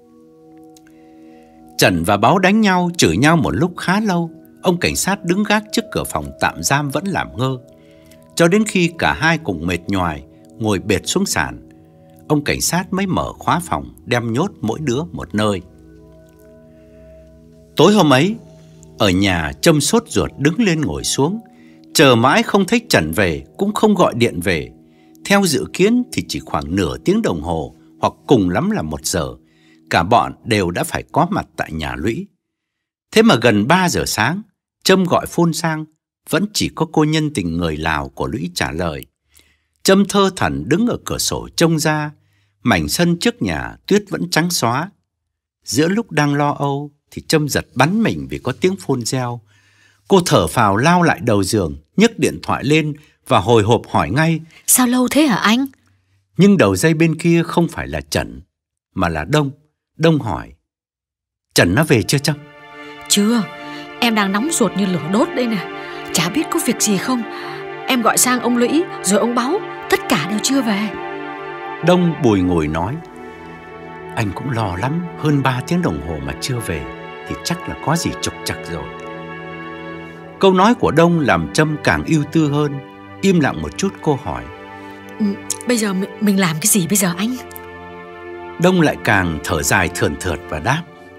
Trần và Báu đánh nhau, chửi nhau một lúc khá lâu. Ông cảnh sát đứng gác trước cửa phòng tạm giam vẫn làm ngơ, cho đến khi cả hai cùng mệt nhoài ngồi bệt xuống sàn, ông cảnh sát mới mở khóa phòng, đem nhốt mỗi đứa một nơi. Tối hôm ấy, ở nhà Trâm sốt ruột đứng lên ngồi xuống, chờ mãi không thấy Trần về, cũng không gọi điện về. Theo dự kiến thì chỉ khoảng nửa tiếng đồng hồ, hoặc cùng lắm là một giờ, cả bọn đều đã phải có mặt tại nhà Lũy. Thế mà gần ba giờ sáng, Trâm gọi phone sang, vẫn chỉ có cô nhân tình người Lào của Lũy trả lời. Trâm thơ thẩn đứng ở cửa sổ trông ra, mảnh sân trước nhà tuyết vẫn trắng xóa. Giữa lúc đang lo âu thì Trâm giật bắn mình vì có tiếng phone reo. Cô thở phào lao lại đầu giường, nhấc điện thoại lên và hồi hộp hỏi ngay: "Sao lâu thế hả anh?" Nhưng đầu dây bên kia không phải là Trần mà là Đông. Đông hỏi: "Trần nó về chưa Trâm?" "Chưa, em đang nóng ruột như lửa đốt đây nè. Chả biết có việc gì không. Em gọi sang ông Lũy rồi ông Báu, tất cả đều chưa về." Đông bùi ngùi nói: "Anh cũng lo lắm, hơn ba tiếng đồng hồ mà chưa về thì chắc là có gì trục trặc rồi." Câu nói của Đông làm Trâm càng ưu tư hơn. Im lặng một chút, cô hỏi: ừ, "Bây giờ mình, mình làm cái gì bây giờ anh?" Đông lại càng thở dài thườn thượt và đáp: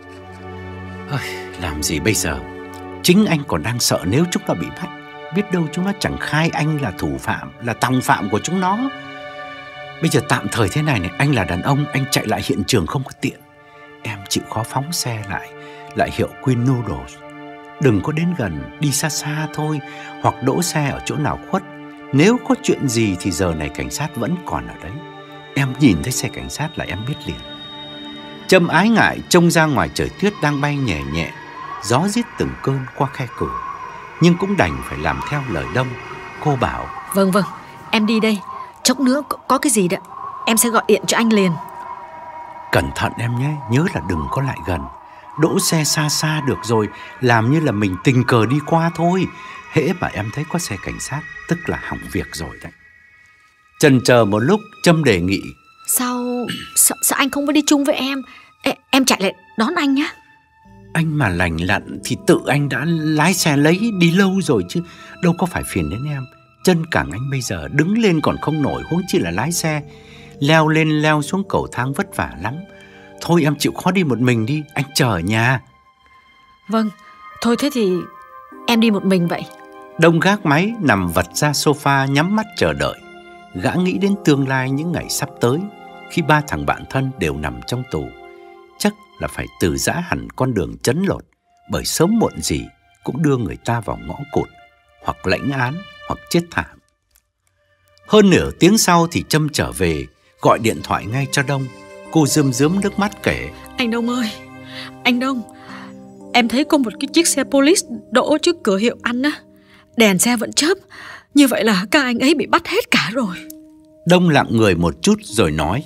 "Làm gì bây giờ? Chính anh còn đang sợ nếu chúng nó bị bắt, biết đâu chúng nó chẳng khai anh là thủ phạm, là tòng phạm của chúng nó. Bây giờ tạm thời thế này này, anh là đàn ông, anh chạy lại hiện trường không có tiện. Em chịu khó phóng xe lại, lại hiệu Queen Noodles. Đừng có đến gần, đi xa xa thôi, hoặc đỗ xe ở chỗ nào khuất. Nếu có chuyện gì thì giờ này cảnh sát vẫn còn ở đấy. Em nhìn thấy xe cảnh sát là em biết liền." Trâm ái ngại trông ra ngoài trời tuyết đang bay nhẹ nhẹ, gió rít từng cơn qua khe cửa, nhưng cũng đành phải làm theo lời Đông. Cô bảo: Vâng vâng, em đi đây. Chốc nữa có, có cái gì đó em sẽ gọi điện cho anh liền." "Cẩn thận em nhé, nhớ là đừng có lại gần. Đỗ xe xa xa được rồi, làm như là mình tình cờ đi qua thôi. Hễ mà em thấy có xe cảnh sát tức là hỏng việc rồi đấy." Chần chờ một lúc, Trâm đề nghị: Sao, sao sao anh không có đi chung với em? Ê, em chạy lại đón anh nhé." "Anh mà lành lặn thì tự anh đã lái xe lấy đi lâu rồi chứ, đâu có phải phiền đến em. Chân cẳng anh bây giờ đứng lên còn không nổi, huống chi là lái xe. Leo lên leo xuống cầu thang vất vả lắm. Thôi em chịu khó đi một mình đi, anh chờ ở nhà." "Vâng, thôi thế thì em đi một mình vậy." Đông gác máy nằm vật ra sofa nhắm mắt chờ đợi. Gã nghĩ đến tương lai những ngày sắp tới, khi ba thằng bạn thân đều nằm trong tù. Chắc là phải từ giã hẳn con đường chấn lột, bởi sớm muộn gì cũng đưa người ta vào ngõ cụt, hoặc lãnh án hoặc chết thảm. Hơn nửa tiếng sau thì Trâm trở về, gọi điện thoại ngay cho Đông. Cô rơm rớm nước mắt kể: Anh Đông ơi, anh Đông, em thấy có một cái chiếc xe police đỗ trước cửa hiệu ăn á, đèn xe vẫn chớp. Như vậy là các anh ấy bị bắt hết cả rồi. Đông lặng người một chút rồi nói: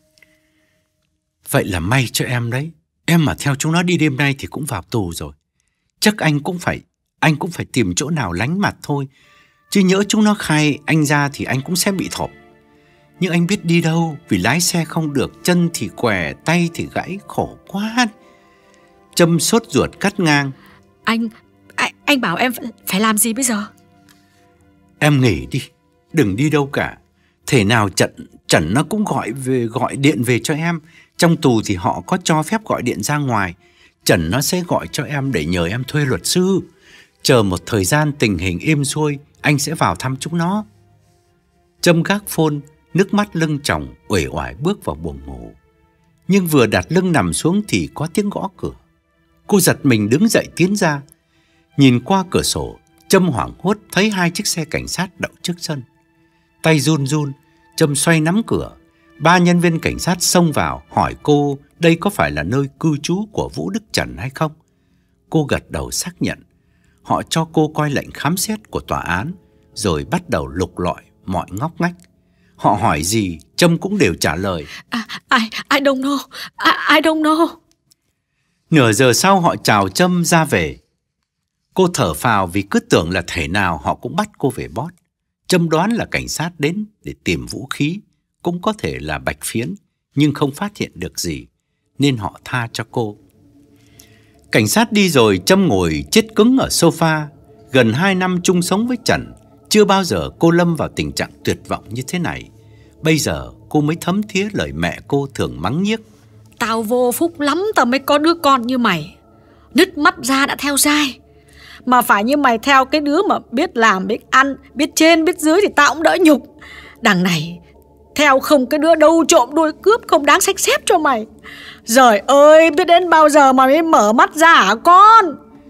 Vậy là may cho em đấy. Em mà theo chúng nó đi đêm nay thì cũng vào tù rồi. Chắc anh cũng phải Anh cũng phải tìm chỗ nào lánh mặt thôi. Chứ nhỡ chúng nó khai anh ra thì anh cũng sẽ bị thộp. Nhưng anh biết đi đâu, vì lái xe không được, chân thì què, tay thì gãy, khổ quá. Trâm sốt ruột cắt ngang: Anh Anh, anh bảo em phải làm gì bây giờ? Em nghỉ đi, đừng đi đâu cả. Thể nào Trần Trần nó cũng gọi về gọi điện về cho em. Trong tù thì họ có cho phép gọi điện ra ngoài. Trần nó sẽ gọi cho em để nhờ em thuê luật sư. Chờ một thời gian tình hình êm xuôi, anh sẽ vào thăm chúng nó. Trâm gác phone, nước mắt lưng tròng, uể oải bước vào buồng ngủ. Nhưng vừa đặt lưng nằm xuống thì có tiếng gõ cửa. Cô giật mình đứng dậy tiến ra. Nhìn qua cửa sổ, Trâm hoảng hốt thấy hai chiếc xe cảnh sát đậu trước sân. Tay run run, Trâm xoay nắm cửa. Ba nhân viên cảnh sát xông vào hỏi cô đây có phải là nơi cư trú của Vũ Đức Trần hay không. Cô gật đầu xác nhận. Họ cho cô coi lệnh khám xét của tòa án, rồi bắt đầu lục lọi mọi ngóc ngách. Họ hỏi gì, Trâm cũng đều trả lời: à, I, I don't know, I, I don't know. Nửa giờ sau họ chào Trâm ra về. Cô thở phào vì cứ tưởng là thể nào họ cũng bắt cô về bót. Trâm đoán là cảnh sát đến để tìm vũ khí, cũng có thể là bạch phiến, nhưng không phát hiện được gì, nên họ tha cho cô. Cảnh sát đi rồi, Trâm ngồi chết cứng ở sofa. Gần hai năm chung sống với Trần, chưa bao giờ cô lâm vào tình trạng tuyệt vọng như thế này. Bây giờ cô mới thấm thía lời mẹ cô thường mắng nhiếc: Tao vô phúc lắm tao mới có đứa con như mày. Nứt mắt ra đã theo dai. Mà phải như mày theo cái đứa mà biết làm, biết ăn, biết trên, biết dưới thì tao cũng đỡ nhục. Đằng này theo không cái đứa đâu trộm đuôi cướp không đáng xách xếp cho mày. Giời ơi, biết đến bao giờ mà mới mở mắt ra hả con?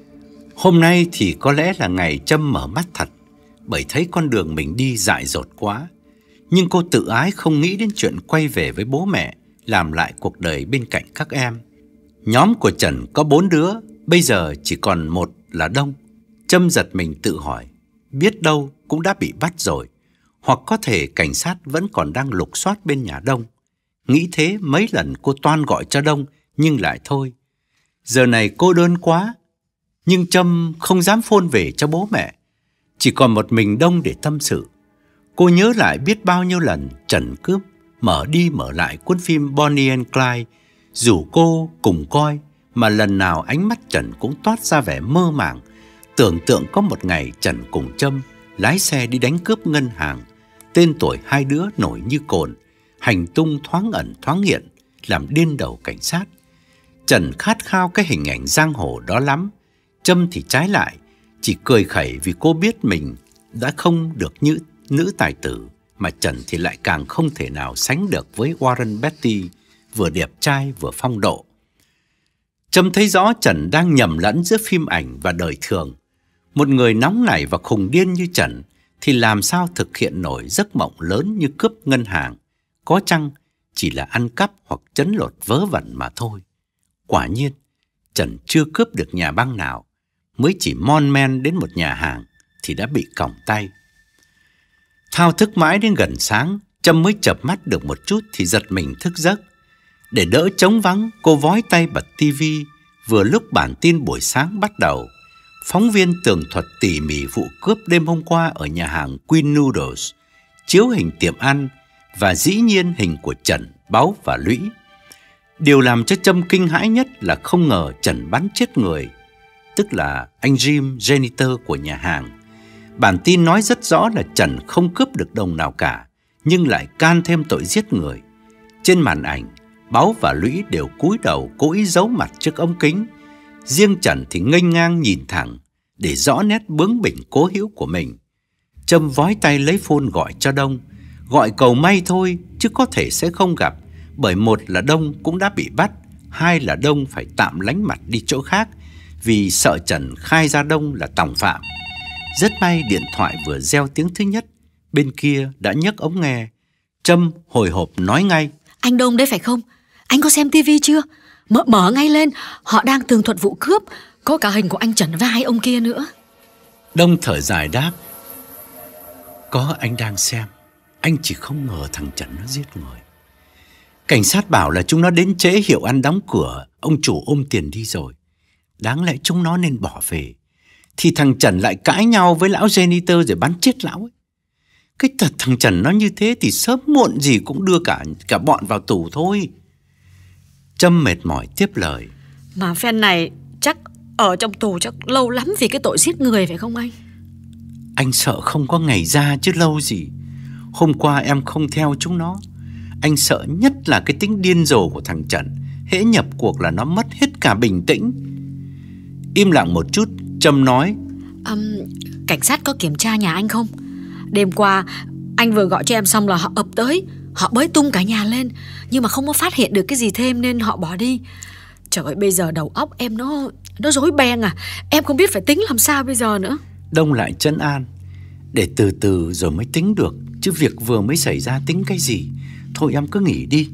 Hôm nay thì có lẽ là ngày Trâm mở mắt thật, bởi thấy con đường mình đi dại dột quá. Nhưng cô tự ái không nghĩ đến chuyện quay về với bố mẹ, làm lại cuộc đời bên cạnh các em. Nhóm của Trần có bốn đứa, bây giờ chỉ còn một là Đông. Trâm giật mình tự hỏi, biết đâu cũng đã bị bắt rồi, hoặc có thể cảnh sát vẫn còn đang lục soát bên nhà Đông. Nghĩ thế mấy lần cô toan gọi cho Đông, nhưng lại thôi. Giờ này cô đơn quá. Nhưng Trâm không dám phone về cho bố mẹ. Chỉ còn một mình Đông để tâm sự. Cô nhớ lại biết bao nhiêu lần Trần cướp mở đi mở lại cuốn phim Bonnie and Clyde, rủ cô cùng coi, mà lần nào ánh mắt Trần cũng toát ra vẻ mơ màng, tưởng tượng có một ngày Trần cùng Trâm lái xe đi đánh cướp ngân hàng. Tên tuổi hai đứa nổi như cồn, hành tung thoáng ẩn thoáng hiện, làm điên đầu cảnh sát. Trần khát khao cái hình ảnh giang hồ đó lắm. Trâm thì trái lại, chỉ cười khẩy vì cô biết mình đã không được như nữ tài tử, mà Trần thì lại càng không thể nào sánh được với Warren Beatty, vừa đẹp trai vừa phong độ. Trâm thấy rõ Trần đang nhầm lẫn giữa phim ảnh và đời thường. Một người nóng nảy và khùng điên như Trần thì làm sao thực hiện nổi giấc mộng lớn như cướp ngân hàng, có chăng chỉ là ăn cắp hoặc trấn lột vớ vẩn mà thôi. Quả nhiên, Trần chưa cướp được nhà băng nào, mới chỉ mon men đến một nhà hàng thì đã bị còng tay. Thao thức mãi đến gần sáng, Trâm mới chợp mắt được một chút thì giật mình thức giấc. Để đỡ trống vắng, cô vói tay bật tivi. Vừa lúc bản tin buổi sáng bắt đầu, phóng viên tường thuật tỉ mỉ vụ cướp đêm hôm qua ở nhà hàng Queen Noodles, chiếu hình tiệm ăn và dĩ nhiên hình của Trần, Báu và Lũy. Điều làm cho Trâm kinh hãi nhất là không ngờ Trần bắn chết người, tức là anh Jim, janitor của nhà hàng. Bản tin nói rất rõ là Trần không cướp được đồng nào cả, nhưng lại can thêm tội giết người. Trên màn ảnh, Báu và Lũy đều cúi đầu cố ý giấu mặt trước ống kính. Riêng Trần thì nghênh ngang nhìn thẳng, để rõ nét bướng bỉnh cố hữu của mình. Trâm vói tay lấy phone gọi cho Đông. Gọi cầu may thôi, chứ có thể sẽ không gặp, bởi một là Đông cũng đã bị bắt, hai là Đông phải tạm lánh mặt đi chỗ khác, vì sợ Trần khai ra Đông là tòng phạm. Rất may điện thoại vừa reo tiếng thứ nhất, bên kia đã nhấc ống nghe. Trâm hồi hộp nói ngay: Anh Đông đấy phải không? Anh có xem tivi chưa? Mở, mở ngay lên, họ đang tường thuật vụ cướp. Có cả hình của anh Trần và hai ông kia nữa. Đông thở dài đáp: Có, anh đang xem. Anh chỉ không ngờ thằng Trần nó giết người. Cảnh sát bảo là chúng nó đến trễ, hiệu ăn đóng cửa, ông chủ ôm tiền đi rồi. Đáng lẽ chúng nó nên bỏ về, thì thằng Trần lại cãi nhau với lão janitor rồi bắn chết lão ấy. Cái thật thằng Trần nó như thế thì sớm muộn gì cũng đưa cả cả bọn vào tù thôi. Trâm mệt mỏi tiếp lời: Mà phen này chắc ở trong tù chắc lâu lắm vì cái tội giết người phải không anh? Anh sợ không có ngày ra chứ lâu gì. Hôm qua em không theo chúng nó. Anh sợ nhất là cái tính điên rồ của thằng Trần. Hễ nhập cuộc là nó mất hết cả bình tĩnh. Im lặng một chút, Trâm nói: um, Cảnh sát có kiểm tra nhà anh không? Đêm qua anh vừa gọi cho em xong là họ ập tới. Họ bới tung cả nhà lên, nhưng mà không có phát hiện được cái gì thêm nên họ bỏ đi. Trời ơi, bây giờ đầu óc em nó Nó rối beng à. Em không biết phải tính làm sao bây giờ nữa. Đông lại trấn an: Để từ từ rồi mới tính được, chứ việc vừa mới xảy ra tính cái gì. Thôi em cứ nghỉ đi.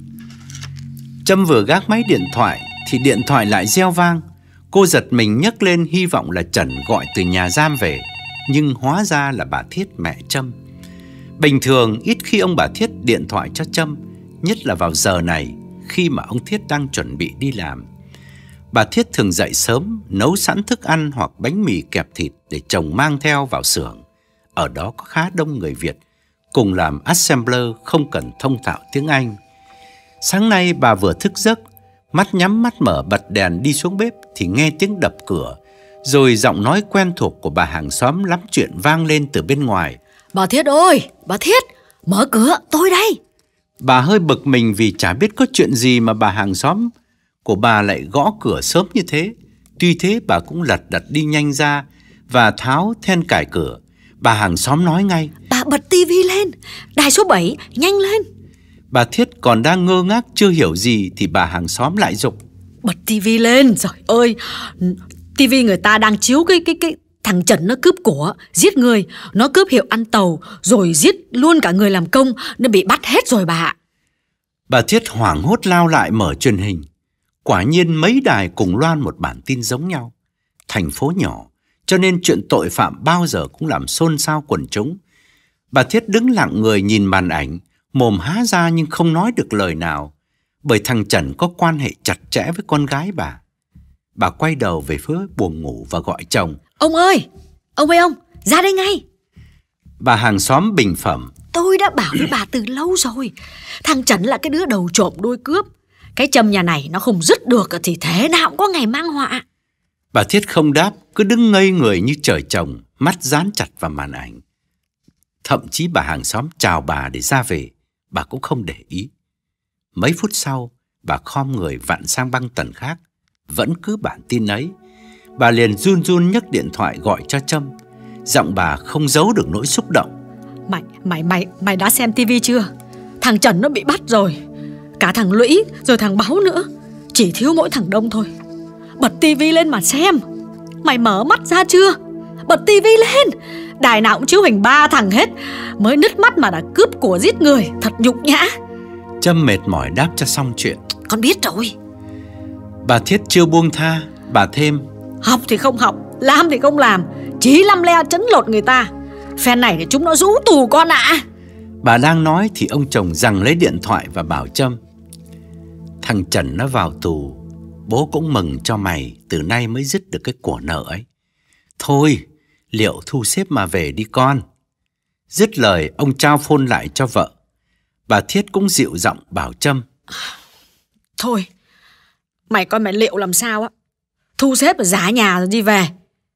Trâm vừa gác máy điện thoại thì điện thoại lại reo vang. Cô giật mình nhấc lên, hy vọng là Trần gọi từ nhà giam về. Nhưng hóa ra là bà Thiết, mẹ Trâm. Bình thường ít khi ông bà Thiết điện thoại cho Trâm, nhất là vào giờ này khi mà ông Thiết đang chuẩn bị đi làm. Bà Thiết thường dậy sớm, nấu sẵn thức ăn hoặc bánh mì kẹp thịt để chồng mang theo vào xưởng. Ở đó có khá đông người Việt, cùng làm assembler không cần thông thạo tiếng Anh. Sáng nay bà vừa thức giấc, mắt nhắm mắt mở bật đèn đi xuống bếp thì nghe tiếng đập cửa, rồi giọng nói quen thuộc của bà hàng xóm lắm chuyện vang lên từ bên ngoài: Bà Thiết ơi, bà Thiết, mở cửa, tôi đây. Bà hơi bực mình vì chả biết có chuyện gì mà bà hàng xóm của bà lại gõ cửa sớm như thế. Tuy thế bà cũng lật đật đi nhanh ra và tháo then cài cửa. Bà hàng xóm nói ngay: Bà bật tivi lên, đài số bảy, nhanh lên. Bà Thiết còn đang ngơ ngác chưa hiểu gì thì bà hàng xóm lại giục: Bật tivi lên. Trời ơi, tivi người ta đang chiếu cái cái cái thằng Trần nó cướp của, giết người. Nó cướp hiệu ăn tàu, rồi giết luôn cả người làm công, nên bị bắt hết rồi bà. Bà Thiết hoảng hốt lao lại mở truyền hình. Quả nhiên mấy đài cùng loan một bản tin giống nhau. Thành phố nhỏ, cho nên chuyện tội phạm bao giờ cũng làm xôn xao quần chúng. Bà Thiết đứng lặng người nhìn màn ảnh, mồm há ra nhưng không nói được lời nào, bởi thằng Trần có quan hệ chặt chẽ với con gái bà. Bà quay đầu về phía buồng ngủ và gọi chồng: Ông ơi, ông ơi ông, ra đây ngay. Bà hàng xóm bình phẩm: Tôi đã bảo với bà từ lâu rồi, thằng Trần là cái đứa đầu trộm đuôi cướp. Cái Trâm nhà này nó không dứt được thì thế nào cũng có ngày mang họa. Bà Thiết không đáp, cứ đứng ngây người như trời trồng, mắt dán chặt vào màn ảnh. Thậm chí bà hàng xóm chào bà để ra về, bà cũng không để ý. Mấy phút sau, bà khom người vặn sang băng tần khác, vẫn cứ bản tin ấy. Bà liền run run nhấc điện thoại gọi cho Trâm. Giọng bà không giấu được nỗi xúc động: Mày, mày, mày, mày đã xem tivi chưa? Thằng Trần nó bị bắt rồi. Cả thằng Lũy, rồi thằng Báo nữa. Chỉ thiếu mỗi thằng Đông thôi. Bật tivi lên mà xem. Mày mở mắt ra chưa? Bật tivi lên. Đài nào cũng chiếu hình ba thằng hết. Mới nứt mắt mà đã cướp của giết người. Thật nhục nhã. Trâm mệt mỏi đáp cho xong chuyện: Con biết rồi. Bà Thiết chưa buông tha, bà thêm: Học thì không học, làm thì không làm, chí lăm le chấn lột người ta. Phen này thì chúng nó rũ tù con ạ. À. Bà đang nói thì ông chồng giằng lấy điện thoại và bảo Trâm: Thằng Trần nó vào tù, bố cũng mừng cho mày, từ nay mới dứt được cái của nợ ấy. Thôi, liệu thu xếp mà về đi con. Dứt lời, ông trao phone lại cho vợ. Bà Thiết cũng dịu giọng bảo Trâm: Thôi, mày coi mày liệu làm sao á. Thu xếp rồi giá nhà rồi đi về.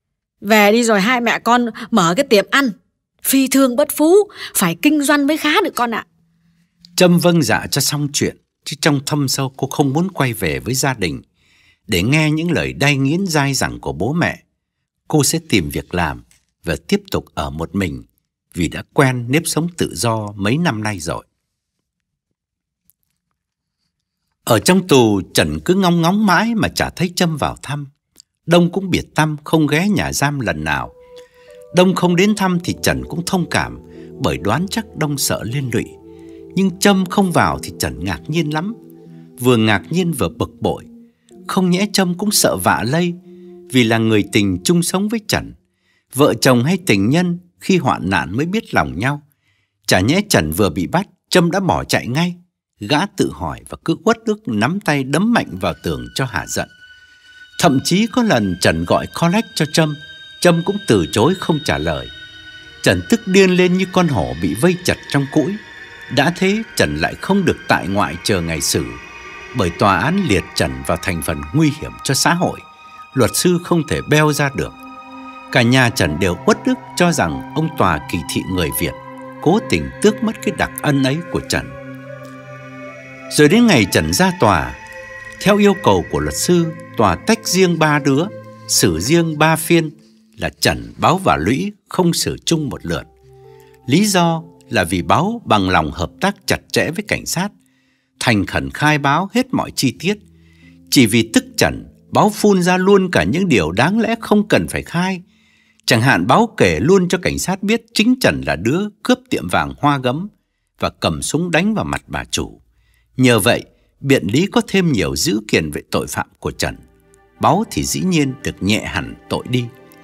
Về đi rồi hai mẹ con mở cái tiệm ăn. Phi thương bất phú, phải kinh doanh mới khá được con ạ. Trâm vâng dạ cho xong chuyện, chứ trong thâm sâu cô không muốn quay về với gia đình để nghe những lời đay nghiến dai dẳng của bố mẹ. Cô sẽ tìm việc làm và tiếp tục ở một mình, vì đã quen nếp sống tự do mấy năm nay rồi. Ở trong tù, Trần cứ ngóng ngóng mãi mà chả thấy Trâm vào thăm. Đông cũng biệt tăm, không ghé nhà giam lần nào. Đông không đến thăm thì Trần cũng thông cảm, bởi đoán chắc Đông sợ liên lụy. Nhưng Trâm không vào thì Trần ngạc nhiên lắm, vừa ngạc nhiên vừa bực bội. Không nhẽ Trâm cũng sợ vạ lây, vì là người tình chung sống với Trần. Vợ chồng hay tình nhân khi hoạn nạn mới biết lòng nhau. Chả nhẽ Trần vừa bị bắt, Trâm đã bỏ chạy ngay. Gã tự hỏi và cứ uất ức nắm tay đấm mạnh vào tường cho hả giận. Thậm chí có lần Trần gọi collect cho Trâm, Trâm cũng từ chối không trả lời. Trần tức điên lên như con hổ bị vây chặt trong cũi. Đã thế Trần lại không được tại ngoại chờ ngày xử, bởi tòa án liệt Trần vào thành phần nguy hiểm cho xã hội. Luật sư không thể beo ra được. Cả nhà Trần đều uất ức cho rằng ông tòa kỳ thị người Việt, cố tình tước mất cái đặc ân ấy của Trần. Rồi đến ngày Trần ra tòa, theo yêu cầu của luật sư, tòa tách riêng ba đứa, xử riêng ba phiên, là Trần, Báo và Lũy không xử chung một lượt. Lý do là vì Báo bằng lòng hợp tác chặt chẽ với cảnh sát, thành khẩn khai báo hết mọi chi tiết. Chỉ vì tức Trần, Báo phun ra luôn cả những điều đáng lẽ không cần phải khai. Chẳng hạn Báo kể luôn cho cảnh sát biết chính Trần là đứa cướp tiệm vàng Hoa Gấm và cầm súng đánh vào mặt bà chủ. Nhờ vậy, biện lý có thêm nhiều dữ kiện về tội phạm của Trần. Báo thì dĩ nhiên được nhẹ hẳn tội đi.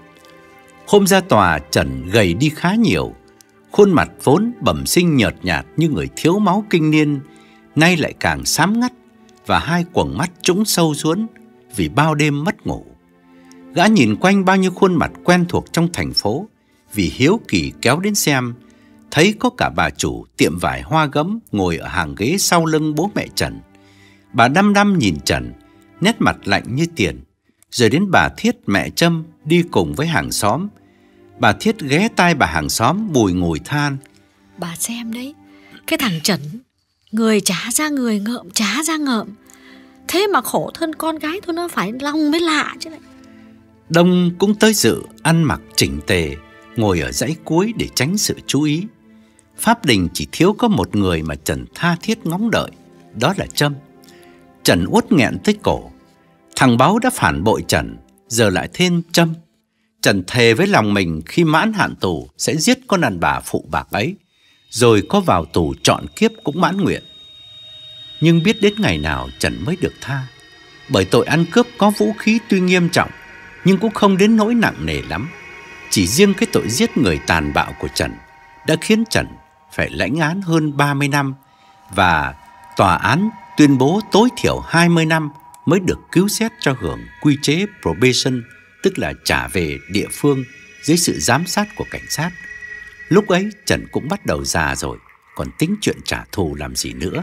Hôm ra tòa, Trần gầy đi khá nhiều. Khuôn mặt vốn bẩm sinh nhợt nhạt như người thiếu máu kinh niên, nay lại càng xám ngắt, và hai quầng mắt trũng sâu xuống vì bao đêm mất ngủ. Gã nhìn quanh bao nhiêu khuôn mặt quen thuộc trong thành phố, vì hiếu kỳ kéo đến xem. Thấy có cả bà chủ tiệm vải Hoa Gấm ngồi ở hàng ghế sau lưng bố mẹ Trần. Bà đăm đăm nhìn Trần, nét mặt lạnh như tiền. Rồi đến bà Thiết mẹ Trâm đi cùng với hàng xóm. Bà Thiết ghé tai bà hàng xóm bùi ngùi than: Bà xem đấy, cái thằng Trần, người chả ra người, ngợm chả ra ngợm. Thế mà khổ thân con gái thôi, nó phải long mới lạ chứ này. Đông cũng tới dự, ăn mặc chỉnh tề, ngồi ở dãy cuối để tránh sự chú ý. Pháp đình chỉ thiếu có một người mà Trần tha thiết ngóng đợi, đó là Trâm. Trần uất nghẹn tới cổ. Thằng Báo đã phản bội Trần, giờ lại thêm Trâm. Trần thề với lòng mình khi mãn hạn tù sẽ giết con đàn bà phụ bạc ấy, rồi có vào tù trọn kiếp cũng mãn nguyện. Nhưng biết đến ngày nào Trần mới được tha, bởi tội ăn cướp có vũ khí tuy nghiêm trọng, nhưng cũng không đến nỗi nặng nề lắm. Chỉ riêng cái tội giết người tàn bạo của Trần đã khiến Trần phải lãnh án hơn ba mươi năm, và tòa án tuyên bố tối thiểu hai mươi năm mới được cứu xét cho hưởng quy chế probation, tức là trả về địa phương dưới sự giám sát của cảnh sát. Lúc ấy Trần cũng bắt đầu già rồi, còn tính chuyện trả thù làm gì nữa.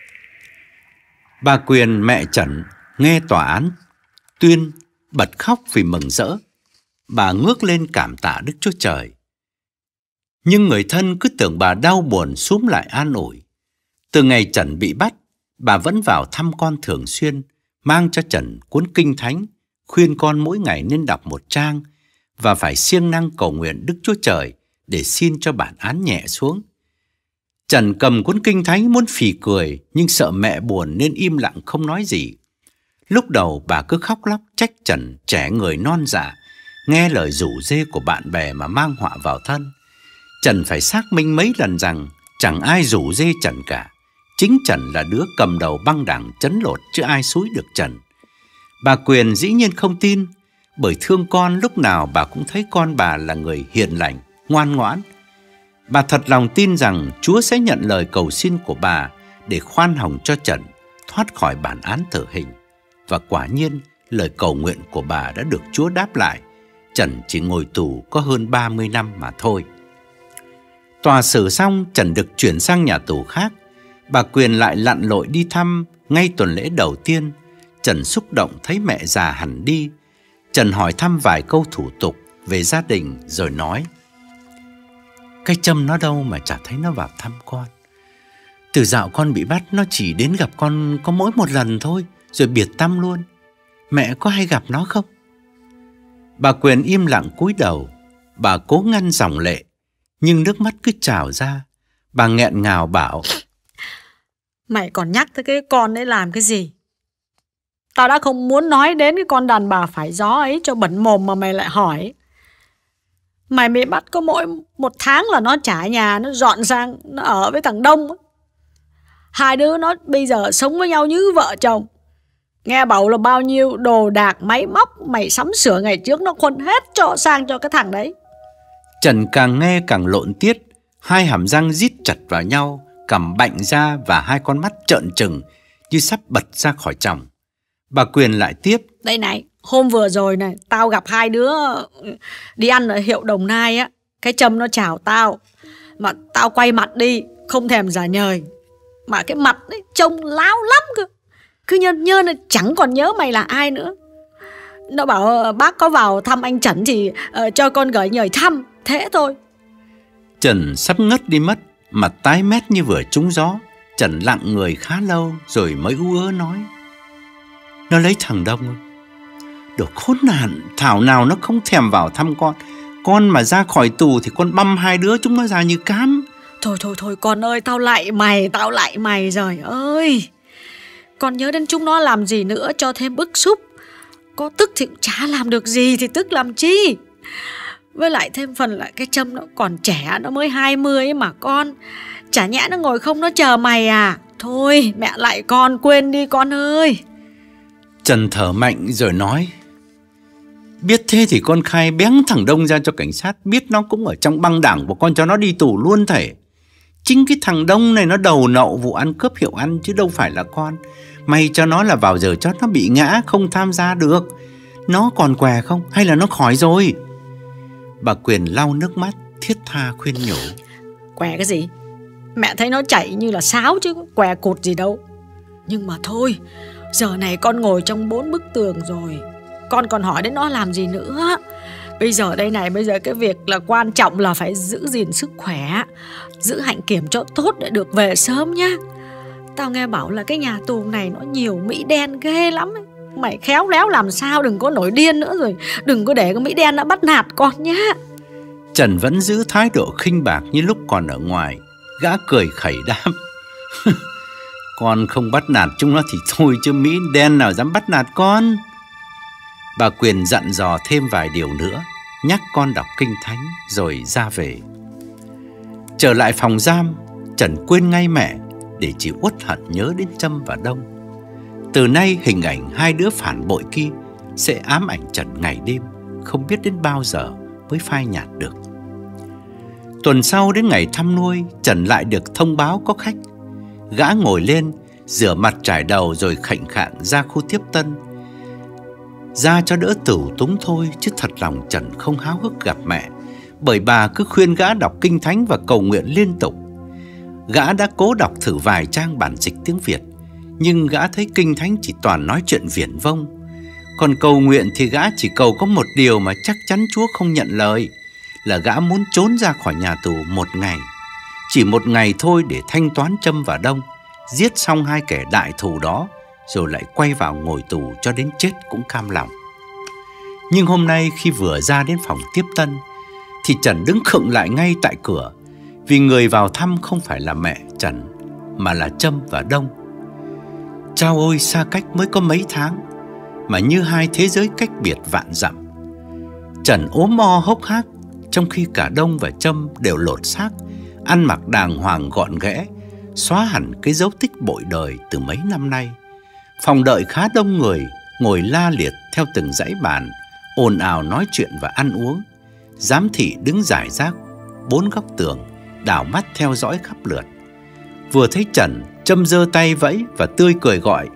Bà Quyền mẹ Trần nghe tòa án tuyên bật khóc vì mừng rỡ. Bà ngước lên cảm tạ Đức Chúa Trời. Nhưng người thân cứ tưởng bà đau buồn xúm lại an ủi. Từ ngày Trần bị bắt, bà vẫn vào thăm con thường xuyên, mang cho Trần cuốn kinh thánh, khuyên con mỗi ngày nên đọc một trang và phải siêng năng cầu nguyện Đức Chúa Trời để xin cho bản án nhẹ xuống. Trần cầm cuốn kinh thánh muốn phì cười, nhưng sợ mẹ buồn nên im lặng không nói gì. Lúc đầu bà cứ khóc lóc trách Trần trẻ người non dạ, nghe lời rủ rê của bạn bè mà mang họa vào thân. Trần phải xác minh mấy lần rằng chẳng ai rủ rê Trần cả. Chính Trần là đứa cầm đầu băng đảng trấn lột, chứ ai xúi được Trần. Bà Quyền dĩ nhiên không tin, bởi thương con lúc nào bà cũng thấy con bà là người hiền lành, ngoan ngoãn. Bà thật lòng tin rằng Chúa sẽ nhận lời cầu xin của bà để khoan hồng cho Trần thoát khỏi bản án tử hình. Và quả nhiên lời cầu nguyện của bà đã được Chúa đáp lại. Trần chỉ ngồi tù có hơn ba mươi năm mà thôi. Tòa xử xong, Trần được chuyển sang nhà tù khác. Bà Quyền lại lặn lội đi thăm ngay tuần lễ đầu tiên. Trần xúc động thấy mẹ già hẳn đi. Trần hỏi thăm vài câu thủ tục về gia đình rồi nói: Cái Trâm nó đâu mà chả thấy nó vào thăm con. Từ dạo con bị bắt, nó chỉ đến gặp con có mỗi một lần thôi, rồi biệt tăm luôn. Mẹ có hay gặp nó không? Bà Quyền im lặng cúi đầu. Bà cố ngăn dòng lệ, nhưng nước mắt cứ trào ra. Bà nghẹn ngào bảo: Mày còn nhắc tới cái con đấy làm cái gì? Tao đã không muốn nói đến cái con đàn bà phải gió ấy cho bẩn mồm mà mày lại hỏi. Mày bị bắt có mỗi một tháng là nó trả nhà, nó dọn sang, nó ở với thằng Đông. Hai đứa nó bây giờ sống với nhau như vợ chồng. Nghe bảo là bao nhiêu đồ đạc máy móc mày sắm sửa ngày trước nó khuân hết cho sang cho cái thằng đấy. Trần càng nghe càng lộn tiết, hai hàm răng rít chặt vào nhau, cằm bạnh ra và hai con mắt trợn trừng như sắp bật ra khỏi tròng. Bà Quyền lại tiếp: Đây này, hôm vừa rồi này, tao gặp hai đứa đi ăn ở hiệu Đồng Nai á. Cái Trâm nó chào tao, mà tao quay mặt đi, không thèm giả nhời. Mà cái mặt ấy trông láo lắm cơ. Cứ nhơn nhơn là chẳng còn nhớ mày là ai nữa. Nó bảo bác có vào thăm anh Trần thì uh, cho con gửi nhời thăm. Thế thôi. Trần sắp ngất đi mất, mặt tái mét như vừa trúng gió. Trần lặng người khá lâu rồi mới ú ớ nói: Nó lấy thằng Đông. Đồ khốn nạn, thảo nào nó không thèm vào thăm con. Con mà ra khỏi tù thì con băm hai đứa chúng nó ra như cám. Thôi thôi thôi con ơi, tao lại mày, tao lại mày rồi ơi. Con nhớ đến chúng nó làm gì nữa cho thêm bức xúc. Có tức thì cũng chả làm được gì thì tức làm chi. Với lại thêm phần lại cái Trâm nó còn trẻ, nó mới hai mươi ấy mà con. Chả nhẽ nó ngồi không nó chờ mày à. Thôi mẹ lại con, quên đi con ơi. Trần thở mạnh rồi nói: Biết thế thì con khai bén thằng Đông ra cho cảnh sát. Biết nó cũng ở trong băng đảng của con cho nó đi tù luôn thể. Chính cái thằng Đông này nó đầu nậu vụ ăn cướp hiệu ăn chứ đâu phải là con. May cho nó là vào giờ chót nó bị ngã, không tham gia được. Nó còn què không hay là nó khỏi rồi? Bà Quyền lau nước mắt thiết tha khuyên nhủ: Què cái gì? Mẹ thấy nó chảy như là sáo chứ què cột gì đâu. Nhưng mà thôi, giờ này con ngồi trong bốn bức tường rồi, con còn hỏi đến nó làm gì nữa. Bây giờ đây này, bây giờ cái việc là quan trọng là phải giữ gìn sức khỏe, giữ hạnh kiểm cho tốt để được về sớm nhá. Tao nghe bảo là cái nhà tù này nó nhiều Mỹ đen ghê lắm ấy. Mày khéo léo làm sao đừng có nổi điên nữa, rồi đừng có để cái Mỹ đen nó bắt nạt con nhá. Trần vẫn giữ thái độ khinh bạc như lúc còn ở ngoài. Gã cười khẩy đáp: Con không bắt nạt chúng nó thì thôi, chứ Mỹ đen nào dám bắt nạt con. Bà Quyền dặn dò thêm vài điều nữa, nhắc con đọc kinh thánh rồi ra về. Trở lại phòng giam, Trần quên ngay mẹ để chỉ uất hận nhớ đến Trâm và Đông. Từ nay hình ảnh hai đứa phản bội kia sẽ ám ảnh Trần ngày đêm, không biết đến bao giờ mới phai nhạt được. Tuần sau đến ngày thăm nuôi, Trần lại được thông báo có khách. Gã ngồi lên, rửa mặt trải đầu rồi khệnh khạng ra khu tiếp tân. Ra cho đỡ tửu túng thôi, chứ thật lòng Trần không háo hức gặp mẹ, bởi bà cứ khuyên gã đọc kinh thánh và cầu nguyện liên tục. Gã đã cố đọc thử vài trang bản dịch tiếng Việt, nhưng gã thấy kinh thánh chỉ toàn nói chuyện viển vông. Còn cầu nguyện thì gã chỉ cầu có một điều mà chắc chắn Chúa không nhận lời, là gã muốn trốn ra khỏi nhà tù một ngày. Chỉ một ngày thôi để thanh toán Trâm và Đông, giết xong hai kẻ đại thù đó, rồi lại quay vào ngồi tù cho đến chết cũng cam lòng. Nhưng hôm nay khi vừa ra đến phòng tiếp tân thì Trần đứng khựng lại ngay tại cửa, vì người vào thăm không phải là mẹ Trần mà là Trâm và Đông. Chao ôi, xa cách mới có mấy tháng mà như hai thế giới cách biệt vạn dặm. Trần ốm mo hốc hác, trong khi cả Đông và Trâm đều lột xác, ăn mặc đàng hoàng gọn ghẽ, xóa hẳn cái dấu tích bội đời từ mấy năm nay. Phòng đợi khá đông người, ngồi la liệt theo từng dãy bàn, ồn ào nói chuyện và ăn uống. Giám thị đứng rải rác bốn góc tường, đảo mắt theo dõi khắp lượt. Vừa thấy Trần, Trâm giơ tay vẫy và tươi cười gọi: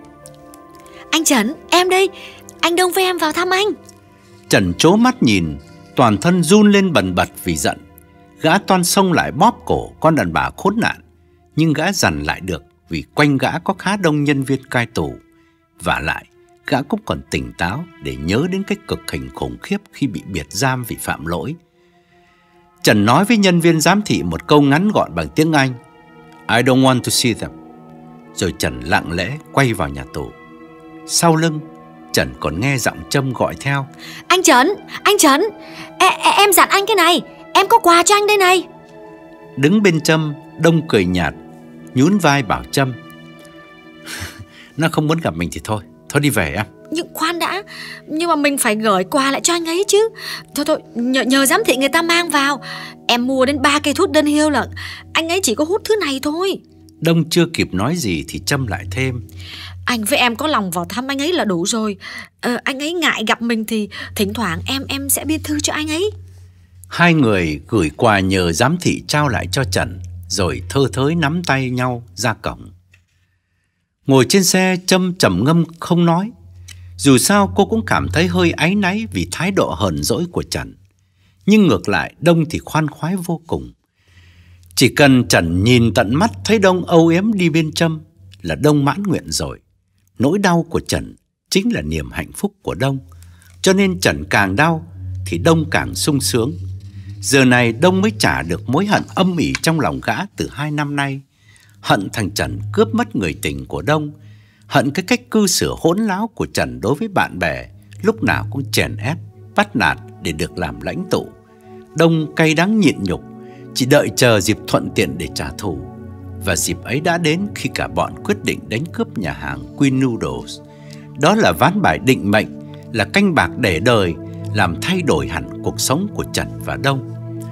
Anh Trần, em đây, anh Đông với em vào thăm anh. Trần trố mắt nhìn, toàn thân run lên bần bật vì giận. Gã toan xông lại bóp cổ con đàn bà khốn nạn, nhưng gã dằn lại được vì quanh gã có khá đông nhân viên cai tù. Vả lại, gã cũng còn tỉnh táo để nhớ đến cái cực hình khủng khiếp khi bị biệt giam vì phạm lỗi. Trần nói với nhân viên giám thị một câu ngắn gọn bằng tiếng Anh: I don't want to see them. Rồi Trần lặng lẽ quay vào nhà tù. Sau lưng, Trần còn nghe giọng Trâm gọi theo: Anh Trần, anh Trần, e, e, em dặn anh cái này, em có quà cho anh đây này. Đứng bên Trâm, Đông cười nhạt, nhún vai bảo Trâm: Nó không muốn gặp mình thì thôi, thôi đi về em. Nhưng khoan đã, nhưng mà mình phải gửi quà lại cho anh ấy chứ. Thôi thôi, nhờ, nhờ giám thị người ta mang vào. Em mua đến ba cây thuốc đơn hiêu là anh ấy chỉ có hút thứ này thôi. Đông chưa kịp nói gì thì Trâm lại thêm: Anh với em có lòng vào thăm anh ấy là đủ rồi. ờ, Anh ấy ngại gặp mình thì thỉnh thoảng em em sẽ biên thư cho anh ấy. Hai người gửi quà nhờ giám thị trao lại cho Trần, rồi thơ thới nắm tay nhau ra cổng. Ngồi trên xe, Trâm trầm ngâm không nói. Dù sao cô cũng cảm thấy hơi áy náy vì thái độ hờn dỗi của Trần. Nhưng ngược lại, Đông thì khoan khoái vô cùng. Chỉ cần Trần nhìn tận mắt thấy Đông âu yếm đi bên Trâm là Đông mãn nguyện rồi. Nỗi đau của Trần chính là niềm hạnh phúc của Đông, cho nên Trần càng đau thì Đông càng sung sướng. Giờ này Đông mới trả được mối hận âm ỉ trong lòng gã từ hai năm nay. Hận thằng Trần cướp mất người tình của Đông, hận cái cách cư xử hỗn láo của Trần đối với bạn bè, lúc nào cũng chèn ép, bắt nạt để được làm lãnh tụ. Đông cay đắng nhịn nhục, chỉ đợi chờ dịp thuận tiện để trả thù. Và dịp ấy đã đến khi cả bọn quyết định đánh cướp nhà hàng Queen Noodles. Đó là ván bài định mệnh, là canh bạc để đời, làm thay đổi hẳn cuộc sống của Trần và Đông.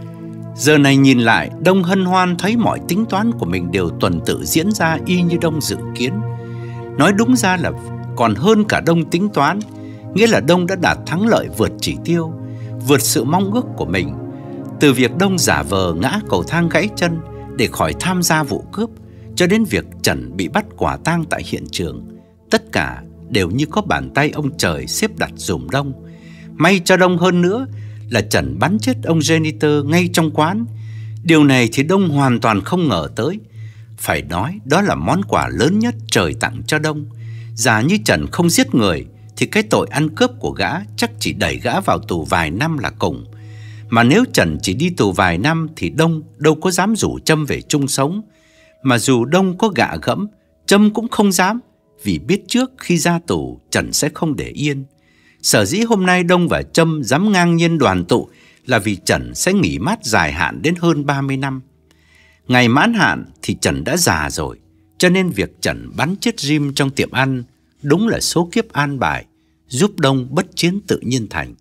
Giờ này nhìn lại, Đông hân hoan thấy mọi tính toán của mình đều tuần tự diễn ra y như Đông dự kiến. Nói đúng ra là còn hơn cả Đông tính toán, nghĩa là Đông đã đạt thắng lợi vượt chỉ tiêu, vượt sự mong ước của mình. Từ việc Đông giả vờ ngã cầu thang gãy chân để khỏi tham gia vụ cướp, cho đến việc Trần bị bắt quả tang tại hiện trường, tất cả đều như có bàn tay ông trời xếp đặt dùm Đông. May cho Đông hơn nữa là Trần bắn chết ông janitor ngay trong quán. Điều này thì Đông hoàn toàn không ngờ tới. Phải nói đó là món quà lớn nhất trời tặng cho Đông. Giả như Trần không giết người thì cái tội ăn cướp của gã chắc chỉ đẩy gã vào tù vài năm là cùng. Mà nếu Trần chỉ đi tù vài năm thì Đông đâu có dám rủ Trâm về chung sống. Mà dù Đông có gạ gẫm, Trâm cũng không dám, vì biết trước khi ra tù Trần sẽ không để yên. Sở dĩ hôm nay Đông và Trâm dám ngang nhiên đoàn tụ là vì Trần sẽ nghỉ mát dài hạn đến hơn ba mươi năm. Ngày mãn hạn thì Trần đã già rồi, cho nên việc Trần bắn chết Jim trong tiệm ăn đúng là số kiếp an bài, giúp Đông bất chiến tự nhiên thành.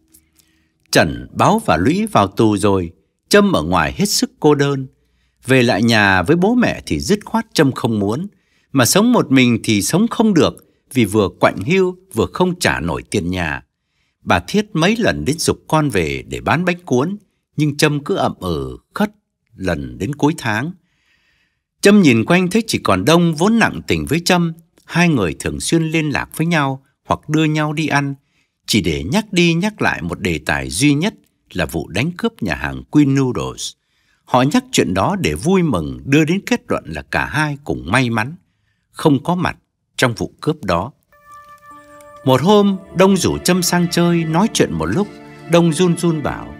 Trần, Báo và Lũy vào tù rồi, Trâm ở ngoài hết sức cô đơn. Về lại nhà với bố mẹ thì dứt khoát Trâm không muốn, mà sống một mình thì sống không được, vì vừa quạnh hiu vừa không trả nổi tiền nhà. Bà Thiết mấy lần đến giục con về để bán bánh cuốn, nhưng Trâm cứ ậm ừ khất lần đến cuối tháng. Trâm nhìn quanh thấy chỉ còn Đông vốn nặng tình với Trâm. Hai người thường xuyên liên lạc với nhau hoặc đưa nhau đi ăn, chỉ để nhắc đi nhắc lại một đề tài duy nhất là vụ đánh cướp nhà hàng Queen Noodles. Họ nhắc chuyện đó để vui mừng, đưa đến kết luận là cả hai cùng may mắn không có mặt trong vụ cướp đó. Một hôm, Đông rủ Trâm sang chơi, nói chuyện một lúc, Đông run run bảo: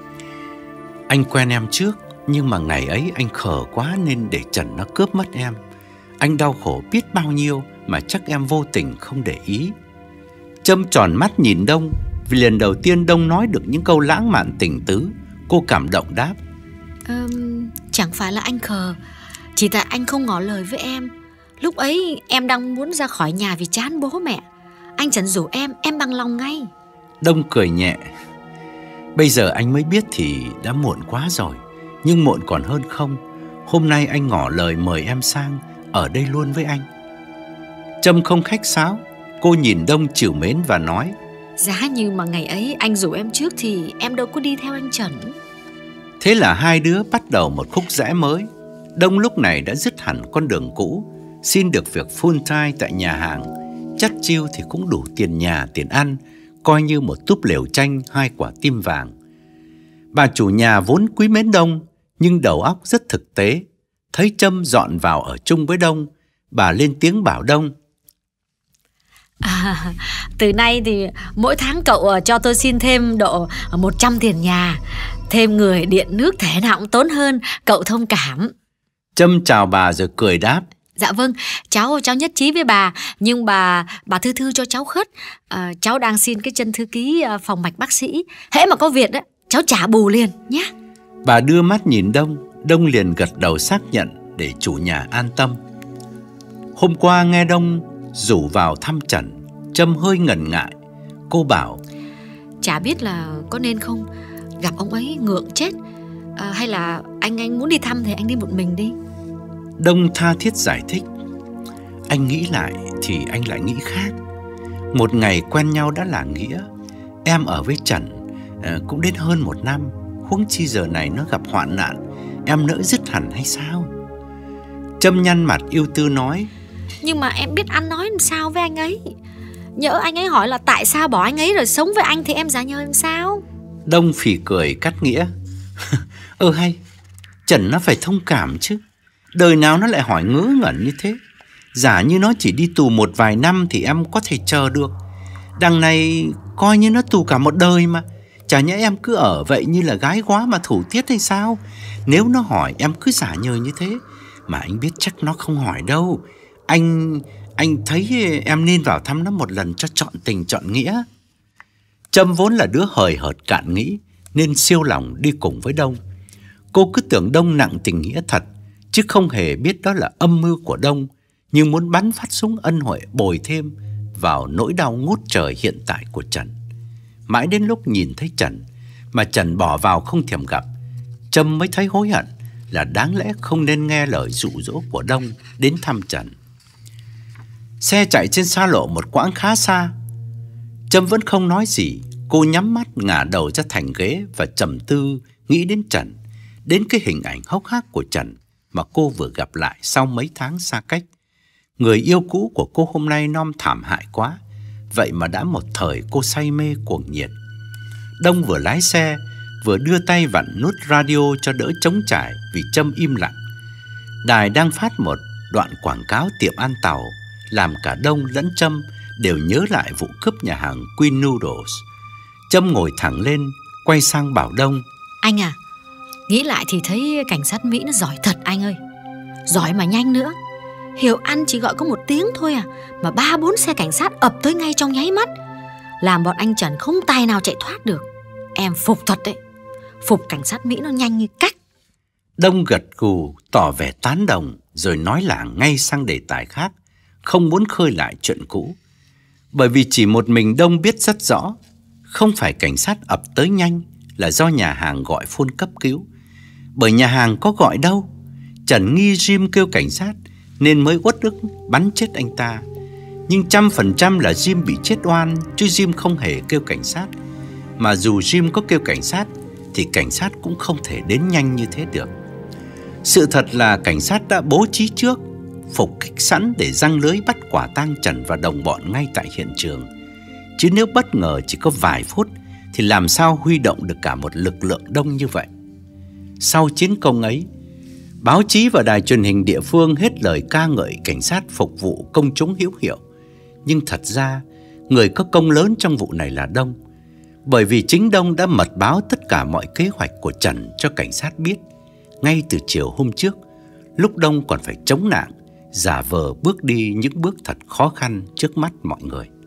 Anh quen em trước, nhưng mà ngày ấy anh khờ quá nên để Trần nó cướp mất em. Anh đau khổ biết bao nhiêu mà chắc em vô tình không để ý. Trâm tròn mắt nhìn Đông, vì lần đầu tiên Đông nói được những câu lãng mạn tình tứ. Cô cảm động đáp: um, Chẳng phải là anh khờ, chỉ tại anh không ngỏ lời với em. Lúc ấy em đang muốn ra khỏi nhà vì chán bố mẹ. Anh Trần rủ em, em bằng lòng ngay. Đông cười nhẹ: Bây giờ anh mới biết thì đã muộn quá rồi. Nhưng muộn còn hơn không. Hôm nay anh ngỏ lời mời em sang ở đây luôn với anh. Trâm không khách sáo. Cô nhìn Đông trìu mến và nói: Giá như mà ngày ấy anh rủ em trước thì em đâu có đi theo anh Trần. Thế là hai đứa bắt đầu một khúc rẽ mới. Đông lúc này đã dứt hẳn con đường cũ, xin được việc full time tại nhà hàng. Chắt chiu thì cũng đủ tiền nhà tiền ăn, coi như một túp lều tranh hai quả tim vàng. Bà chủ nhà vốn quý mến Đông, nhưng đầu óc rất thực tế. Thấy Trâm dọn vào ở chung với Đông, bà lên tiếng bảo Đông: à, Từ nay thì mỗi tháng cậu cho tôi xin thêm độ một trăm tiền nhà. Thêm người điện nước thể nào cũng tốn hơn, cậu thông cảm. Trâm chào bà rồi cười đáp: Dạ vâng, cháu cháu nhất trí với bà. Nhưng bà bà thư thư cho cháu khất. à, Cháu đang xin cái chân thư ký phòng mạch bác sĩ. Hễ mà có việc đó, cháu trả bù liền nhé. Bà đưa mắt nhìn Đông. Đông liền gật đầu xác nhận để chủ nhà an tâm. Hôm qua nghe Đông rủ vào thăm Trần, Trâm hơi ngần ngại. Cô bảo: Chả biết là có nên không, gặp ông ấy ngượng chết. à, Hay là anh anh muốn đi thăm thì anh đi một mình đi. Đông tha thiết giải thích: Anh nghĩ lại thì anh lại nghĩ khác. Một ngày quen nhau đã là nghĩa. Em ở với Trần à, cũng đến hơn một năm. Huống chi giờ này nó gặp hoạn nạn, em nỡ dứt hẳn hay sao? Trâm nhăn mặt ưu tư nói: Nhưng mà em biết ăn nói làm sao với anh ấy. Nhỡ anh ấy hỏi là tại sao bỏ anh ấy rồi sống với anh thì em giả nhờ làm sao? Đông phì cười cắt nghĩa: Ơ hay, Trần nó phải thông cảm chứ. Đời nào nó lại hỏi ngớ ngẩn như thế. Giả như nó chỉ đi tù một vài năm thì em có thể chờ được. Đằng này coi như nó tù cả một đời mà. Chả nhẽ em cứ ở vậy như là gái quá mà thủ tiết hay sao? Nếu nó hỏi em cứ giả nhờ như thế. Mà anh biết chắc nó không hỏi đâu. Anh... anh thấy em nên vào thăm nó một lần cho trọn tình trọn nghĩa. Trâm vốn là đứa hời hợt cạn nghĩ nên siêu lòng đi cùng với Đông. Cô cứ tưởng Đông nặng tình nghĩa thật, chứ không hề biết đó là âm mưu của Đông, nhưng muốn bắn phát súng ân huệ bồi thêm vào nỗi đau ngút trời hiện tại của Trần. Mãi đến lúc nhìn thấy Trần mà Trần bỏ vào không thèm gặp, Trâm mới thấy hối hận là đáng lẽ không nên nghe lời dụ dỗ của Đông đến thăm Trần. Xe chạy trên xa lộ một quãng khá xa. Trâm vẫn không nói gì. Cô nhắm mắt ngả đầu ra thành ghế và trầm tư nghĩ đến Trần, đến cái hình ảnh hốc hác của Trần mà cô vừa gặp lại sau mấy tháng xa cách. Người yêu cũ của cô hôm nay nom thảm hại quá. Vậy mà đã một thời cô say mê cuồng nhiệt. Đông vừa lái xe vừa đưa tay vặn nút radio cho đỡ trống trải vì Trâm im lặng. Đài đang phát một đoạn quảng cáo tiệm ăn tàu, làm cả Đông lẫn Trâm đều nhớ lại vụ cướp nhà hàng Queen Noodles. Trâm ngồi thẳng lên, quay sang bảo Đông: Anh à, nghĩ lại thì thấy cảnh sát Mỹ nó giỏi thật anh ơi. Giỏi mà nhanh nữa. Hiểu ăn chỉ gọi có một tiếng thôi à, mà ba bốn xe cảnh sát ập tới ngay trong nháy mắt, làm bọn anh Trần không tài nào chạy thoát được. Em phục thật đấy. Phục cảnh sát Mỹ nó nhanh như cách. Đông gật gù tỏ vẻ tán đồng, rồi nói lảng ngay sang đề tài khác, không muốn khơi lại chuyện cũ. Bởi vì chỉ một mình Đông biết rất rõ, không phải cảnh sát ập tới nhanh là do nhà hàng gọi phone cấp cứu. Bởi nhà hàng có gọi đâu. Trần nghi Jim kêu cảnh sát nên mới uất ức bắn chết anh ta. Nhưng trăm phần trăm là Jim bị chết oan, chứ Jim không hề kêu cảnh sát. Mà dù Jim có kêu cảnh sát thì cảnh sát cũng không thể đến nhanh như thế được. Sự thật là cảnh sát đã bố trí trước, phục kích sẵn để giăng lưới bắt quả tang Trần và đồng bọn ngay tại hiện trường. Chứ nếu bất ngờ chỉ có vài phút thì làm sao huy động được cả một lực lượng đông như vậy. Sau chiến công ấy, báo chí và đài truyền hình địa phương hết lời ca ngợi cảnh sát phục vụ công chúng hữu hiệu. Nhưng thật ra, người có công lớn trong vụ này là Đông. Bởi vì chính Đông đã mật báo tất cả mọi kế hoạch của Trần cho cảnh sát biết ngay từ chiều hôm trước, lúc Đông còn phải chống nạn, giả vờ bước đi những bước thật khó khăn trước mắt mọi người.